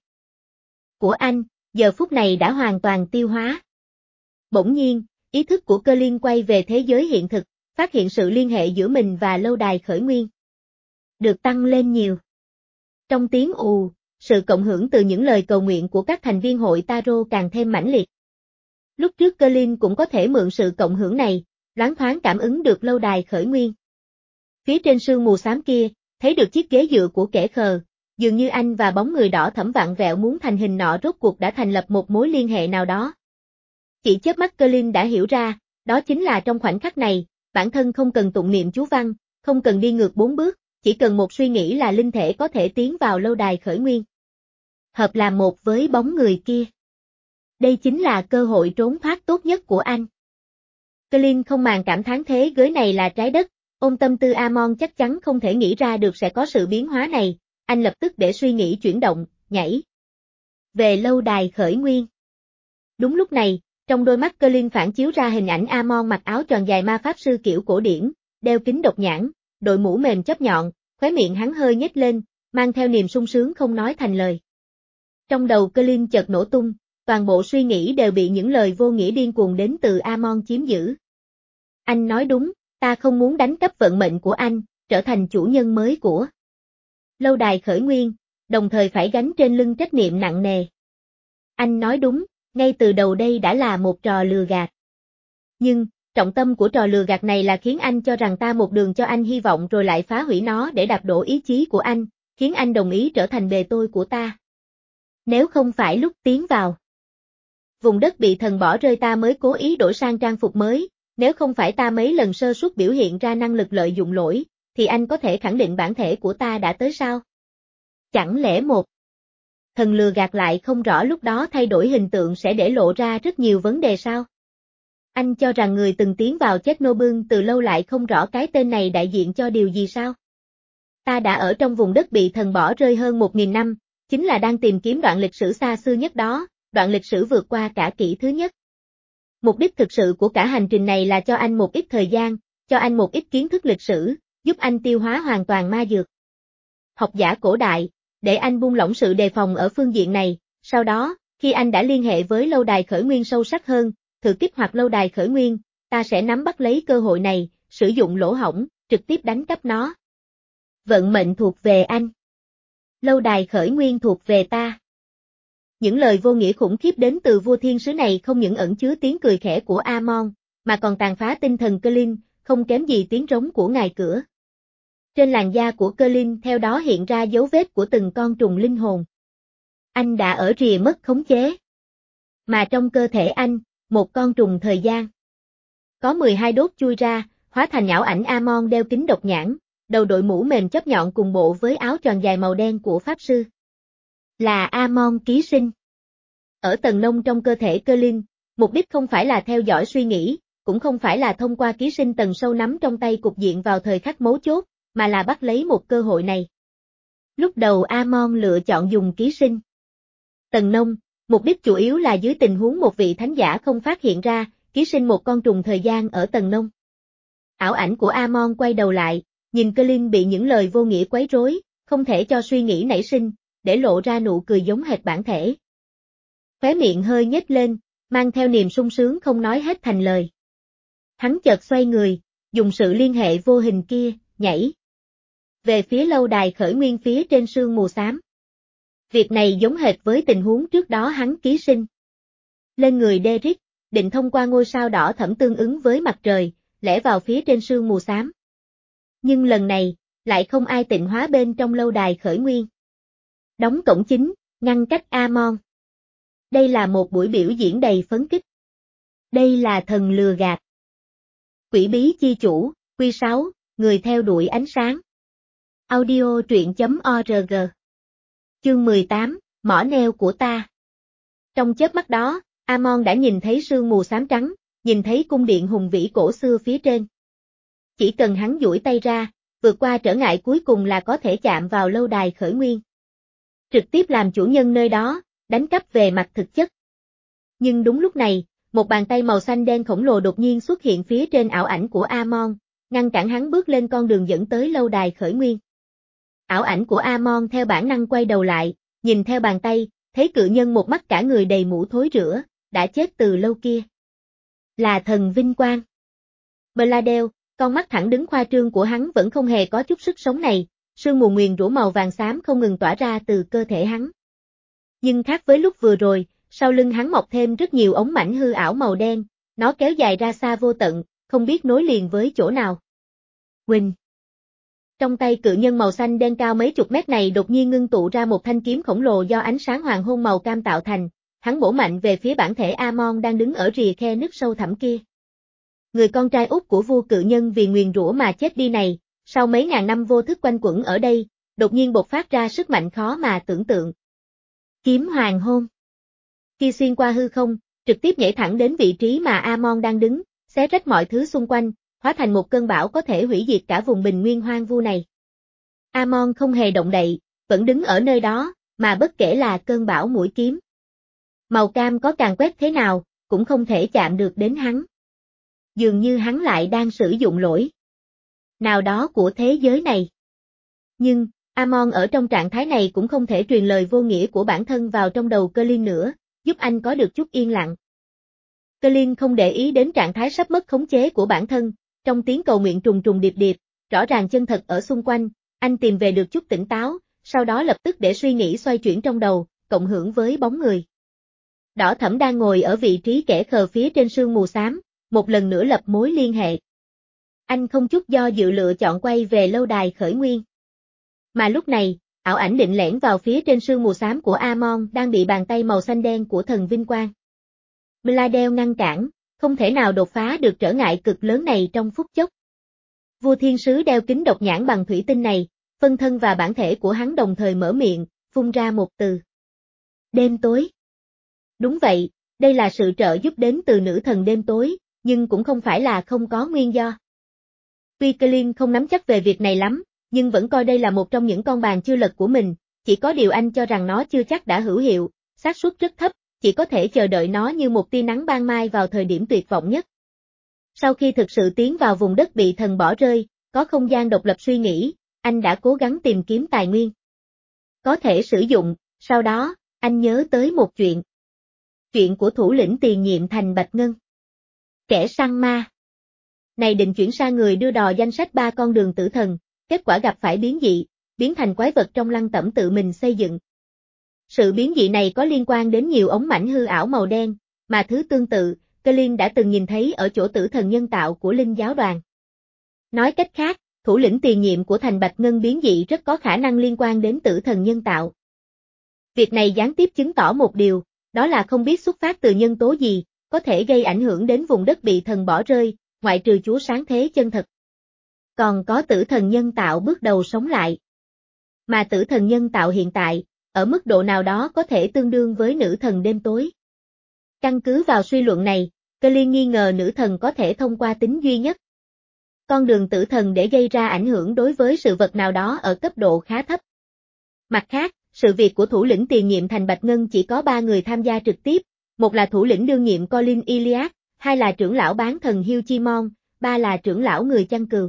của anh, giờ phút này đã hoàn toàn tiêu hóa. Bỗng nhiên, ý thức của Colin quay về thế giới hiện thực, phát hiện sự liên hệ giữa mình và lâu đài khởi nguyên được tăng lên nhiều. Trong tiếng ù, sự cộng hưởng từ những lời cầu nguyện của các thành viên hội Tarot càng thêm mãnh liệt. Lúc trước Colin cũng có thể mượn sự cộng hưởng này, loáng thoáng cảm ứng được lâu đài khởi nguyên. Phía trên sương mù xám kia, thấy được chiếc ghế dựa của kẻ khờ, dường như anh và bóng người đỏ thẫm vặn vẹo muốn thành hình nọ rốt cuộc đã thành lập một mối liên hệ nào đó. Chỉ chớp mắt Colin đã hiểu ra, đó chính là trong khoảnh khắc này, bản thân không cần tụng niệm chú văn, không cần đi ngược bốn bước, chỉ cần một suy nghĩ là linh thể có thể tiến vào lâu đài khởi nguyên. Hợp làm một với bóng người kia. Đây chính là cơ hội trốn thoát tốt nhất của anh. Colin không màng cảm thán thế giới này là trái đất, ôm tâm tư Amon chắc chắn không thể nghĩ ra được sẽ có sự biến hóa này, anh lập tức để suy nghĩ chuyển động, nhảy về lâu đài khởi nguyên. Đúng lúc này, trong đôi mắt Colin phản chiếu ra hình ảnh Amon mặc áo tròn dài ma pháp sư kiểu cổ điển, đeo kính độc nhãn, đội mũ mềm chóp nhọn, khóe miệng hắn hơi nhếch lên, mang theo niềm sung sướng không nói thành lời. Trong đầu Colin chợt nổ tung, toàn bộ suy nghĩ đều bị những lời vô nghĩa điên cuồng đến từ Amon chiếm giữ. Anh nói đúng, ta không muốn đánh cắp vận mệnh của anh, trở thành chủ nhân mới của lâu đài khởi nguyên, đồng thời phải gánh trên lưng trách nhiệm nặng nề. Anh nói đúng, ngay từ đầu đây đã là một trò lừa gạt. Nhưng, trọng tâm của trò lừa gạt này là khiến anh cho rằng ta một đường cho anh hy vọng rồi lại phá hủy nó để đạp đổ ý chí của anh, khiến anh đồng ý trở thành bề tôi của ta. Nếu không phải lúc tiến vào vùng đất bị thần bỏ rơi ta mới cố ý đổi sang trang phục mới, nếu không phải ta mấy lần sơ suất biểu hiện ra năng lực lợi dụng lỗi, thì anh có thể khẳng định bản thể của ta đã tới sao? Chẳng lẽ một thần lừa gạt lại không rõ lúc đó thay đổi hình tượng sẽ để lộ ra rất nhiều vấn đề sao? Anh cho rằng người từng tiến vào Chernobyl từ lâu lại không rõ cái tên này đại diện cho điều gì sao? Ta đã ở trong vùng đất bị thần bỏ rơi hơn một nghìn năm, chính là đang tìm kiếm đoạn lịch sử xa xưa nhất đó, đoạn lịch sử vượt qua cả kỷ thứ nhất. Mục đích thực sự của cả hành trình này là cho anh một ít thời gian, cho anh một ít kiến thức lịch sử, giúp anh tiêu hóa hoàn toàn ma dược học giả cổ đại, để anh buông lỏng sự đề phòng ở phương diện này, sau đó, khi anh đã liên hệ với lâu đài khởi nguyên sâu sắc hơn, thử kích hoạt lâu đài khởi nguyên, ta sẽ nắm bắt lấy cơ hội này, sử dụng lỗ hổng, trực tiếp đánh cắp nó. Vận mệnh thuộc về anh. Lâu đài khởi nguyên thuộc về ta. Những lời vô nghĩa khủng khiếp đến từ vua thiên sứ này không những ẩn chứa tiếng cười khẽ của Amon, mà còn tàn phá tinh thần Colin, không kém gì tiếng rống của ngài cửa. Trên làn da của Colin theo đó hiện ra dấu vết của từng con trùng linh hồn. Anh đã ở rìa mất khống chế. Mà trong cơ thể anh, một con trùng thời gian. Có mười hai đốt chui ra, hóa thành ảo ảnh Amon đeo kính độc nhãn, đầu đội mũ mềm chóp nhọn cùng bộ với áo choàng dài màu đen của Pháp Sư. Là Amon ký sinh. Ở tầng nông trong cơ thể Colin, mục đích không phải là theo dõi suy nghĩ, cũng không phải là thông qua ký sinh tầng sâu nắm trong tay cục diện vào thời khắc mấu chốt, mà là bắt lấy một cơ hội này. Lúc đầu Amon lựa chọn dùng ký sinh tầng nông, mục đích chủ yếu là dưới tình huống một vị thánh giả không phát hiện ra, ký sinh một con trùng thời gian ở tầng nông. Ảo ảnh của Amon quay đầu lại, nhìn Colin bị những lời vô nghĩa quấy rối, không thể cho suy nghĩ nảy sinh, để lộ ra nụ cười giống hệt bản thể. Khóe miệng hơi nhếch lên, mang theo niềm sung sướng không nói hết thành lời. Hắn chợt xoay người, dùng sự liên hệ vô hình kia, nhảy về phía lâu đài khởi nguyên phía trên sương mù xám. Việc này giống hệt với tình huống trước đó hắn ký sinh lên người Derek, định thông qua ngôi sao đỏ thẫm tương ứng với mặt trời, lẻ vào phía trên sương mù xám. Nhưng lần này, lại không ai tịnh hóa bên trong lâu đài khởi nguyên. Đóng cổng chính, ngăn cách Amon. Đây là một buổi biểu diễn đầy phấn khích. Đây là thần lừa gạt. Quỷ bí chi chủ, Quy sáu, người theo đuổi ánh sáng. Audio truyện chấm org. Chương mười tám, mỏ neo của ta. Trong chớp mắt đó, Amon đã nhìn thấy sương mù xám trắng, nhìn thấy cung điện hùng vĩ cổ xưa phía trên. Chỉ cần hắn duỗi tay ra, vượt qua trở ngại cuối cùng là có thể chạm vào lâu đài khởi nguyên. Trực tiếp làm chủ nhân nơi đó, đánh cắp về mặt thực chất. Nhưng đúng lúc này, một bàn tay màu xanh đen khổng lồ đột nhiên xuất hiện phía trên ảo ảnh của Amon, ngăn cản hắn bước lên con đường dẫn tới lâu đài khởi nguyên. Ảo ảnh của Amon theo bản năng quay đầu lại, nhìn theo bàn tay, thấy cự nhân một mắt cả người đầy mũ thối rữa, đã chết từ lâu kia. Là thần vinh quang. Bladel, con mắt thẳng đứng khoa trương của hắn vẫn không hề có chút sức sống này, sương mù nguyền rủa màu vàng xám không ngừng tỏa ra từ cơ thể hắn. Nhưng khác với lúc vừa rồi, sau lưng hắn mọc thêm rất nhiều ống mảnh hư ảo màu đen, nó kéo dài ra xa vô tận, không biết nối liền với chỗ nào. Quỳnh. Trong tay cự nhân màu xanh đen cao mấy chục mét này đột nhiên ngưng tụ ra một thanh kiếm khổng lồ do ánh sáng hoàng hôn màu cam tạo thành, hắn bổ mạnh về phía bản thể Amon đang đứng ở rìa khe nứt sâu thẳm kia. Người con trai út của vua cự nhân vì nguyền rủa mà chết đi này, sau mấy ngàn năm vô thức quanh quẩn ở đây, đột nhiên bộc phát ra sức mạnh khó mà tưởng tượng. Kiếm hoàng hôn. Khi xuyên qua hư không, trực tiếp nhảy thẳng đến vị trí mà Amon đang đứng, xé rách mọi thứ xung quanh, hóa thành một cơn bão có thể hủy diệt cả vùng bình nguyên hoang vu này. Amon không hề động đậy, vẫn đứng ở nơi đó, mà bất kể là cơn bão mũi kiếm màu cam có càn quét thế nào, cũng không thể chạm được đến hắn. Dường như hắn lại đang sử dụng lỗi nào đó của thế giới này. Nhưng, Amon ở trong trạng thái này cũng không thể truyền lời vô nghĩa của bản thân vào trong đầu Colin nữa, giúp anh có được chút yên lặng. Colin không để ý đến trạng thái sắp mất khống chế của bản thân, trong tiếng cầu nguyện trùng trùng điệp điệp, rõ ràng chân thật ở xung quanh, anh tìm về được chút tỉnh táo, sau đó lập tức để suy nghĩ xoay chuyển trong đầu, cộng hưởng với bóng người. Đỏ Thẫm đang ngồi ở vị trí kẻ khờ phía trên sương mù xám, một lần nữa lập mối liên hệ. Anh không chút do dự lựa chọn quay về lâu đài khởi nguyên. Mà lúc này, ảo ảnh định lẻn vào phía trên sương mù xám của Amon đang bị bàn tay màu xanh đen của thần vinh quang Mlaadel ngăn cản, không thể nào đột phá được trở ngại cực lớn này trong phút chốc. Vua thiên sứ đeo kính độc nhãn bằng thủy tinh này, phân thân và bản thể của hắn đồng thời mở miệng, phun ra một từ. Đêm tối. Đúng vậy, đây là sự trợ giúp đến từ nữ thần đêm tối, nhưng cũng không phải là không có nguyên do. Tuy Colin không nắm chắc về việc này lắm, nhưng vẫn coi đây là một trong những con bàn chưa lật của mình, chỉ có điều anh cho rằng nó chưa chắc đã hữu hiệu, xác suất rất thấp, chỉ có thể chờ đợi nó như một tia nắng ban mai vào thời điểm tuyệt vọng nhất. Sau khi thực sự tiến vào vùng đất bị thần bỏ rơi, có không gian độc lập suy nghĩ, anh đã cố gắng tìm kiếm tài nguyên có thể sử dụng, sau đó, anh nhớ tới một chuyện. Chuyện của thủ lĩnh tiền nhiệm thành Bạch Ngân. Kẻ săn ma. Này định chuyển sang người đưa đò danh sách ba con đường tử thần, kết quả gặp phải biến dị, biến thành quái vật trong lăng tẩm tự mình xây dựng. Sự biến dị này có liên quan đến nhiều ống mảnh hư ảo màu đen, mà thứ tương tự, Colin đã từng nhìn thấy ở chỗ tử thần nhân tạo của linh giáo đoàn. Nói cách khác, thủ lĩnh tiền nhiệm của thành Bạch Ngân biến dị rất có khả năng liên quan đến tử thần nhân tạo. Việc này gián tiếp chứng tỏ một điều, đó là không biết xuất phát từ nhân tố gì, có thể gây ảnh hưởng đến vùng đất bị thần bỏ rơi, ngoại trừ Chúa sáng thế chân thật. Còn có tử thần nhân tạo bước đầu sống lại. Mà tử thần nhân tạo hiện tại, ở mức độ nào đó có thể tương đương với nữ thần đêm tối. Căn cứ vào suy luận này, Colin nghi ngờ nữ thần có thể thông qua tính duy nhất con đường tử thần để gây ra ảnh hưởng đối với sự vật nào đó ở cấp độ khá thấp. Mặt khác, sự việc của thủ lĩnh tiền nhiệm thành Bạch Ngân chỉ có ba người tham gia trực tiếp, một là thủ lĩnh đương nhiệm Colin Iliad, hai là trưởng lão bán thần Hugh Chimon, ba là trưởng lão người chăn cừu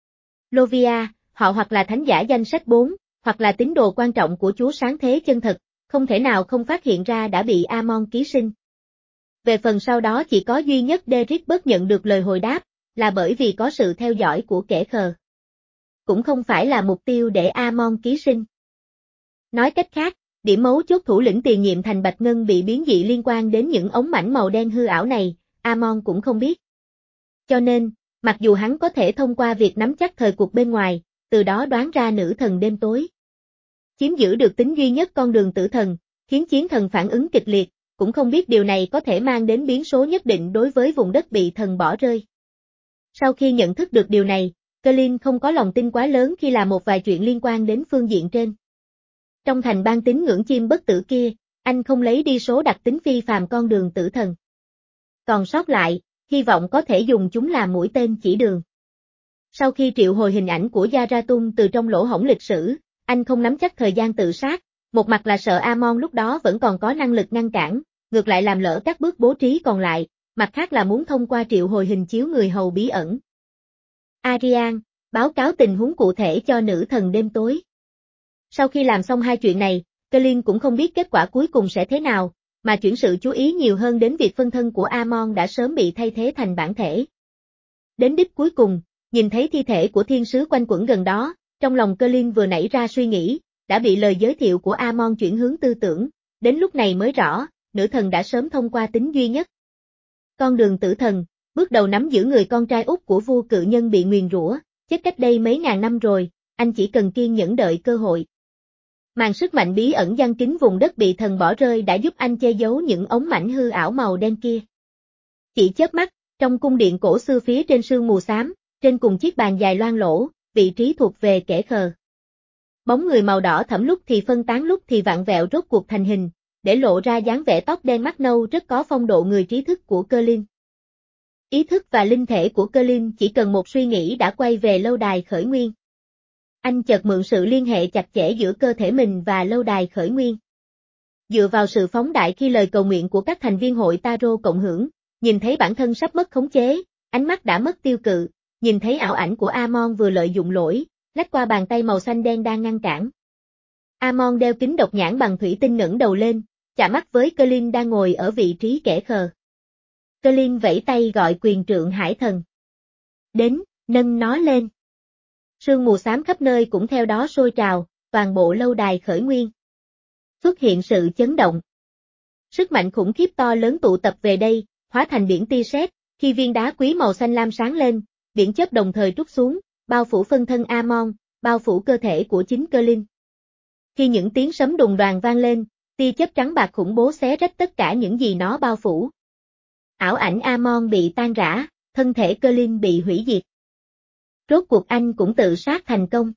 Lovia, họ hoặc là thánh giả danh sách bốn, hoặc là tín đồ quan trọng của Chúa sáng thế chân thật, không thể nào không phát hiện ra đã bị Amon ký sinh. Về phần sau đó chỉ có duy nhất Derek bớt nhận được lời hồi đáp, là bởi vì có sự theo dõi của kẻ khờ. Cũng không phải là mục tiêu để Amon ký sinh. Nói cách khác, điểm mấu chốt thủ lĩnh tiền nhiệm thành Bạch Ngân bị biến dị liên quan đến những ống mảnh màu đen hư ảo này, Amon cũng không biết. Cho nên, mặc dù hắn có thể thông qua việc nắm chắc thời cuộc bên ngoài, từ đó đoán ra nữ thần đêm tối chiếm giữ được tính duy nhất con đường tử thần, khiến chiến thần phản ứng kịch liệt, cũng không biết điều này có thể mang đến biến số nhất định đối với vùng đất bị thần bỏ rơi. Sau khi nhận thức được điều này, Colin không có lòng tin quá lớn khi làm một vài chuyện liên quan đến phương diện trên. Trong thành ban tín ngưỡng chim bất tử kia, anh không lấy đi số đặc tính phi phàm con đường tử thần. Còn sót lại, hy vọng có thể dùng chúng làm mũi tên chỉ đường. Sau khi triệu hồi hình ảnh của Yaratung từ trong lỗ hổng lịch sử, anh không nắm chắc thời gian tự sát, một mặt là sợ Amon lúc đó vẫn còn có năng lực ngăn cản, ngược lại làm lỡ các bước bố trí còn lại, mặt khác là muốn thông qua triệu hồi hình chiếu người hầu bí ẩn Arian, báo cáo tình huống cụ thể cho nữ thần đêm tối. Sau khi làm xong hai chuyện này, Colin cũng không biết kết quả cuối cùng sẽ thế nào, mà chuyển sự chú ý nhiều hơn đến việc phân thân của Amon đã sớm bị thay thế thành bản thể. Đến đích cuối cùng, nhìn thấy thi thể của thiên sứ quanh quẩn gần đó, trong lòng Colin vừa nảy ra suy nghĩ, đã bị lời giới thiệu của Amon chuyển hướng tư tưởng, đến lúc này mới rõ, nữ thần đã sớm thông qua tính duy nhất con đường tử thần, bước đầu nắm giữ người con trai út của vua cự nhân bị nguyền rủa, chết cách đây mấy ngàn năm rồi, anh chỉ cần kiên nhẫn đợi cơ hội. Màn sức mạnh bí ẩn giăng kín vùng đất bị thần bỏ rơi đã giúp anh che giấu những ống mảnh hư ảo màu đen kia. Chỉ chớp mắt, trong cung điện cổ xưa phía trên sương mù xám, trên cùng chiếc bàn dài loang lỗ, vị trí thuộc về kẻ khờ. Bóng người màu đỏ thẫm lúc thì phân tán lúc thì vặn vẹo rốt cuộc thành hình, để lộ ra dáng vẻ tóc đen mắt nâu rất có phong độ người trí thức của Colin. Ý thức và linh thể của Colin chỉ cần một suy nghĩ đã quay về lâu đài khởi nguyên. Anh chợt mượn sự liên hệ chặt chẽ giữa cơ thể mình và lâu đài khởi nguyên. Dựa vào sự phóng đại khi lời cầu nguyện của các thành viên hội Taro cộng hưởng, nhìn thấy bản thân sắp mất khống chế, ánh mắt đã mất tiêu cự, nhìn thấy ảo ảnh của Amon vừa lợi dụng lỗi, lách qua bàn tay màu xanh đen đang ngăn cản. Amon đeo kính độc nhãn bằng thủy tinh ngẩng đầu lên, chạm mắt với Colin đang ngồi ở vị trí kẻ khờ. Colin vẫy tay gọi quyền trượng hải thần. Đến, nâng nó lên. Sương mù xám khắp nơi cũng theo đó sôi trào, toàn bộ lâu đài khởi nguyên. Xuất hiện sự chấn động. Sức mạnh khủng khiếp to lớn tụ tập về đây, hóa thành biển tia sét, khi viên đá quý màu xanh lam sáng lên, biển chớp đồng thời trút xuống, bao phủ phân thân Amon, bao phủ cơ thể của chính Colin. Khi những tiếng sấm đùng đoàng vang lên, tia chớp trắng bạc khủng bố xé rách tất cả những gì nó bao phủ. Ảo ảnh Amon bị tan rã, thân thể Colin bị hủy diệt. Rốt cuộc anh cũng tự sát thành công.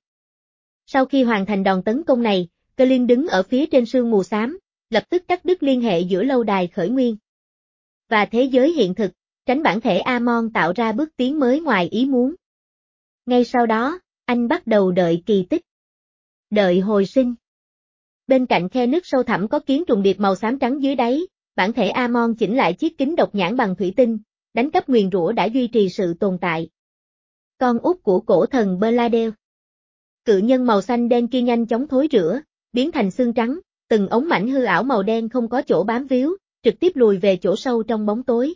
Sau khi hoàn thành đòn tấn công này, Colin đứng ở phía trên sương mù xám, lập tức cắt đứt liên hệ giữa lâu đài khởi nguyên và thế giới hiện thực, tránh bản thể Amon tạo ra bước tiến mới ngoài ý muốn. Ngay sau đó, anh bắt đầu đợi kỳ tích. Đợi hồi sinh. Bên cạnh khe nứt sâu thẳm có kiến trùng điệp màu xám trắng dưới đáy, bản thể Amon chỉnh lại chiếc kính độc nhãn bằng thủy tinh, đánh cắp nguyền rủa đã duy trì sự tồn tại. Con út của cổ thần Beladel. Cự nhân màu xanh đen kia nhanh chóng thối rữa, biến thành xương trắng, từng ống mảnh hư ảo màu đen không có chỗ bám víu, trực tiếp lùi về chỗ sâu trong bóng tối.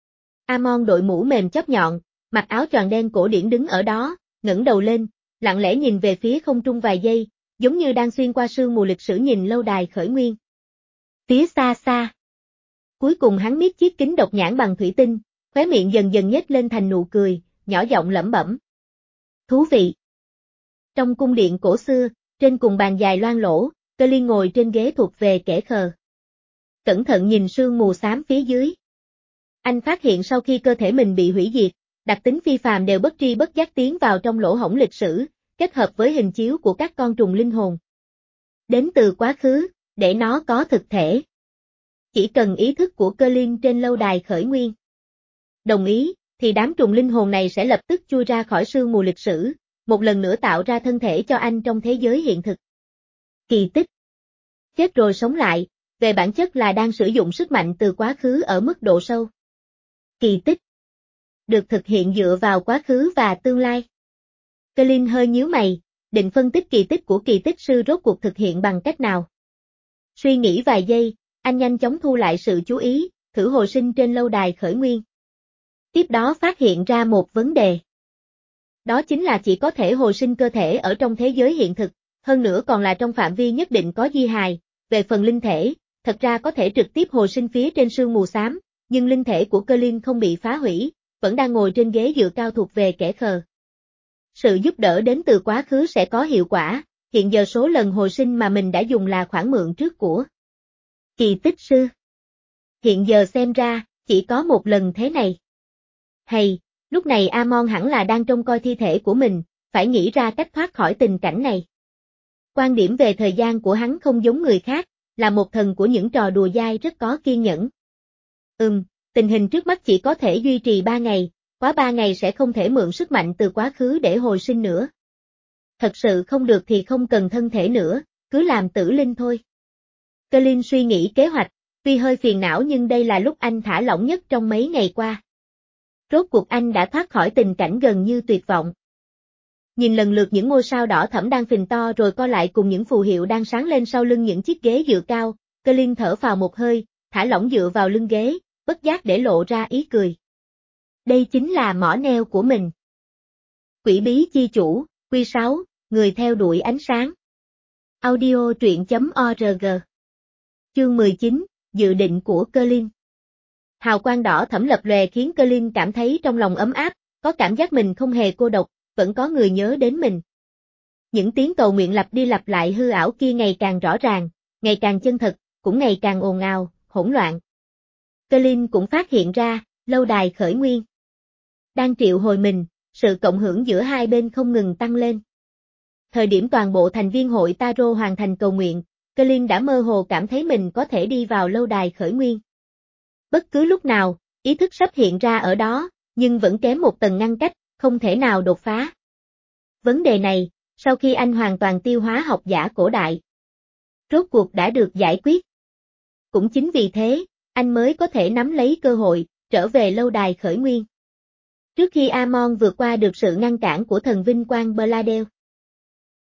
Amon đội mũ mềm chóp nhọn, mặc áo choàng đen cổ điển đứng ở đó, ngẩng đầu lên, lặng lẽ nhìn về phía không trung vài giây, giống như đang xuyên qua sương mù lịch sử nhìn lâu đài khởi nguyên. Phía xa xa. Cuối cùng hắn miết chiếc kính độc nhãn bằng thủy tinh, khóe miệng dần dần nhếch lên thành nụ cười, nhỏ giọng lẩm bẩm. Thú vị. Trong cung điện cổ xưa, trên cùng bàn dài loang lỗ, Colin ngồi trên ghế thuộc về kẻ khờ. Cẩn thận nhìn sương mù xám phía dưới. Anh phát hiện sau khi cơ thể mình bị hủy diệt, đặc tính phi phàm đều bất tri bất giác tiến vào trong lỗ hổng lịch sử, kết hợp với hình chiếu của các con trùng linh hồn. Đến từ quá khứ, để nó có thực thể. Chỉ cần ý thức của Colin trên lâu đài khởi nguyên. Đồng ý, thì đám trùng linh hồn này sẽ lập tức chui ra khỏi sương mù lịch sử, một lần nữa tạo ra thân thể cho anh trong thế giới hiện thực. Kỳ tích. Chết rồi sống lại, về bản chất là đang sử dụng sức mạnh từ quá khứ ở mức độ sâu. Kỳ tích. Được thực hiện dựa vào quá khứ và tương lai. Colin hơi nhíu mày, định phân tích kỳ tích của kỳ tích sư rốt cuộc thực hiện bằng cách nào. Suy nghĩ vài giây, anh nhanh chóng thu lại sự chú ý, thử hồi sinh trên lâu đài khởi nguyên. Tiếp đó phát hiện ra một vấn đề. Đó chính là chỉ có thể hồi sinh cơ thể ở trong thế giới hiện thực, hơn nữa còn là trong phạm vi nhất định có di hài, về phần linh thể, thật ra có thể trực tiếp hồi sinh phía trên sương mù xám, nhưng linh thể của Colin không bị phá hủy, vẫn đang ngồi trên ghế dựa cao thuộc về kẻ khờ. Sự giúp đỡ đến từ quá khứ sẽ có hiệu quả, hiện giờ số lần hồi sinh mà mình đã dùng là khoản mượn trước của kỳ tích sư. Hiện giờ xem ra, chỉ có một lần thế này. Hay, lúc này Amon hẳn là đang trông coi thi thể của mình, phải nghĩ ra cách thoát khỏi tình cảnh này. Quan điểm về thời gian của hắn không giống người khác, là một thần của những trò đùa dai rất có kiên nhẫn. Ừm, tình hình trước mắt chỉ có thể duy trì ba ngày, quá ba ngày sẽ không thể mượn sức mạnh từ quá khứ để hồi sinh nữa. Thật sự không được thì không cần thân thể nữa, cứ làm tử linh thôi. Colin suy nghĩ kế hoạch, tuy hơi phiền não nhưng đây là lúc anh thả lỏng nhất trong mấy ngày qua. Rốt cuộc anh đã thoát khỏi tình cảnh gần như tuyệt vọng. Nhìn lần lượt những ngôi sao đỏ thẫm đang phình to rồi co lại cùng những phù hiệu đang sáng lên sau lưng những chiếc ghế dựa cao, Colin thở phào một hơi, thả lỏng dựa vào lưng ghế, bất giác để lộ ra ý cười. Đây chính là mỏ neo của mình. Quỷ bí chi chủ, quy sáu, người theo đuổi ánh sáng. Audio truyện chấm org. Chương mười chín, dự định của Colin. Hào quang đỏ thẫm lập lòe khiến Colin cảm thấy trong lòng ấm áp, có cảm giác mình không hề cô độc, vẫn có người nhớ đến mình. Những tiếng cầu nguyện lặp đi lặp lại hư ảo kia ngày càng rõ ràng, ngày càng chân thật, cũng ngày càng ồn ào, hỗn loạn. Colin cũng phát hiện ra, lâu đài khởi nguyên đang triệu hồi mình, sự cộng hưởng giữa hai bên không ngừng tăng lên. Thời điểm toàn bộ thành viên hội Taro hoàn thành cầu nguyện, Colin đã mơ hồ cảm thấy mình có thể đi vào lâu đài khởi nguyên. Bất cứ lúc nào, ý thức sắp hiện ra ở đó, nhưng vẫn kém một tầng ngăn cách, không thể nào đột phá. Vấn đề này, sau khi anh hoàn toàn tiêu hóa học giả cổ đại, rốt cuộc đã được giải quyết. Cũng chính vì thế, anh mới có thể nắm lấy cơ hội, trở về lâu đài khởi nguyên. Trước khi Amon vượt qua được sự ngăn cản của thần vinh quang Beladel,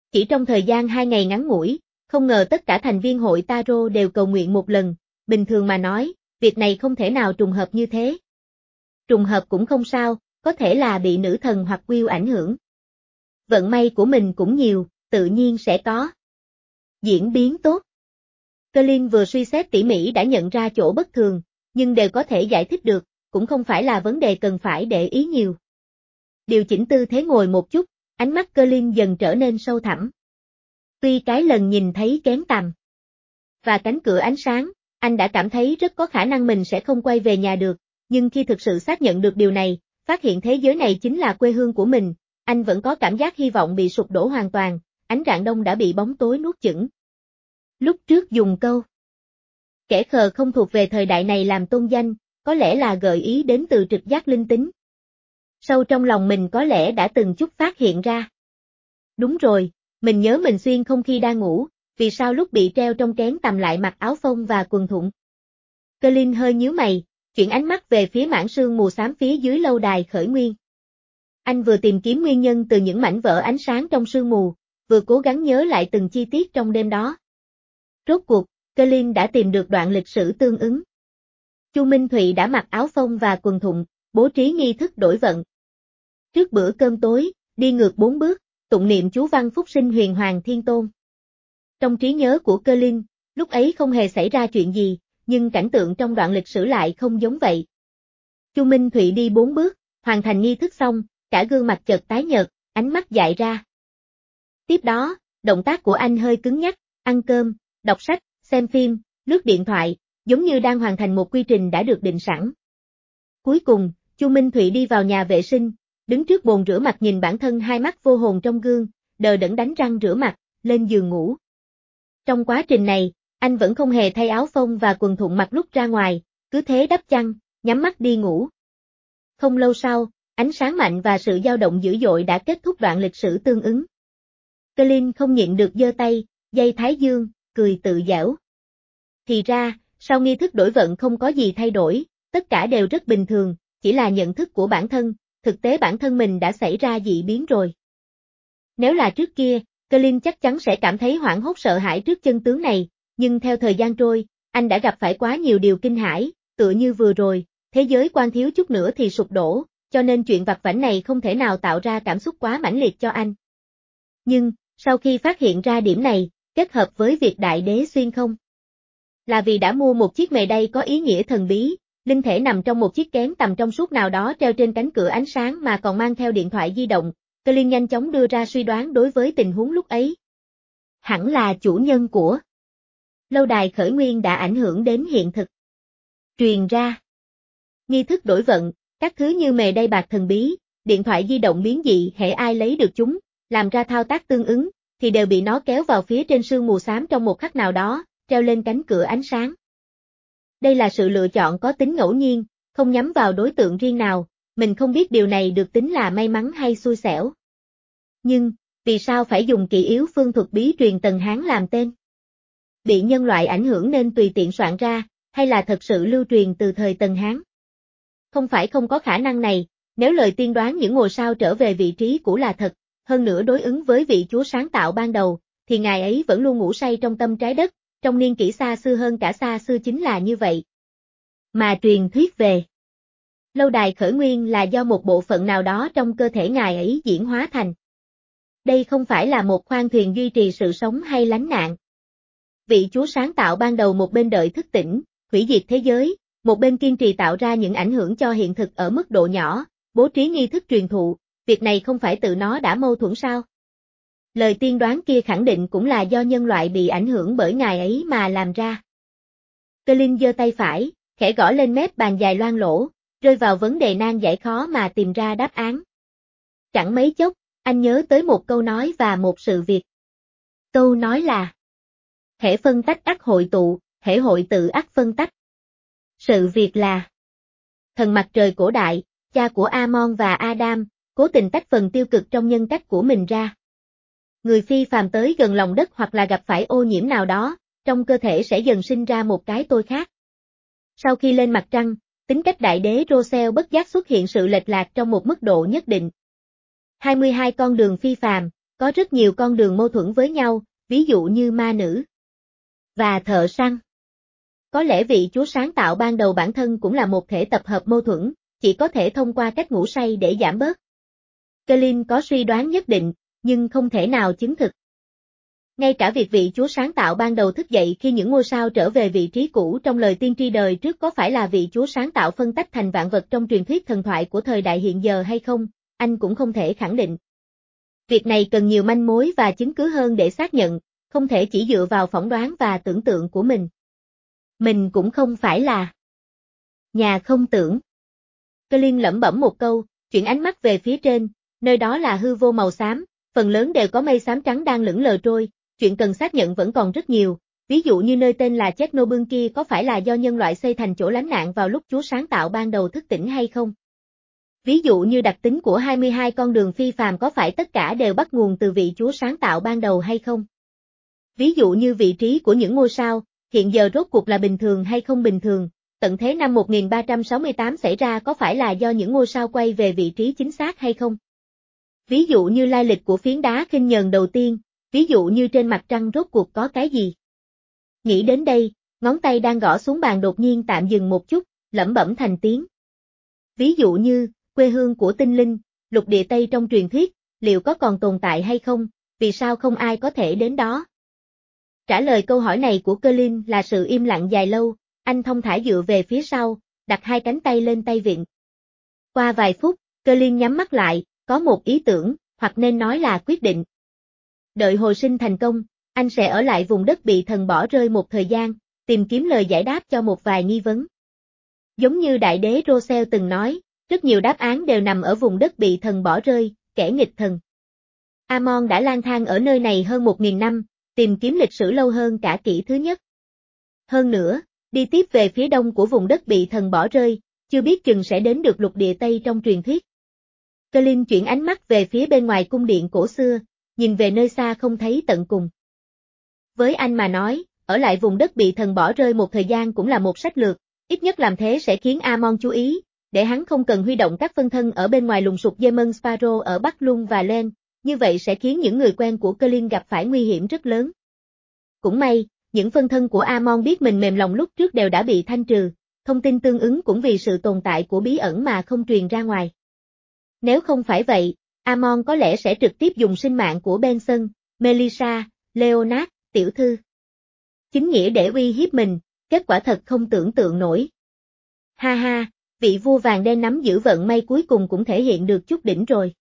Chỉ trong thời gian hai ngày ngắn ngủi, không ngờ tất cả thành viên hội Taro đều cầu nguyện một lần, bình thường mà nói, việc này không thể nào trùng hợp như thế. Trùng hợp cũng không sao, có thể là bị nữ thần hoặc Will ảnh hưởng. Vận may của mình cũng nhiều, tự nhiên sẽ có diễn biến tốt. Colin vừa suy xét tỉ mỉ đã nhận ra chỗ bất thường, nhưng đều có thể giải thích được, cũng không phải là vấn đề cần phải để ý nhiều. Điều chỉnh tư thế ngồi một chút, ánh mắt Colin dần trở nên sâu thẳm. Tuy cái lần nhìn thấy kén tằm và cánh cửa ánh sáng, anh đã cảm thấy rất có khả năng mình sẽ không quay về nhà được, nhưng khi thực sự xác nhận được điều này, phát hiện thế giới này chính là quê hương của mình, anh vẫn có cảm giác hy vọng bị sụp đổ hoàn toàn, ánh rạng đông đã bị bóng tối nuốt chửng. Lúc trước dùng câu kẻ khờ không thuộc về thời đại này làm tôn danh, có lẽ là gợi ý đến từ trực giác linh tính. Sâu trong lòng mình có lẽ đã từng chút phát hiện ra. Đúng rồi, mình nhớ mình xuyên không khi đang ngủ, vì sao lúc bị treo trong kén tằm lại mặc áo phông và quần thụng. Colin hơi nhíu mày, chuyển ánh mắt về phía mảng sương mù xám phía dưới lâu đài khởi nguyên. Anh vừa tìm kiếm nguyên nhân từ những mảnh vỡ ánh sáng trong sương mù, vừa cố gắng nhớ lại từng chi tiết trong đêm đó. Rốt cuộc, Colin đã tìm được đoạn lịch sử tương ứng. Chu Minh Thụy đã mặc áo phông và quần thụng, bố trí nghi thức đổi vận. Trước bữa cơm tối, đi ngược bốn bước, tụng niệm chú văn phúc sinh huyền hoàng thiên tôn. Trong trí nhớ của Colin, lúc ấy không hề xảy ra chuyện gì, nhưng cảnh tượng trong đoạn lịch sử lại không giống vậy. Chu Minh Thụy đi bốn bước, hoàn thành nghi thức xong, cả gương mặt chợt tái nhợt, ánh mắt dại ra. Tiếp đó, động tác của anh hơi cứng nhắc, ăn cơm, đọc sách, xem phim, lướt điện thoại, giống như đang hoàn thành một quy trình đã được định sẵn. Cuối cùng, Chu Minh Thụy đi vào nhà vệ sinh, đứng trước bồn rửa mặt nhìn bản thân hai mắt vô hồn trong gương, đờ đẫn đánh răng rửa mặt, lên giường ngủ. Trong quá trình này, anh vẫn không hề thay áo phông và quần thụng mặc lúc ra ngoài, cứ thế đắp chăn, nhắm mắt đi ngủ. Không lâu sau, ánh sáng mạnh và sự dao động dữ dội đã kết thúc đoạn lịch sử tương ứng. Colin không nhịn được giơ tay, giây thái dương, cười tự giễu. Thì ra, sau nghi thức đổi vận không có gì thay đổi, tất cả đều rất bình thường, chỉ là nhận thức của bản thân, thực tế bản thân mình đã xảy ra dị biến rồi. Nếu là trước kia, Colin chắc chắn sẽ cảm thấy hoảng hốt sợ hãi trước chân tướng này, nhưng theo thời gian trôi, anh đã gặp phải quá nhiều điều kinh hãi, tựa như vừa rồi, thế giới quan thiếu chút nữa thì sụp đổ, cho nên chuyện vặt vãnh này không thể nào tạo ra cảm xúc quá mãnh liệt cho anh. Nhưng, sau khi phát hiện ra điểm này, kết hợp với việc đại đế xuyên không, là vì đã mua một chiếc mề đay có ý nghĩa thần bí, linh thể nằm trong một chiếc kén tầm trong suốt nào đó treo trên cánh cửa ánh sáng mà còn mang theo điện thoại di động, Colin nhanh chóng đưa ra suy đoán đối với tình huống lúc ấy. Hẳn là chủ nhân của lâu đài khởi nguyên đã ảnh hưởng đến hiện thực. Truyền ra nghi thức đổi vận, các thứ như mề đay bạc thần bí, điện thoại di động biến dị hễ ai lấy được chúng, làm ra thao tác tương ứng, thì đều bị nó kéo vào phía trên sương mù xám trong một khắc nào đó, treo lên cánh cửa ánh sáng. Đây là sự lựa chọn có tính ngẫu nhiên, không nhắm vào đối tượng riêng nào, mình không biết điều này được tính là may mắn hay xui xẻo. Nhưng, vì sao phải dùng kỳ yếu phương thuật bí truyền Tần Hán làm tên? Bị nhân loại ảnh hưởng nên tùy tiện soạn ra, hay là thật sự lưu truyền từ thời Tần Hán? Không phải không có khả năng này, nếu lời tiên đoán những ngôi sao trở về vị trí cũ là thật, hơn nữa đối ứng với vị chúa sáng tạo ban đầu, thì ngài ấy vẫn luôn ngủ say trong tâm trái đất, trong niên kỷ xa xưa hơn cả xa xưa chính là như vậy. Mà truyền thuyết về lâu đài khởi nguyên là do một bộ phận nào đó trong cơ thể ngài ấy diễn hóa thành. Đây không phải là một khoang thuyền duy trì sự sống hay lánh nạn. Vị chúa sáng tạo ban đầu một bên đợi thức tỉnh, hủy diệt thế giới, một bên kiên trì tạo ra những ảnh hưởng cho hiện thực ở mức độ nhỏ, bố trí nghi thức truyền thụ, việc này không phải tự nó đã mâu thuẫn sao? Lời tiên đoán kia khẳng định cũng là do nhân loại bị ảnh hưởng bởi ngài ấy mà làm ra. Colin giơ tay phải, khẽ gõ lên mép bàn dài loang lỗ, rơi vào vấn đề nan giải khó mà tìm ra đáp án. Chẳng mấy chốc, anh nhớ tới một câu nói và một sự việc. Câu nói là: hễ phân tách ắt hội tụ, hễ hội tự ắt phân tách. Sự việc là thần mặt trời cổ đại, cha của Amon và Adam, cố tình tách phần tiêu cực trong nhân cách của mình ra. Người phi phàm tới gần lòng đất hoặc là gặp phải ô nhiễm nào đó, trong cơ thể sẽ dần sinh ra một cái tôi khác. Sau khi lên mặt trăng, tính cách đại đế Rosel bất giác xuất hiện sự lệch lạc trong một mức độ nhất định. hai mươi hai con đường phi phàm, Có rất nhiều con đường mâu thuẫn với nhau, ví dụ như ma nữ và thợ săn. Có lẽ vị chúa sáng tạo ban đầu bản thân cũng là một thể tập hợp mâu thuẫn, chỉ có thể thông qua cách ngủ say để giảm bớt. Colin có suy đoán nhất định, nhưng không thể nào chứng thực. Ngay cả việc vị chúa sáng tạo ban đầu thức dậy khi những ngôi sao trở về vị trí cũ trong lời tiên tri đời trước có phải là vị chúa sáng tạo phân tách thành vạn vật trong truyền thuyết thần thoại của thời đại hiện giờ hay không, anh cũng không thể khẳng định. Việc này cần nhiều manh mối và chứng cứ hơn để xác nhận, không thể chỉ dựa vào phỏng đoán và tưởng tượng của mình. Mình cũng không phải là nhà không tưởng. Colin lẩm bẩm một câu, chuyển ánh mắt về phía trên, nơi đó là hư vô màu xám, phần lớn đều có mây xám trắng đang lững lờ trôi, chuyện cần xác nhận vẫn còn rất nhiều, ví dụ như nơi tên là Chernobyl kia có phải là do nhân loại xây thành chỗ lánh nạn vào lúc Chúa sáng tạo ban đầu thức tỉnh hay không? Ví dụ như đặc tính của hai mươi hai con đường phi phàm có phải tất cả đều bắt nguồn từ vị Chúa sáng tạo ban đầu hay không? Ví dụ như vị trí của những ngôi sao, hiện giờ rốt cuộc là bình thường hay không bình thường, tận thế năm một nghìn ba trăm sáu mươi tám xảy ra có phải là do những ngôi sao quay về vị trí chính xác hay không? Ví dụ như lai lịch của phiến đá khinh nhờn đầu tiên, ví dụ như trên mặt trăng rốt cuộc có cái gì? Nghĩ đến đây, ngón tay đang gõ xuống bàn đột nhiên tạm dừng một chút, lẩm bẩm thành tiếng. Ví dụ như, quê hương của tinh linh, lục địa Tây trong truyền thuyết, liệu có còn tồn tại hay không, vì sao không ai có thể đến đó? Trả lời câu hỏi này của Colin là sự im lặng dài lâu, anh thong thả dựa về phía sau, đặt hai cánh tay lên tay vịn. Qua vài phút, Colin nhắm mắt lại, có một ý tưởng, hoặc nên nói là quyết định. Đợi hồi sinh thành công, anh sẽ ở lại vùng đất bị thần bỏ rơi một thời gian, tìm kiếm lời giải đáp cho một vài nghi vấn. Giống như đại đế Rosel từng nói, rất nhiều đáp án đều nằm ở vùng đất bị thần bỏ rơi, kẻ nghịch thần. Amon đã lang thang ở nơi này hơn một nghìn năm, tìm kiếm lịch sử lâu hơn cả kỷ thứ nhất. Hơn nữa, đi tiếp về phía đông của vùng đất bị thần bỏ rơi, chưa biết chừng sẽ đến được lục địa Tây trong truyền thuyết. Colin chuyển ánh mắt về phía bên ngoài cung điện cổ xưa, nhìn về nơi xa không thấy tận cùng. Với anh mà nói, ở lại vùng đất bị thần bỏ rơi một thời gian cũng là một sách lược, ít nhất làm thế sẽ khiến Amon chú ý, để hắn không cần huy động các phân thân ở bên ngoài lùng sục Demon Sparrow ở Bắc Lung và Len, như vậy sẽ khiến những người quen của Colin gặp phải nguy hiểm rất lớn. Cũng may, những phân thân của Amon biết mình mềm lòng lúc trước đều đã bị thanh trừ, thông tin tương ứng cũng vì sự tồn tại của bí ẩn mà không truyền ra ngoài. Nếu không phải vậy, Amon có lẽ sẽ trực tiếp dùng sinh mạng của Benson, Melissa, Leonard, tiểu thư chính nghĩa để uy hiếp mình, kết quả thật không tưởng tượng nổi. Ha ha, vị vua vàng đen nắm giữ vận may cuối cùng cũng thể hiện được chút đỉnh rồi.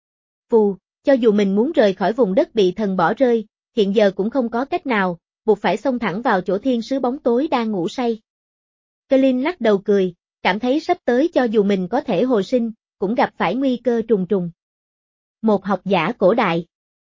Phù, cho dù mình muốn rời khỏi vùng đất bị thần bỏ rơi, hiện giờ cũng không có cách nào, buộc phải xông thẳng vào chỗ thiên sứ bóng tối đang ngủ say. Colin lắc đầu cười, cảm thấy sắp tới cho dù mình có thể hồi sinh, cũng gặp phải nguy cơ trùng trùng. Một học giả cổ đại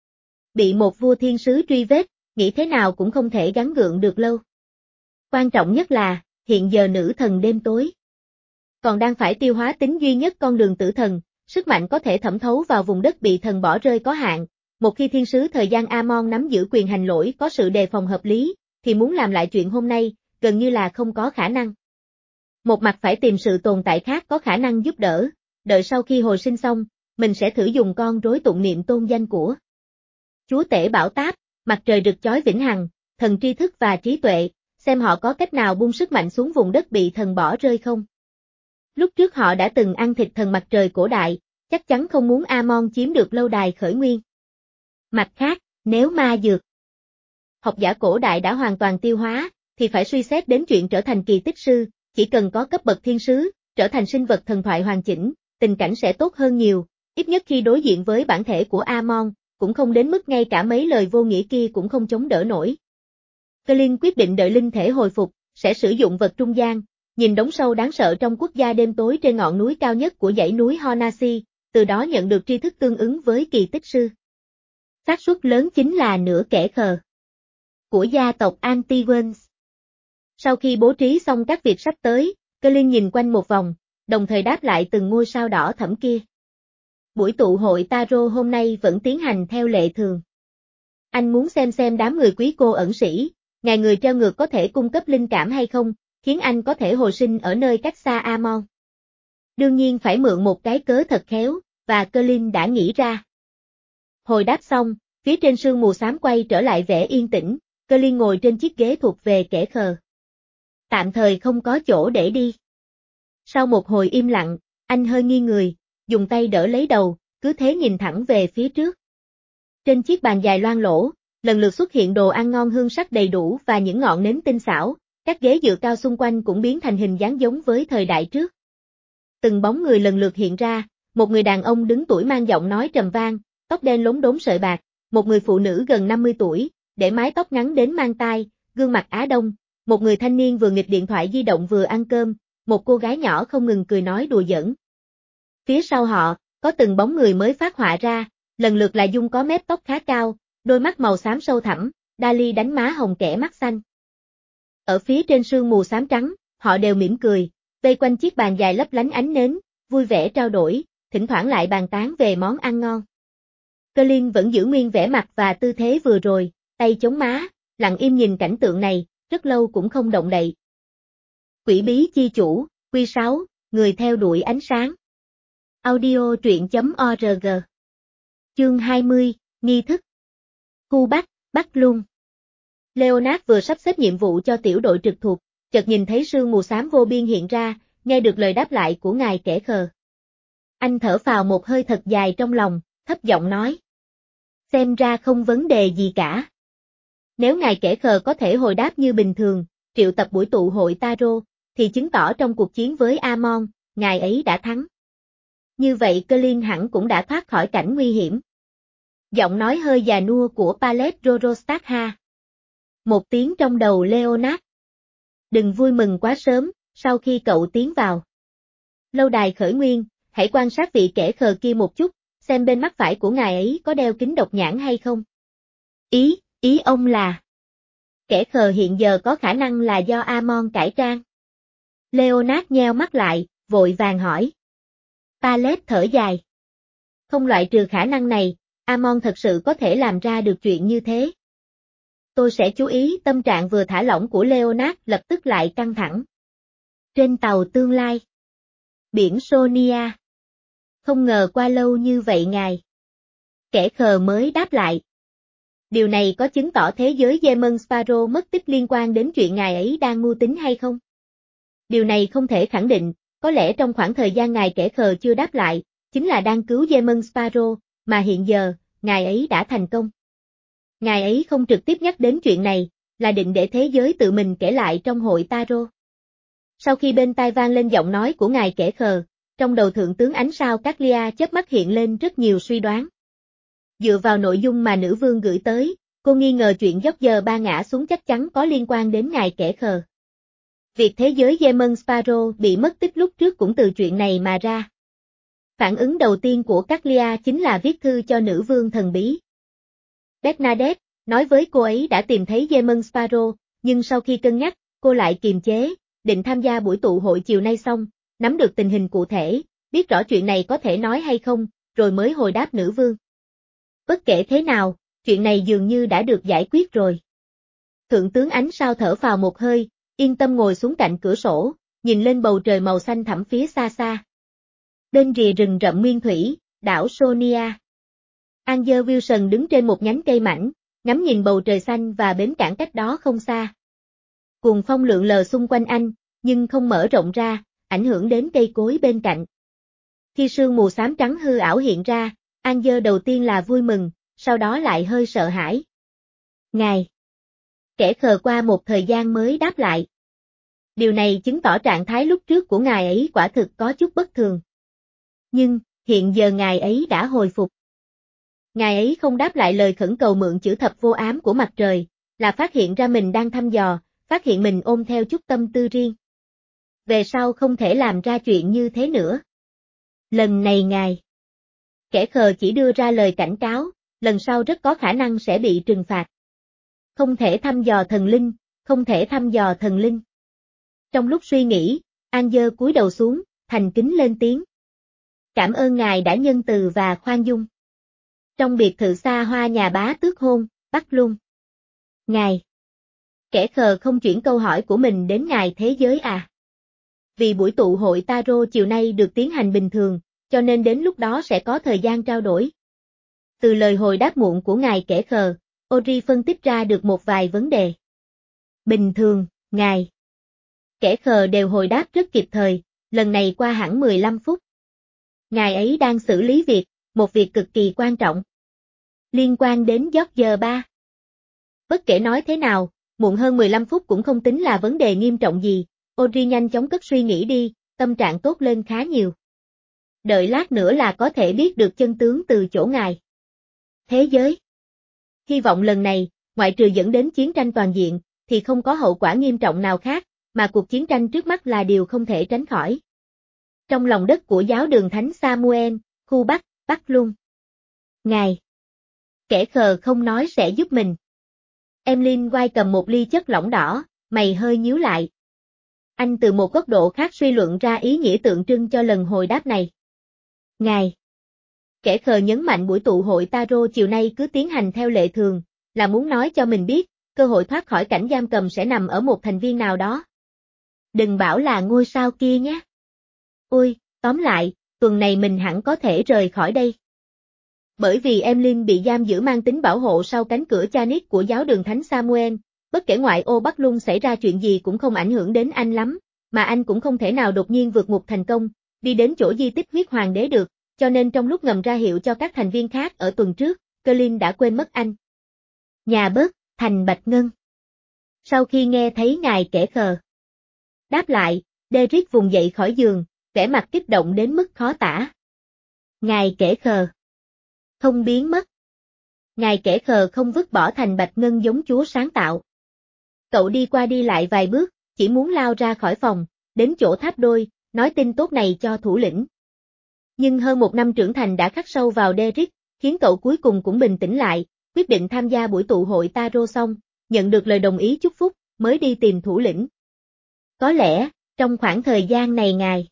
bị một vua thiên sứ truy vết, nghĩ thế nào cũng không thể gắng gượng được lâu. Quan trọng nhất là, hiện giờ nữ thần đêm tối còn đang phải tiêu hóa tính duy nhất con đường tử thần, sức mạnh có thể thẩm thấu vào vùng đất bị thần bỏ rơi có hạn. Một khi thiên sứ thời gian Amon nắm giữ quyền hành lỗi có sự đề phòng hợp lý, thì muốn làm lại chuyện hôm nay, gần như là không có khả năng. Một mặt phải tìm sự tồn tại khác có khả năng giúp đỡ, đợi sau khi hồi sinh xong, mình sẽ thử dùng con rối tụng niệm tôn danh của Chúa Tể Bảo Táp, mặt trời rực chói vĩnh hằng, thần tri thức và trí tuệ, xem họ có cách nào bung sức mạnh xuống vùng đất bị thần bỏ rơi không. Lúc trước họ đã từng ăn thịt thần mặt trời cổ đại, chắc chắn không muốn Amon chiếm được lâu đài khởi nguyên. Mặt khác, nếu ma dược học giả cổ đại đã hoàn toàn tiêu hóa, thì phải suy xét đến chuyện trở thành kỳ tích sư, chỉ cần có cấp bậc thiên sứ, trở thành sinh vật thần thoại hoàn chỉnh, tình cảnh sẽ tốt hơn nhiều, ít nhất khi đối diện với bản thể của Amon, cũng không đến mức ngay cả mấy lời vô nghĩa kia cũng không chống đỡ nổi. Colin quyết định đợi linh thể hồi phục, sẽ sử dụng vật trung gian, nhìn đống sâu đáng sợ trong quốc gia đêm tối trên ngọn núi cao nhất của dãy núi Honasi, từ đó nhận được tri thức tương ứng với kỳ tích sư. Xác suất lớn chính là nửa kẻ khờ của gia tộc Antiwens. Sau khi bố trí xong các việc sắp tới, Colin nhìn quanh một vòng, đồng thời đáp lại từng ngôi sao đỏ thẫm kia. Buổi tụ hội Tarot hôm nay vẫn tiến hành theo lệ thường. Anh muốn xem xem đám người quý cô ẩn sĩ, ngài người treo ngược có thể cung cấp linh cảm hay không, khiến anh có thể hồi sinh ở nơi cách xa Amon. Đương nhiên phải mượn một cái cớ thật khéo, và Colin đã nghĩ ra. Hồi đáp xong, phía trên sương mù xám quay trở lại vẻ yên tĩnh, Cơ Liên ngồi trên chiếc ghế thuộc về kẻ khờ. Tạm thời không có chỗ để đi. Sau một hồi im lặng, anh hơi nghiêng người, dùng tay đỡ lấy đầu, cứ thế nhìn thẳng về phía trước. Trên chiếc bàn dài loang lỗ, lần lượt xuất hiện đồ ăn ngon hương sắc đầy đủ và những ngọn nến tinh xảo, các ghế dựa cao xung quanh cũng biến thành hình dáng giống với thời đại trước. Từng bóng người lần lượt hiện ra, một người đàn ông đứng tuổi mang giọng nói trầm vang, tóc đen lốm đốm sợi bạc, một người phụ nữ gần năm mươi tuổi, để mái tóc ngắn đến mang tai, gương mặt Á Đông, một người thanh niên vừa nghịch điện thoại di động vừa ăn cơm, một cô gái nhỏ không ngừng cười nói đùa giỡn. Phía sau họ, có từng bóng người mới phát họa ra, lần lượt là Dung có mép tóc khá cao, đôi mắt màu xám sâu thẳm, Dali đánh má hồng kẻ mắt xanh. Ở phía trên sương mù xám trắng, họ đều mỉm cười, vây quanh chiếc bàn dài lấp lánh ánh nến, vui vẻ trao đổi, thỉnh thoảng lại bàn tán về món ăn ngon. Cơ Liên vẫn giữ nguyên vẻ mặt và tư thế vừa rồi, tay chống má, lặng im nhìn cảnh tượng này, rất lâu cũng không động đậy. Quỷ bí chi chủ, Quy sáu, người theo đuổi ánh sáng. Audio truyện.org. Chương hai mươi, nghi thức. Khu Bắc, Bắc Lung. Leonard vừa sắp xếp nhiệm vụ cho tiểu đội trực thuộc, chợt nhìn thấy sương mù xám vô biên hiện ra, nghe được lời đáp lại của ngài kẻ khờ. Anh thở phào một hơi thật dài trong lòng, thấp giọng nói. Xem ra không vấn đề gì cả. Nếu ngài kẻ khờ có thể hồi đáp như bình thường, triệu tập buổi tụ hội Tarot, thì chứng tỏ trong cuộc chiến với Amon, ngài ấy đã thắng. Như vậy Cơ Liên hẳn cũng đã thoát khỏi cảnh nguy hiểm. Giọng nói hơi già nua của Pallet Rorostakha. Một tiếng trong đầu Leonard. Đừng vui mừng quá sớm, sau khi cậu tiến vào lâu đài khởi nguyên, hãy quan sát vị kẻ khờ kia một chút, xem bên mắt phải của ngài ấy có đeo kính độc nhãn hay không. Ý, ý ông là kẻ khờ hiện giờ có khả năng là do Amon cải trang. Leonard nheo mắt lại, vội vàng hỏi. Pallet thở dài. Không loại trừ khả năng này, Amon thật sự có thể làm ra được chuyện như thế. Tôi sẽ chú ý. Tâm trạng vừa thả lỏng của Leonard lập tức lại căng thẳng. Trên tàu tương lai. Biển Sonia. Không ngờ qua lâu như vậy ngài. Kẻ khờ mới đáp lại. Điều này có chứng tỏ thế giới Demon Sparrow mất tích liên quan đến chuyện ngài ấy đang mưu tính hay không? Điều này không thể khẳng định, có lẽ trong khoảng thời gian ngài kẻ khờ chưa đáp lại, chính là đang cứu Demon Sparrow, mà hiện giờ, ngài ấy đã thành công. Ngài ấy không trực tiếp nhắc đến chuyện này, là định để thế giới tự mình kể lại trong hội Tarot. Sau khi bên tai vang lên giọng nói của ngài kẻ khờ, trong đầu thượng tướng ánh sao Caglia chớp mắt hiện lên rất nhiều suy đoán. Dựa vào nội dung mà nữ vương gửi tới, cô nghi ngờ chuyện dốc giờ ba ngã xuống chắc chắn có liên quan đến ngài kẻ khờ. Việc thế giới Demon Sparrow bị mất tích lúc trước cũng từ chuyện này mà ra. Phản ứng đầu tiên của Caglia chính là viết thư cho nữ vương thần bí. Bernadette nói với cô ấy đã tìm thấy Demon Sparrow, nhưng sau khi cân nhắc, cô lại kiềm chế, định tham gia buổi tụ hội chiều nay xong, nắm được tình hình cụ thể, biết rõ chuyện này có thể nói hay không, rồi mới hồi đáp nữ vương. Bất kể thế nào, chuyện này dường như đã được giải quyết rồi. Thượng tướng ánh sao thở phào một hơi, yên tâm ngồi xuống cạnh cửa sổ, nhìn lên bầu trời màu xanh thẳm phía xa xa. Bên rìa rừng rậm nguyên thủy, đảo Sonia. Angel Wilson đứng trên một nhánh cây mảnh, ngắm nhìn bầu trời xanh và bến cảng cách đó không xa. Cuồng phong lượn lờ xung quanh anh, nhưng không mở rộng ra, ảnh hưởng đến cây cối bên cạnh. Khi sương mù xám trắng hư ảo hiện ra, Angel đầu tiên là vui mừng, sau đó lại hơi sợ hãi. Ngài. Kẻ khờ qua một thời gian mới đáp lại. Điều này chứng tỏ trạng thái lúc trước của ngài ấy quả thực có chút bất thường. Nhưng, hiện giờ ngài ấy đã hồi phục. Ngài ấy không đáp lại lời khẩn cầu mượn chữ thập vô ám của mặt trời, là phát hiện ra mình đang thăm dò, phát hiện mình ôm theo chút tâm tư riêng. Về sau không thể làm ra chuyện như thế nữa. Lần này ngài. Kẻ khờ chỉ đưa ra lời cảnh cáo, lần sau rất có khả năng sẽ bị trừng phạt. Không thể thăm dò thần linh, không thể thăm dò thần linh. Trong lúc suy nghĩ, Angel cúi đầu xuống, thành kính lên tiếng. Cảm ơn ngài đã nhân từ và khoan dung. Trong biệt thự xa hoa nhà bá tước hôn, Bắc Lung. Ngài. Kẻ khờ không chuyển câu hỏi của mình đến ngài thế giới à? Vì buổi tụ hội Tarot chiều nay được tiến hành bình thường, cho nên đến lúc đó sẽ có thời gian trao đổi. Từ lời hồi đáp muộn của ngài kẻ khờ, Ori phân tích ra được một vài vấn đề. Bình thường, ngài kẻ khờ đều hồi đáp rất kịp thời, lần này qua hẳn mười lăm phút. Ngài ấy đang xử lý việc, một việc cực kỳ quan trọng. Liên quan đến George ba. Bất kể nói thế nào, muộn hơn mười lăm phút cũng không tính là vấn đề nghiêm trọng gì, Ori nhanh chóng cất suy nghĩ đi, tâm trạng tốt lên khá nhiều. Đợi lát nữa là có thể biết được chân tướng từ chỗ ngài. Thế giới. Hy vọng lần này, ngoại trừ dẫn đến chiến tranh toàn diện, thì không có hậu quả nghiêm trọng nào khác, mà cuộc chiến tranh trước mắt là điều không thể tránh khỏi. Trong lòng đất của giáo đường Thánh Samuel, khu Bắc, Bắc Lung. Ngài kẻ khờ không nói sẽ giúp mình. Emlyn White cầm một ly chất lỏng đỏ, mày hơi nhíu lại. Anh từ một góc độ khác suy luận ra ý nghĩa tượng trưng cho lần hồi đáp này. Ngài kẻ khờ nhấn mạnh buổi tụ hội Taro chiều nay cứ tiến hành theo lệ thường, là muốn nói cho mình biết, cơ hội thoát khỏi cảnh giam cầm sẽ nằm ở một thành viên nào đó. Đừng bảo là ngôi sao kia nhé. Ôi, tóm lại, tuần này mình hẳn có thể rời khỏi đây. Bởi vì Emlyn bị giam giữ mang tính bảo hộ sau cánh cửa Chanit của giáo đường Thánh Samuel, bất kể ngoại ô Bắc Lung xảy ra chuyện gì cũng không ảnh hưởng đến anh lắm, mà anh cũng không thể nào đột nhiên vượt ngục thành công, đi đến chỗ di tích huyết hoàng đế được, cho nên trong lúc ngầm ra hiệu cho các thành viên khác ở tuần trước, Colin đã quên mất anh. Nhà bớt, thành Bạch Ngân. Sau khi nghe thấy ngài kẻ khờ đáp lại, Derrick vùng dậy khỏi giường, vẻ mặt kích động đến mức khó tả. Ngài kẻ khờ không biến mất. Ngài kẻ khờ không vứt bỏ thành Bạch Ngân giống chúa sáng tạo. Cậu đi qua đi lại vài bước, chỉ muốn lao ra khỏi phòng, đến chỗ tháp đôi, nói tin tốt này cho thủ lĩnh. Nhưng hơn một năm trưởng thành đã khắc sâu vào Derrick, khiến cậu cuối cùng cũng bình tĩnh lại, quyết định tham gia buổi tụ hội Taro xong, nhận được lời đồng ý chúc phúc, mới đi tìm thủ lĩnh. Có lẽ, trong khoảng thời gian này ngài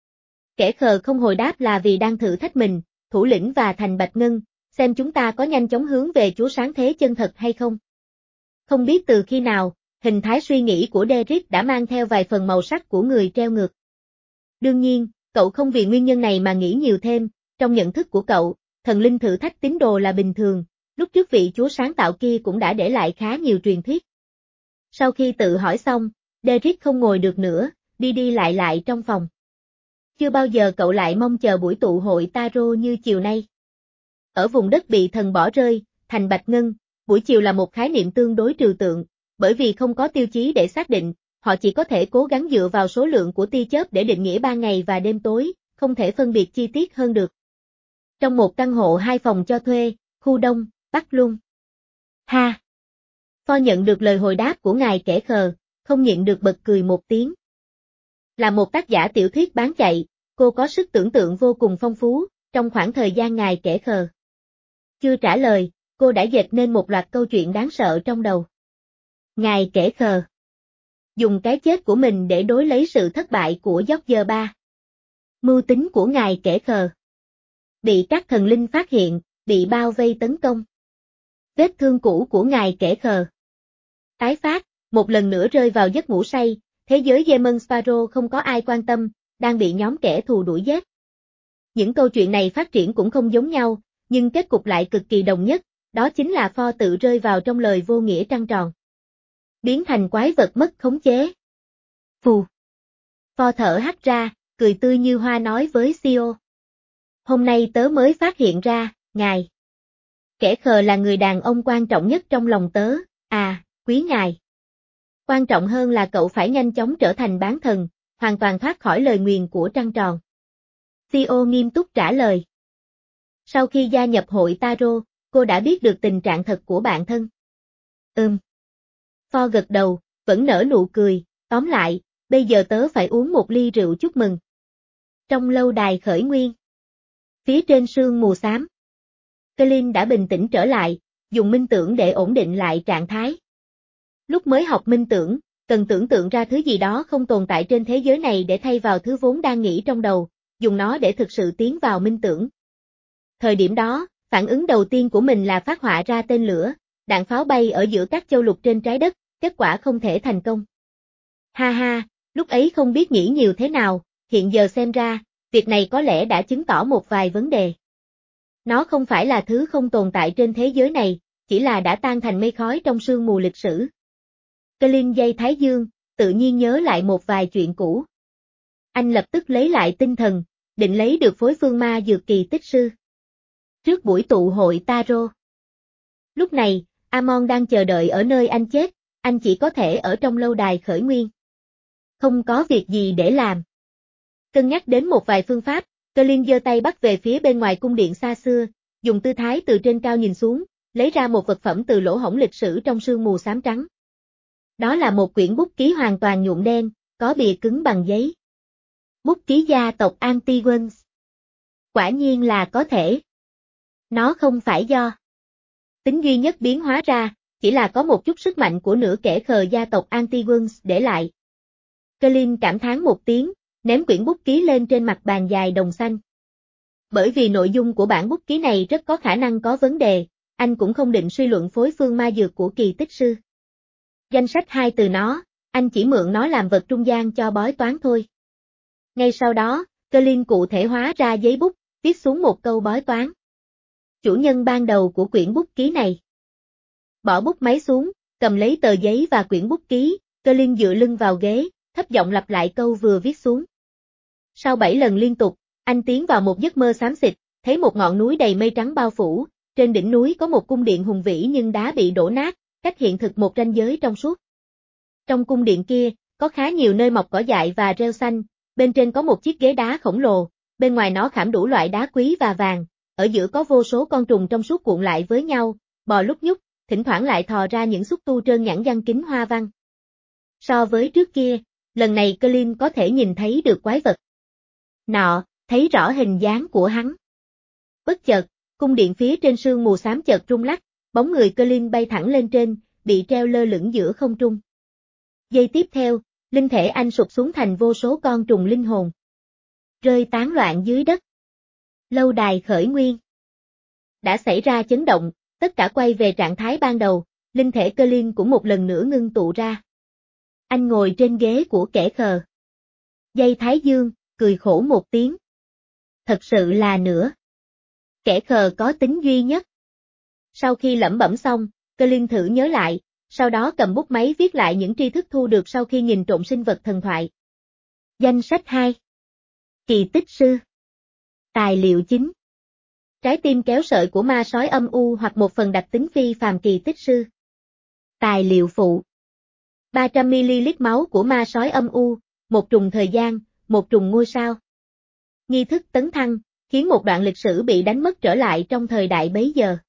kẻ khờ không hồi đáp là vì đang thử thách mình, thủ lĩnh và thành Bạch Ngân, xem chúng ta có nhanh chóng hướng về Chúa sáng thế chân thật hay không. Không biết từ khi nào, hình thái suy nghĩ của Derrick đã mang theo vài phần màu sắc của người treo ngược. Đương nhiên, cậu không vì nguyên nhân này mà nghĩ nhiều thêm, trong nhận thức của cậu, thần linh thử thách tín đồ là bình thường, lúc trước vị Chúa sáng tạo kia cũng đã để lại khá nhiều truyền thuyết. Sau khi tự hỏi xong, Derrick không ngồi được nữa, đi đi lại lại trong phòng. Chưa bao giờ cậu lại mong chờ buổi tụ hội Taro như chiều nay. Ở vùng đất bị thần bỏ rơi, thành Bạch Ngân, buổi chiều là một khái niệm tương đối trừu tượng, bởi vì không có tiêu chí để xác định, họ chỉ có thể cố gắng dựa vào số lượng của tia chớp để định nghĩa ban ngày và đêm tối, không thể phân biệt chi tiết hơn được. Trong một căn hộ hai phòng cho thuê, khu Đông, Bắc Lung. Ha! Pho nhận được lời hồi đáp của ngài kẻ khờ, không nhịn được bật cười một tiếng. Là một tác giả tiểu thuyết bán chạy, cô có sức tưởng tượng vô cùng phong phú, trong khoảng thời gian ngài kẻ khờ chưa trả lời, cô đã dệt nên một loạt câu chuyện đáng sợ trong đầu. Ngài kẻ khờ dùng cái chết của mình để đối lấy sự thất bại của George ba. Mưu tính của ngài kẻ khờ bị các thần linh phát hiện, bị bao vây tấn công. Vết thương cũ của ngài kẻ khờ tái phát, một lần nữa rơi vào giấc ngủ say, thế giới Demon Sparrow không có ai quan tâm, đang bị nhóm kẻ thù đuổi giết. Những câu chuyện này phát triển cũng không giống nhau, nhưng kết cục lại cực kỳ đồng nhất, đó chính là Pho tự rơi vào trong lời vô nghĩa trăng tròn. Biến thành quái vật mất khống chế. Phù. Pho thở hắt ra, cười tươi như hoa nói với Sio. Hôm nay tớ mới phát hiện ra, ngài kẻ khờ là người đàn ông quan trọng nhất trong lòng tớ, à, quý ngài. Quan trọng hơn là cậu phải nhanh chóng trở thành bán thần, hoàn toàn thoát khỏi lời nguyền của trăng tròn. Sio nghiêm túc trả lời. Sau khi gia nhập hội Taro, cô đã biết được tình trạng thật của bạn thân. Ừm. Pho gật đầu, vẫn nở nụ cười, tóm lại, bây giờ tớ phải uống một ly rượu chúc mừng. Trong lâu đài khởi nguyên. Phía trên sương mù xám. Colin đã bình tĩnh trở lại, dùng minh tưởng để ổn định lại trạng thái. Lúc mới học minh tưởng, cần tưởng tượng ra thứ gì đó không tồn tại trên thế giới này để thay vào thứ vốn đang nghĩ trong đầu, dùng nó để thực sự tiến vào minh tưởng. Thời điểm đó, phản ứng đầu tiên của mình là phát họa ra tên lửa, đạn pháo bay ở giữa các châu lục trên trái đất, kết quả không thể thành công. Ha ha, lúc ấy không biết nghĩ nhiều thế nào, hiện giờ xem ra, việc này có lẽ đã chứng tỏ một vài vấn đề. Nó không phải là thứ không tồn tại trên thế giới này, chỉ là đã tan thành mây khói trong sương mù lịch sử. Colin dây Thái Dương, tự nhiên nhớ lại một vài chuyện cũ. Anh lập tức lấy lại tinh thần, định lấy được phối phương ma dược kỳ tích sư. Trước buổi tụ hội Taro. Lúc này, Amon đang chờ đợi ở nơi anh chết, anh chỉ có thể ở trong lâu đài khởi nguyên. Không có việc gì để làm. Cân nhắc đến một vài phương pháp, Colin giơ tay bắt về phía bên ngoài cung điện xa xưa, dùng tư thái từ trên cao nhìn xuống, lấy ra một vật phẩm từ lỗ hổng lịch sử trong sương mù xám trắng. Đó là một quyển bút ký hoàn toàn nhuộm đen, có bìa cứng bằng giấy. Bút ký gia tộc Antigones. Quả nhiên là có thể. Nó không phải do tính duy nhất biến hóa ra, chỉ là có một chút sức mạnh của nửa kẻ khờ gia tộc Antigones để lại. Colin cảm thán một tiếng, ném quyển bút ký lên trên mặt bàn dài đồng xanh. Bởi vì nội dung của bản bút ký này rất có khả năng có vấn đề, anh cũng không định suy luận phối phương ma dược của kỳ tích sư. Danh sách hai từ nó, anh chỉ mượn nó làm vật trung gian cho bói toán thôi. Ngay sau đó, Colin cụ thể hóa ra giấy bút, viết xuống một câu bói toán. Chủ nhân ban đầu của quyển bút ký này. Bỏ bút máy xuống, cầm lấy tờ giấy và quyển bút ký, Colin dựa lưng vào ghế, thấp giọng lặp lại câu vừa viết xuống. Sau bảy lần liên tục, anh tiến vào một giấc mơ xám xịt, thấy một ngọn núi đầy mây trắng bao phủ, trên đỉnh núi có một cung điện hùng vĩ nhưng đá bị đổ nát, cách hiện thực một ranh giới trong suốt. Trong cung điện kia, có khá nhiều nơi mọc cỏ dại và rêu xanh, bên trên có một chiếc ghế đá khổng lồ, bên ngoài nó khảm đủ loại đá quý và vàng, ở giữa có vô số con trùng trong suốt cuộn lại với nhau, bò lúc nhúc, thỉnh thoảng lại thò ra những xúc tu trơn nhẵn giăng kính hoa văn. So với trước kia, lần này Colin có thể nhìn thấy được quái vật. Nọ, thấy rõ hình dáng của hắn. Bất chợt, cung điện phía trên sương mù xám chợt rung lắc, bóng người Colin bay thẳng lên trên, bị treo lơ lửng giữa không trung. Giây tiếp theo, linh thể anh sụp xuống thành vô số con trùng linh hồn. Rơi tán loạn dưới đất. Lâu đài khởi nguyên. Đã xảy ra chấn động, tất cả quay về trạng thái ban đầu, linh thể Colin cũng một lần nữa ngưng tụ ra. Anh ngồi trên ghế của kẻ khờ. Dây Thái Dương, cười khổ một tiếng. Thật sự là nữa. Kẻ khờ có tính duy nhất. Sau khi lẩm bẩm xong, Colin thử nhớ lại, sau đó cầm bút máy viết lại những tri thức thu được sau khi nhìn trộm sinh vật thần thoại. Danh sách hai. Kỳ tích sư. Tài liệu chính. Trái tim kéo sợi của ma sói âm u hoặc một phần đặc tính phi phàm kỳ tích sư. Tài liệu phụ. ba trăm mi li lít máu của ma sói âm u, một trùng thời gian, một trùng ngôi sao. Nghi thức tấn thăng, khiến một đoạn lịch sử bị đánh mất trở lại trong thời đại bấy giờ.